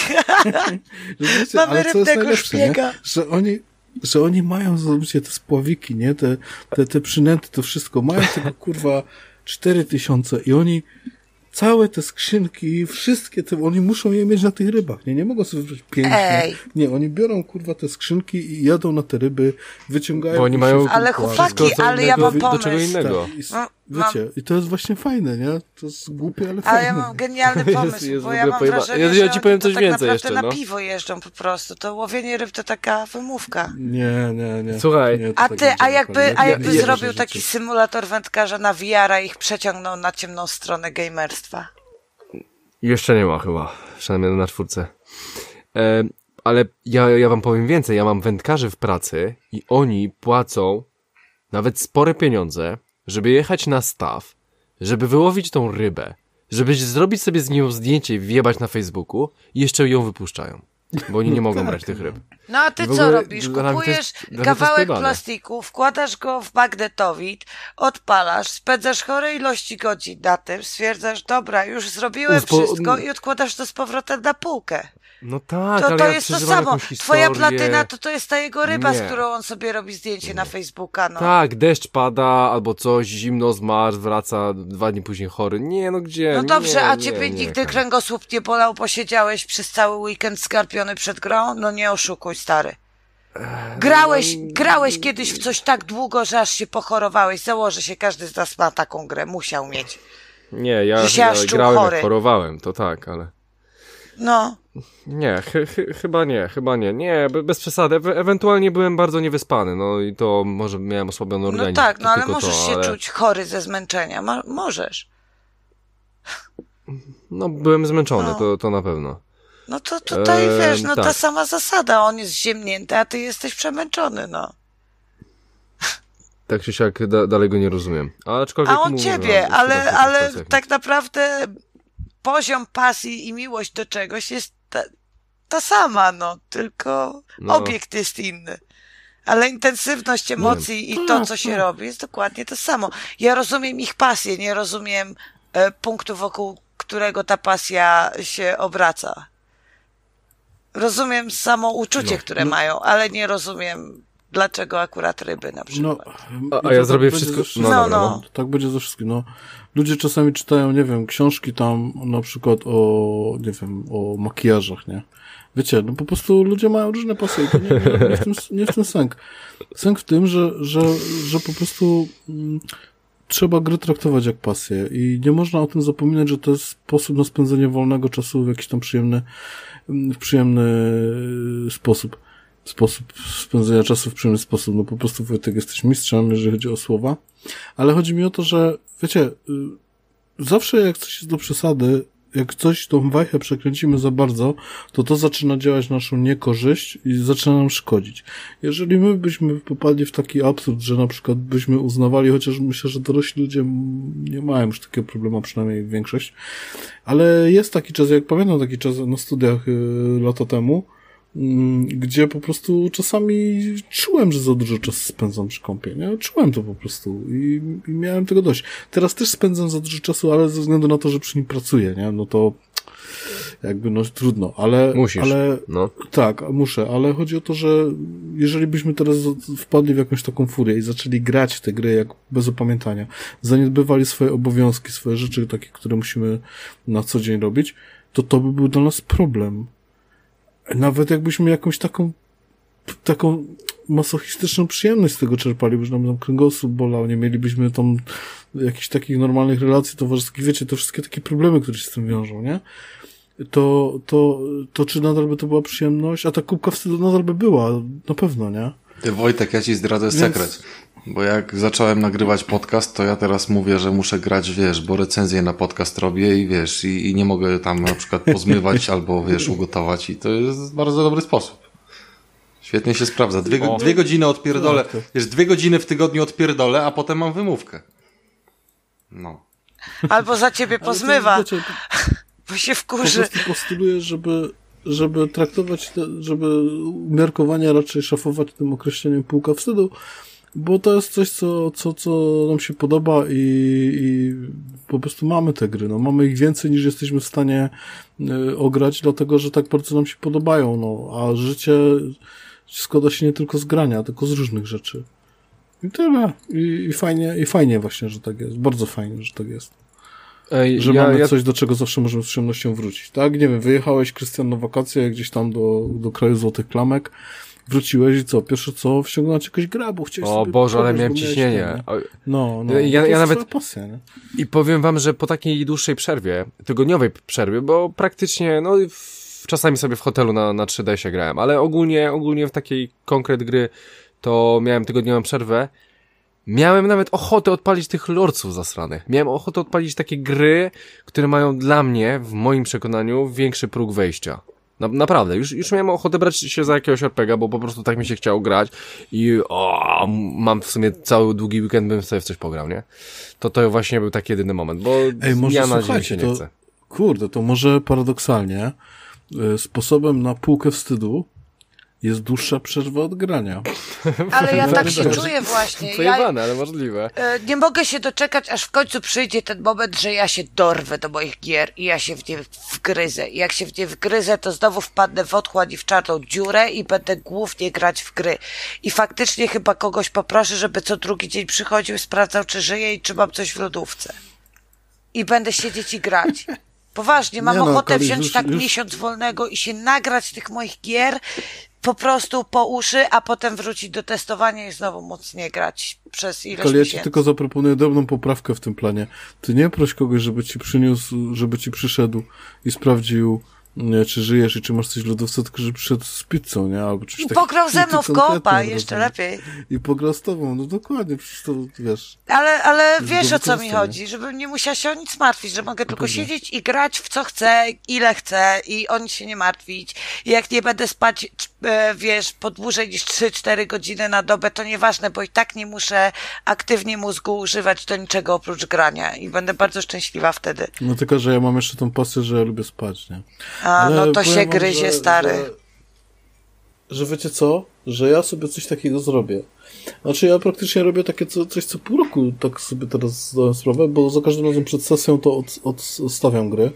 Mamy rybnego szpiega. Że oni mają, zobaczcie, te spławiki, nie? Te przynęty, to wszystko. Mają tego, kurwa, 4000 i oni całe te skrzynki, wszystkie te, oni muszą je mieć na tych rybach, nie? Nie mogą sobie wybrać 5. Nie, oni biorą, kurwa, te skrzynki i jadą na te ryby, wyciągają... Bo oni mają... Ale chłopaki, ale ja mam pomysł. Do czego innego. Tak, wiecie, i to jest właśnie fajne, nie? To jest głupie, ale fajne. Ale ja mam genialny pomysł, bo ja mam wrażenie, ja ci powiem coś tak więcej naprawdę jeszcze, na piwo jeżdżą po prostu. To łowienie ryb to taka wymówka. Nie. Słuchaj. Nie, a jakby zrobił taki symulator wędkarza na VR-a i ich przeciągnął na ciemną stronę gamerstwa? Jeszcze nie ma chyba, przynajmniej na 4. Ale ja wam powiem więcej, ja mam wędkarzy w pracy i oni płacą nawet spore pieniądze, żeby jechać na staw, żeby wyłowić tą rybę, żeby zrobić sobie z nią zdjęcie i wjebać na Facebooku i jeszcze ją wypuszczają, bo oni nie mogą brać tych ryb. No a ty co robisz? Kupujesz kawałek plastiku, wkładasz go w magnetowid, odpalasz, spędzasz chore ilości godzin na tym, stwierdzasz, dobra, już zrobiłem wszystko i odkładasz to z powrotem na półkę. No tak, to ale jest to samo. Twoja platyna to jest ta jego ryba, z którą on sobie robi zdjęcie na Facebooka, no. Tak, deszcz pada, albo coś, zimno zmarz, wraca 2 dni później chory. Nie, no gdzie? No dobrze, a ciebie nigdy kręgosłup nie bolał, bo siedziałeś przez cały weekend skarpiony przed grą? No nie oszukuj, stary. Grałeś kiedyś w coś tak długo, że aż się pochorowałeś. Założę się, każdy z nas ma taką grę. Musiał mieć. Nie, ja grałem jak chorowałem, to tak, ale... No. Nie, chyba nie. Nie, bez przesady. Ewentualnie byłem bardzo niewyspany, no i to może miałem osłabiony organizm. No tak, no ale możesz się czuć chory ze zmęczenia. Możesz. No, byłem zmęczony, to na pewno. No to tutaj, wiesz, no tak. ta sama zasada. On jest ziemnięty, a ty jesteś przemęczony, no. Tak czy siak dalej go nie rozumiem. A on ciebie, ale tak naprawdę poziom pasji i miłość do czegoś jest ta sama, no. Tylko obiekt jest inny. Ale intensywność emocji i to, co się robi, jest dokładnie to samo. Ja rozumiem ich pasję, nie rozumiem punktu, wokół którego ta pasja się obraca. Rozumiem samo uczucie, które mają, ale nie rozumiem, dlaczego akurat ryby na przykład. A ja zrobię wszystko. Tak będzie ze wszystkim. No, ludzie czasami czytają, nie wiem, książki tam na przykład o makijażach, nie? Wiecie, no po prostu ludzie mają różne pasje. To nie w tym sęk. Sęk w tym, że po prostu trzeba gry traktować jak pasję i nie można o tym zapominać, że to jest sposób na spędzenie wolnego czasu w jakiś tam przyjemny sposób. Sposób spędzenia czasu w przyjemny sposób. No po prostu, Wojtek, jesteś mistrzem, jeżeli chodzi o słowa. Ale chodzi mi o to, że wiecie, zawsze jak coś jest do przesady, jak coś tą wajchę przekręcimy za bardzo, to zaczyna działać na naszą niekorzyść i zaczyna nam szkodzić. Jeżeli my byśmy popadli w taki absurd, że na przykład byśmy uznawali, chociaż myślę, że dorośli ludzie nie mają już takiego problemu, przynajmniej większość, ale jest taki czas, jak pamiętam taki czas na studiach lata temu, gdzie po prostu czasami czułem, że za dużo czasu spędzam przy kąpie, nie? Czułem to po prostu i miałem tego dość. Teraz też spędzam za dużo czasu, ale ze względu na to, że przy nim pracuję, nie? No to jakby trudno, ale... Musisz, no. Tak, muszę, ale chodzi o to, że jeżeli byśmy teraz wpadli w jakąś taką furię i zaczęli grać w te gry jak bez opamiętania, zaniedbywali swoje obowiązki, swoje rzeczy takie, które musimy na co dzień robić, to by był dla nas problem. Nawet jakbyśmy jakąś taką masochistyczną przyjemność z tego czerpali, bo nam kręgosłup bolał, nie mielibyśmy tam jakichś takich normalnych relacji towarzyskich, wiecie, to wszystkie takie problemy, które się z tym wiążą, nie? To czy nadal by to była przyjemność? A ta kubka wstydu nadal by była, na pewno, nie? Ty, Wojtek, ja ci zdradzę sekret. Bo jak zacząłem nagrywać podcast, to ja teraz mówię, że muszę grać, wiesz, bo recenzję na podcast robię i wiesz, i nie mogę tam na przykład pozmywać albo, wiesz, ugotować i to jest bardzo dobry sposób. Świetnie się sprawdza. Dwie godziny odpierdolę, wiesz, 2 godziny w tygodniu odpierdolę, a potem mam wymówkę. No. Albo za ciebie pozmywa, bo się wkurzy. Po prostu postuluję, żeby traktować, żeby umiarkowanie raczej szafować tym określeniem półka wstydu, bo to jest coś, co nam się podoba i po prostu mamy te gry, no. Mamy ich więcej niż jesteśmy w stanie ograć, dlatego, że tak bardzo nam się podobają, no. A życie składa się nie tylko z grania, tylko z różnych rzeczy. I tyle. I fajnie właśnie, że tak jest. Bardzo fajnie, że tak jest. Że mamy coś, do czego zawsze możemy z przyjemnością wrócić. Tak? Nie wiem, wyjechałeś, Krystian, na wakacje gdzieś tam do kraju Złotych Klamek, wróciłeś i co? Pierwsze co? Wściągnąć jakąś gra, bo chciałeś sobie... O Boże, ale miałem ciśnienie. No. Ja nawet... pasja, nie? I powiem wam, że po takiej dłuższej przerwie, tygodniowej przerwie, bo praktycznie, czasami sobie w hotelu na 3DS-ie grałem, ale ogólnie w takiej konkret gry to miałem tygodniową przerwę. Miałem nawet ochotę odpalić tych lorców zasranych. Miałem ochotę odpalić takie gry, które mają dla mnie, w moim przekonaniu, większy próg wejścia. Naprawdę, już miałem ochotę brać się za jakiegoś RPGa, bo po prostu tak mi się chciało grać i mam w sumie cały długi weekend, bym sobie w coś pograł, nie? To właśnie był taki jedyny moment, bo ja na dzień się nie chcę. Kurde, to może paradoksalnie sposobem na półkę wstydu jest dłuższa przerwa od grania. Ale ja tak się czuję właśnie. Pojebane, ale możliwe. Nie mogę się doczekać, aż w końcu przyjdzie ten moment, że ja się dorwę do moich gier i ja się w nie wgryzę. I jak się w nie wgryzę, to znowu wpadnę w otchłań i w czarną dziurę i będę głównie grać w gry. I faktycznie chyba kogoś poproszę, żeby co drugi dzień przychodził, sprawdzał, czy żyję i czy mam coś w lodówce. I będę siedzieć i grać. Poważnie, mam ochotę wziąć miesiąc wolnego i się nagrać tych moich gier po prostu po uszy, a potem wrócić do testowania i znowu mocniej grać przez ileś Ale ja miesięcy. ci tylko zaproponuję drobną poprawkę w tym planie. Ty nie proś kogoś, żeby ci przyniósł, żeby ci przyszedł i sprawdził, nie, czy żyjesz i czy masz coś w lodówce, tylko żeby przyszedł z pizzą, nie? Albo czymś takim. Pograł ze mną w koopa, jeszcze lepiej. I pograł z tobą, no dokładnie, przecież to, wiesz... Ale wiesz, do o co mi wykorzystania. chodzi, żebym nie musiała się o nic martwić, że mogę tylko siedzieć i grać w co chcę, ile chcę i o nic się nie martwić. I jak nie będę spać, wiesz, po dłużej niż 3-4 godziny na dobę, to nieważne, bo i tak nie muszę aktywnie mózgu używać do niczego oprócz grania i będę bardzo szczęśliwa wtedy. No tylko, że ja mam jeszcze tą pasję, że ja lubię spać, nie? A, no to powiem się wam, gryzie, stary. Że wiecie co? Że ja sobie coś takiego zrobię. Znaczy ja praktycznie robię takie coś co pół roku, tak sobie teraz zdałem sprawę, bo za każdym razem przed sesją to odstawiam gry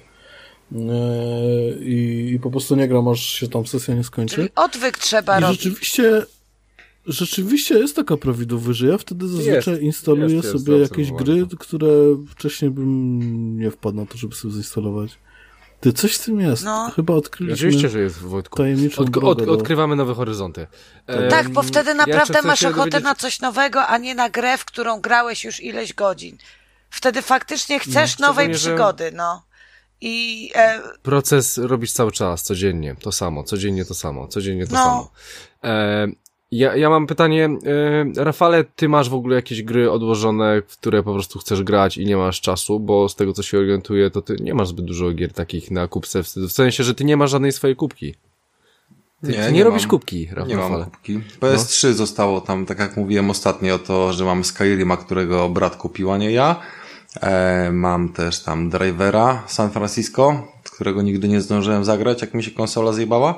i po prostu nie gram, aż się tam sesja nie skończy. Czyli odwyk trzeba I robić. rzeczywiście jest taka prawidłowość, że ja wtedy zazwyczaj instaluję jest sobie jakieś zaobserwowane. gry, które wcześniej bym nie wpadł na to, żeby sobie zainstalować. Ty, coś z tym jest. No. Chyba odkryliśmy Oczywiście, że jest, Wojtku. tajemniczą drogę do... Odkrywamy nowe horyzonty. Tak, bo wtedy naprawdę jeszcze masz chcę się ochotę dowiedzieć- na coś nowego, a nie na grę, w którą grałeś już ileś godzin. Wtedy faktycznie chcesz nowej szczególnie, że- przygody, no. I Proces robisz cały czas, codziennie, to samo, codziennie to samo, codziennie to No. samo. Ja mam pytanie, Rafale, ty masz w ogóle jakieś gry odłożone, w które po prostu chcesz grać i nie masz czasu, bo z tego co się orientuję, to ty nie masz zbyt dużo gier takich na kupce wstydu, w sensie, że ty nie masz żadnej swojej kubki. Ty nie robisz mam. kubki, Nie mam Rafale. kubki. PS3 zostało tam, tak jak mówiłem ostatnio, to, że mam Skyrima, którego brat kupił, a nie ja. Mam też tam Drivera San Francisco, którego nigdy nie zdążyłem zagrać, jak mi się konsola zjebała.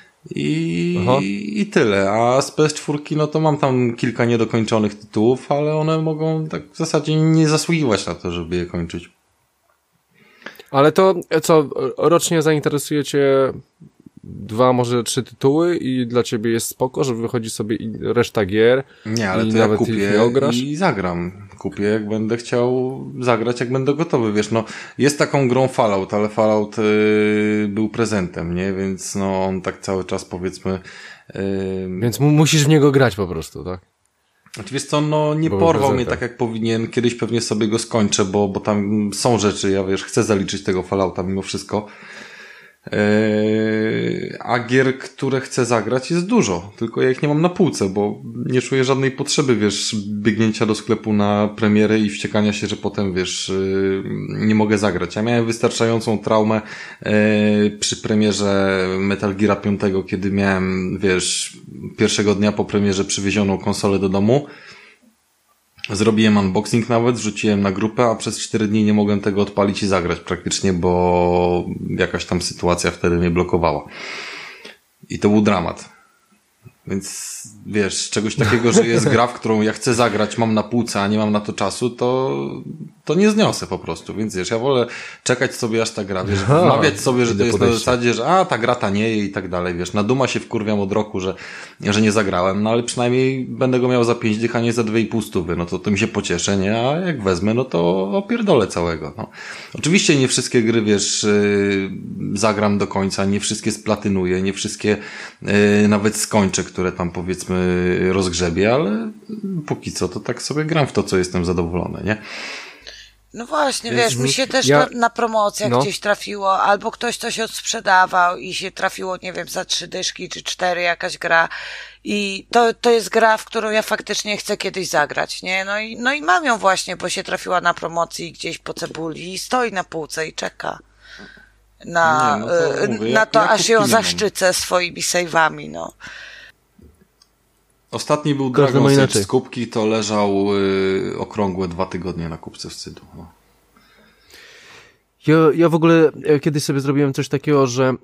I tyle. A z PS4 no to mam tam kilka niedokończonych tytułów, ale one mogą tak w zasadzie nie zasługiwać na to, żeby je kończyć. Ale to co, rocznie zainteresuje cię 2, może 3 tytuły i dla ciebie jest spoko, że wychodzi sobie reszta gier. Nie, ale i to ja nawet ich kupię nie ograsz? i zagram. Kupię, jak będę chciał zagrać, jak będę gotowy. Wiesz, no, jest taką grą Fallout, ale Fallout był prezentem, nie? Więc no, on tak cały czas, powiedzmy... Więc musisz w niego grać po prostu, tak? Znaczy, wiesz co, no, nie Bo porwał prezentem. mnie tak, jak powinien. Kiedyś pewnie sobie go skończę, bo tam są rzeczy, ja wiesz, chcę zaliczyć tego Fallouta mimo wszystko. A gier, które chcę zagrać, jest dużo, tylko ja ich nie mam na półce, bo nie czuję żadnej potrzeby, wiesz, biegnięcia do sklepu na premierę i wściekania się, że potem, wiesz, nie mogę zagrać. Ja miałem wystarczającą traumę przy premierze Metal Geara 5, kiedy miałem, wiesz, pierwszego dnia po premierze przywiezioną konsolę do domu. Zrobiłem unboxing nawet, wrzuciłem na grupę, a przez 4 dni nie mogłem tego odpalić i zagrać praktycznie, bo jakaś tam sytuacja wtedy mnie blokowała. I to był dramat. Więc wiesz, czegoś takiego, że jest gra, w którą ja chcę zagrać, mam na półce, a nie mam na to czasu, to nie zniosę po prostu. Więc wiesz, ja wolę czekać sobie, aż ta gra, wiesz, wmawiać sobie, że to jest na zasadzie, że ta gra tanieje i tak dalej, wiesz, na Duma się wkurwiam od roku, że nie zagrałem, no ale przynajmniej będę go miał za 5 dych, a nie za 2,5 stówy, no to tym się pocieszę, nie? A jak wezmę, no to opierdolę całego, no. Oczywiście nie wszystkie gry, wiesz, zagram do końca, nie wszystkie splatynuję, nie wszystkie nawet skończę, które tam powiedzmy rozgrzebię, ale póki co to tak sobie gram w to, co jestem zadowolony, nie? no właśnie, wiesz, mi się też ja- na promocjach no. gdzieś trafiło, albo ktoś coś odsprzedawał i się trafiło, nie wiem, za 3 dyszki czy 4 jakaś gra i to jest gra, w którą ja faktycznie chcę kiedyś zagrać, nie? No i mam ją właśnie, bo się trafiła na promocji gdzieś po cebuli i stoi na półce i czeka na, Nie, no to mówię, na to, ja aż ją kupki nie mam. zaszczycę swoimi save'ami, no. Ostatni był Każdy Dragon ma Age inaczej. z kubki, to leżał okrągłe 2 tygodnie na kubce wstydu. No. Ja w ogóle kiedyś sobie zrobiłem coś takiego, że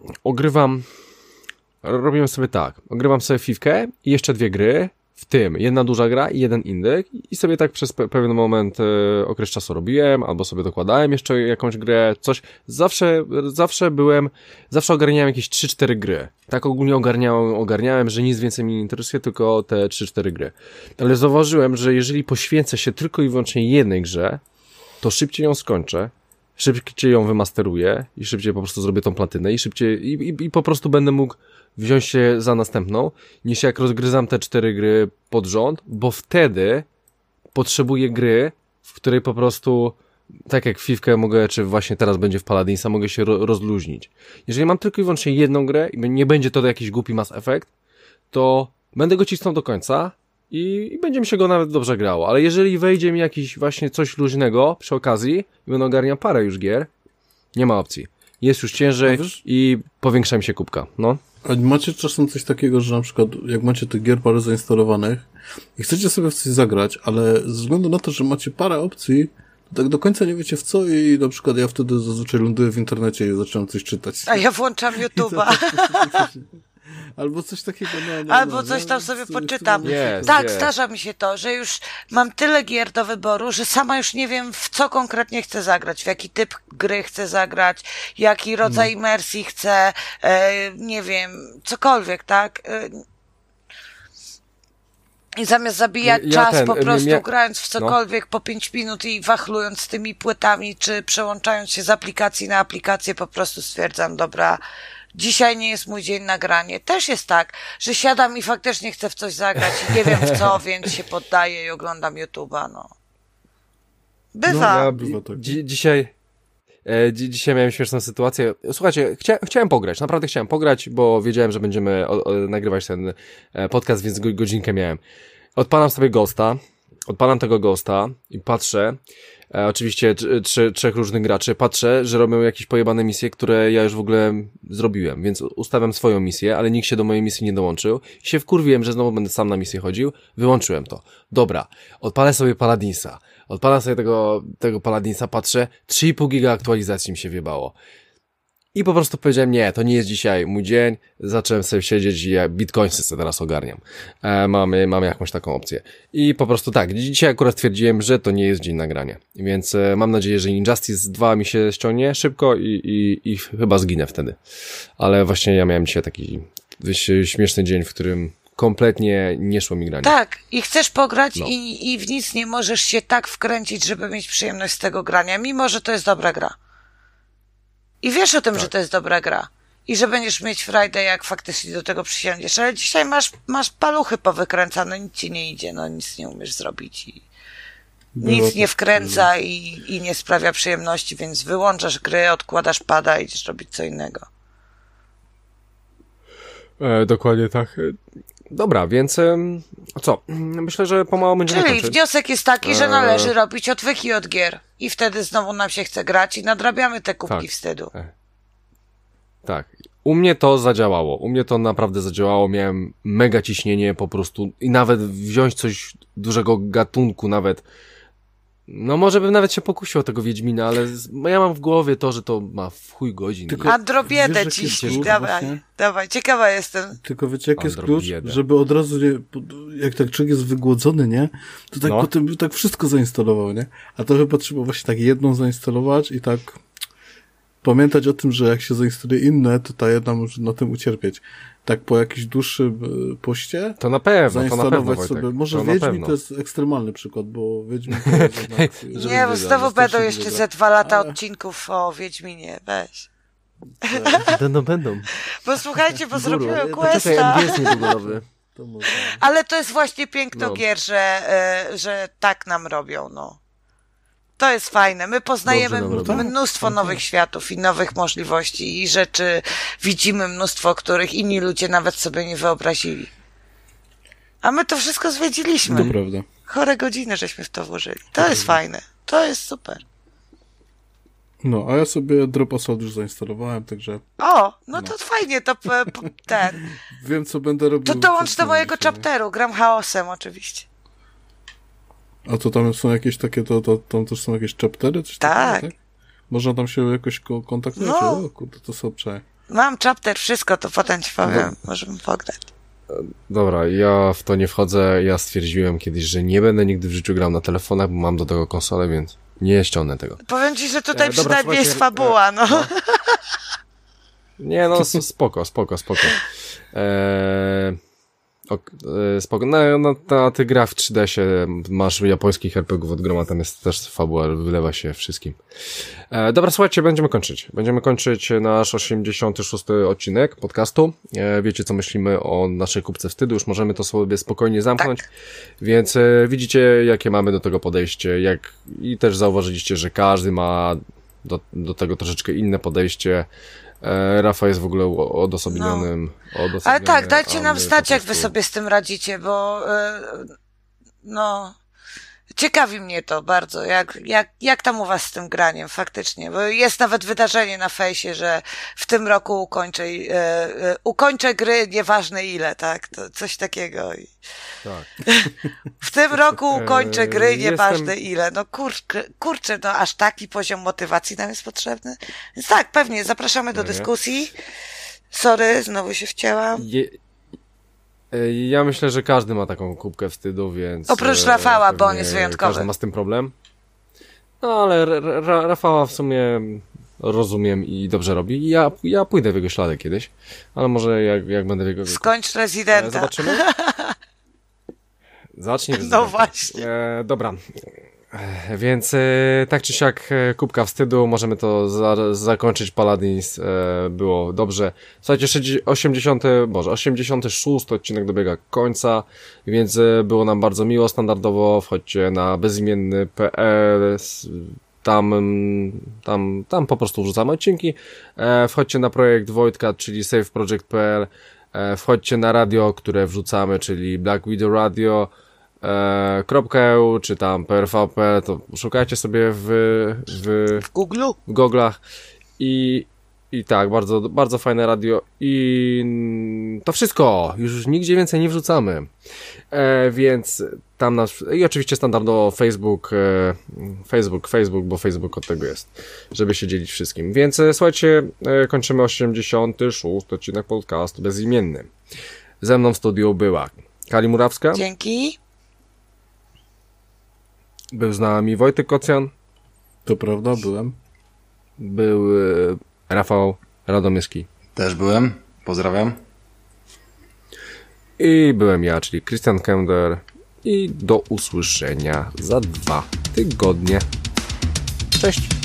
robiłem sobie tak, ogrywam sobie fifkę i jeszcze 2 gry, w tym jedna duża gra i 1 indyk i sobie tak przez pewien moment, okres czasu robiłem, albo sobie dokładałem jeszcze jakąś grę, coś. Zawsze ogarniałem jakieś 3-4 gry. Tak ogólnie ogarniałem, że nic więcej mnie nie interesuje, tylko te 3-4 gry. Ale zauważyłem, że jeżeli poświęcę się tylko i wyłącznie jednej grze, to szybciej ją skończę, szybciej ją wymasteruję i szybciej po prostu zrobię tą platynę i szybciej i po prostu będę mógł wziąć się za następną, niż jak rozgryzam te 4 gry pod rząd, bo wtedy potrzebuję gry, w której po prostu, tak jak Fifkę mogę, czy właśnie teraz będzie w Paladinsa, mogę się rozluźnić. Jeżeli mam tylko i wyłącznie jedną grę i nie będzie to jakiś głupi Mass Effect, to będę go cisnął do końca i będzie mi się go nawet dobrze grało. Ale jeżeli wejdzie mi jakiś właśnie coś luźnego przy okazji i będę ogarniał parę już gier, nie ma opcji. Jest już ciężej i powiększa mi się kubka. No. A macie czasem coś takiego, że na przykład jak macie tych gier parę zainstalowanych i chcecie sobie w coś zagrać, ale ze względu na to, że macie parę opcji, to tak do końca nie wiecie w co i na przykład ja wtedy zazwyczaj ląduję w internecie i zaczynam coś czytać. A ja włączam YouTube'a. Albo coś takiego. Albo coś tam sobie poczytam. Tak, zdarza mi się to, że już mam tyle gier do wyboru, że sama już nie wiem, w co konkretnie chcę zagrać, w jaki typ gry chcę zagrać, jaki rodzaj imersji chcę, nie wiem, cokolwiek, tak? I zamiast zabijać czas po prostu grając w cokolwiek po 5 minut i wachlując z tymi płytami, czy przełączając się z aplikacji na aplikację, po prostu stwierdzam, dobra, dzisiaj nie jest mój dzień na granie. Też jest tak, że siadam i faktycznie chcę w coś zagrać i nie wiem w co, więc się poddaję i oglądam YouTube'a, no. Bywa. Dzisiaj miałem śmieszną sytuację. Słuchajcie, chciałem pograć, naprawdę chciałem pograć, bo wiedziałem, że będziemy nagrywać ten podcast, więc godzinkę miałem. Odpalam tego Ghosta i patrzę, oczywiście trzech różnych graczy, patrzę, że robią jakieś pojebane misje, które ja już w ogóle zrobiłem, więc ustawiam swoją misję, ale nikt się do mojej misji nie dołączył i się wkurwiłem, że znowu będę sam na misję chodził, wyłączyłem to. Dobra, odpalę sobie Paladinsa, tego Paladinsa, patrzę, 3,5 giga aktualizacji mi się wjebało. I po prostu powiedziałem, nie, to nie jest dzisiaj mój dzień, zacząłem sobie siedzieć i ja Bitcoinsy sobie teraz ogarniam. Mamy jakąś taką opcję. I po prostu tak, dzisiaj akurat stwierdziłem, że to nie jest dzień nagrania. Więc mam nadzieję, że Injustice 2 mi się ściągnie szybko i chyba zginę wtedy. Ale właśnie ja miałem dzisiaj taki śmieszny dzień, w którym kompletnie nie szło mi granie. Tak, i chcesz pograć i w nic nie możesz się tak wkręcić, żeby mieć przyjemność z tego grania, mimo że to jest dobra gra. I wiesz o tym, że to jest dobra gra. I że będziesz mieć frajdę, jak faktycznie do tego przysiądziesz. Ale dzisiaj masz paluchy powykręcane, nic ci nie idzie, no nic nie umiesz zrobić. I nic nie wkręca i nie sprawia przyjemności, więc wyłączasz gry, odkładasz pada i idziesz robić co innego. Dokładnie tak. Dobra, więc co? Myślę, że pomału będziemy Czyli kończyć. Wniosek jest taki, że należy robić odwyki od gier. I wtedy znowu nam się chce grać i nadrabiamy te kubki wstydu. Tak. U mnie to zadziałało. U mnie to naprawdę zadziałało. Miałem mega ciśnienie po prostu i nawet wziąć coś dużego gatunku nawet. No może bym nawet się pokusił o tego Wiedźmina, ale ja mam w głowie to, że to ma w chuj godzin. Androbiedę ciśnij, dawaj, ciekawa jestem. Tylko wiecie, jak jest klucz, żeby od razu nie, jak tak człowiek jest wygłodzony, nie? To tak potem by tak wszystko zainstalował, nie? A to chyba trzeba właśnie tak jedną zainstalować i tak pamiętać o tym, że jak się zainstaluje inne, to ta jedna może na tym ucierpieć. Tak po jakimś dłuższym poście to na pewno, zainstalować Wojtek, sobie. Może Wiedźmin to jest ekstremalny przykład, bo Wiedźmin to jest jednak... Nie, bo znowu będą jeszcze ze 2 lata odcinków o Wiedźminie, weź. Będą. Bo słuchajcie, bo zrobiłem questa. Ale to jest właśnie piękno gier, że tak nam robią, no. To jest fajne. My poznajemy mnóstwo nowych światów i nowych możliwości i rzeczy widzimy mnóstwo, których inni ludzie nawet sobie nie wyobrazili. A my to wszystko zwiedziliśmy. To prawda. Chore godziny żeśmy w to włożyli. To jest fajne. To jest super. No, a ja sobie Drop Assault już zainstalowałem, także... O, no to fajnie, to ten... Wiem, co będę robił. To dołącz do mojego chapteru, gram chaosem oczywiście. A to tam są jakieś takie, tam też są jakieś chaptery? Coś tak. Takiego, tak. Można tam się jakoś kontaktować? No. O kurde, to są obczaje. Mam chapter, wszystko, to potem ci powiem. Możemy pograć. Dobra, ja w to nie wchodzę. Ja stwierdziłem kiedyś, że nie będę nigdy w życiu grał na telefonach, bo mam do tego konsolę, więc nie ściągnę tego. Powiem ci, że tutaj przynajmniej jest fabuła, no. Nie, no spoko. Spoko. No, ty gra w 3DS-ie, masz japońskich RPGów od groma, tam jest też fabuła, wylewa się wszystkim. Dobra, słuchajcie, będziemy kończyć. Będziemy kończyć nasz 86. odcinek podcastu. Wiecie, co myślimy o naszej kubce wstydu, już możemy to sobie spokojnie zamknąć. Tak. Więc widzicie, jakie mamy do tego podejście, i też zauważyliście, że każdy ma do tego troszeczkę inne podejście. Rafa jest w ogóle odosobnionym. Ale tak, dajcie nam znać, jak wy sobie z tym radzicie, bo ciekawi mnie to bardzo, jak tam u was z tym graniem faktycznie, bo jest nawet wydarzenie na fejsie, że w tym roku ukończę gry nieważne ile, tak, to coś takiego. Tak. W tym roku ukończę gry nieważne ile, no kurczę, no aż taki poziom motywacji nam jest potrzebny, więc tak, pewnie, zapraszamy do dyskusji. Sorry, znowu się wcięłam. Ja myślę, że każdy ma taką kubkę wstydu, więc... Oprócz Rafała, bo on jest wyjątkowy. Każdy ma z tym problem. No, ale Rafała w sumie rozumiem i dobrze robi. Ja pójdę w jego ślady kiedyś, ale może jak będę w jego... Skończ Rezydenta. Zobaczymy. Zacznij Rezydenta. No właśnie. Dobra. Więc tak czy siak kubka wstydu, możemy to zakończyć. Paladins, było dobrze. Słuchajcie, 86 odcinek dobiega końca, więc było nam bardzo miło. Standardowo wchodźcie na bezimienny.pl, tam po prostu wrzucamy odcinki. Wchodźcie na projekt Wojtka, czyli saveproject.pl, wchodźcie na radio, które wrzucamy, czyli Black Widow Radio, .eu, czy tam PRVP, to szukajcie sobie w Google'ach i tak, bardzo, bardzo fajne radio i to wszystko, już nigdzie więcej nie wrzucamy, więc tam i oczywiście standardowo Facebook, bo Facebook od tego jest, żeby się dzielić wszystkim, więc słuchajcie, kończymy 86 odcinek podcastu bezimienny. Ze mną w studiu była Kali Murawska. Dzięki. Był z nami Wojtek Kocjan. To prawda, byłem. Był Rafał Radomyski. Też byłem. Pozdrawiam. I byłem ja, czyli Christian Kender. I do usłyszenia za 2 tygodnie. Cześć.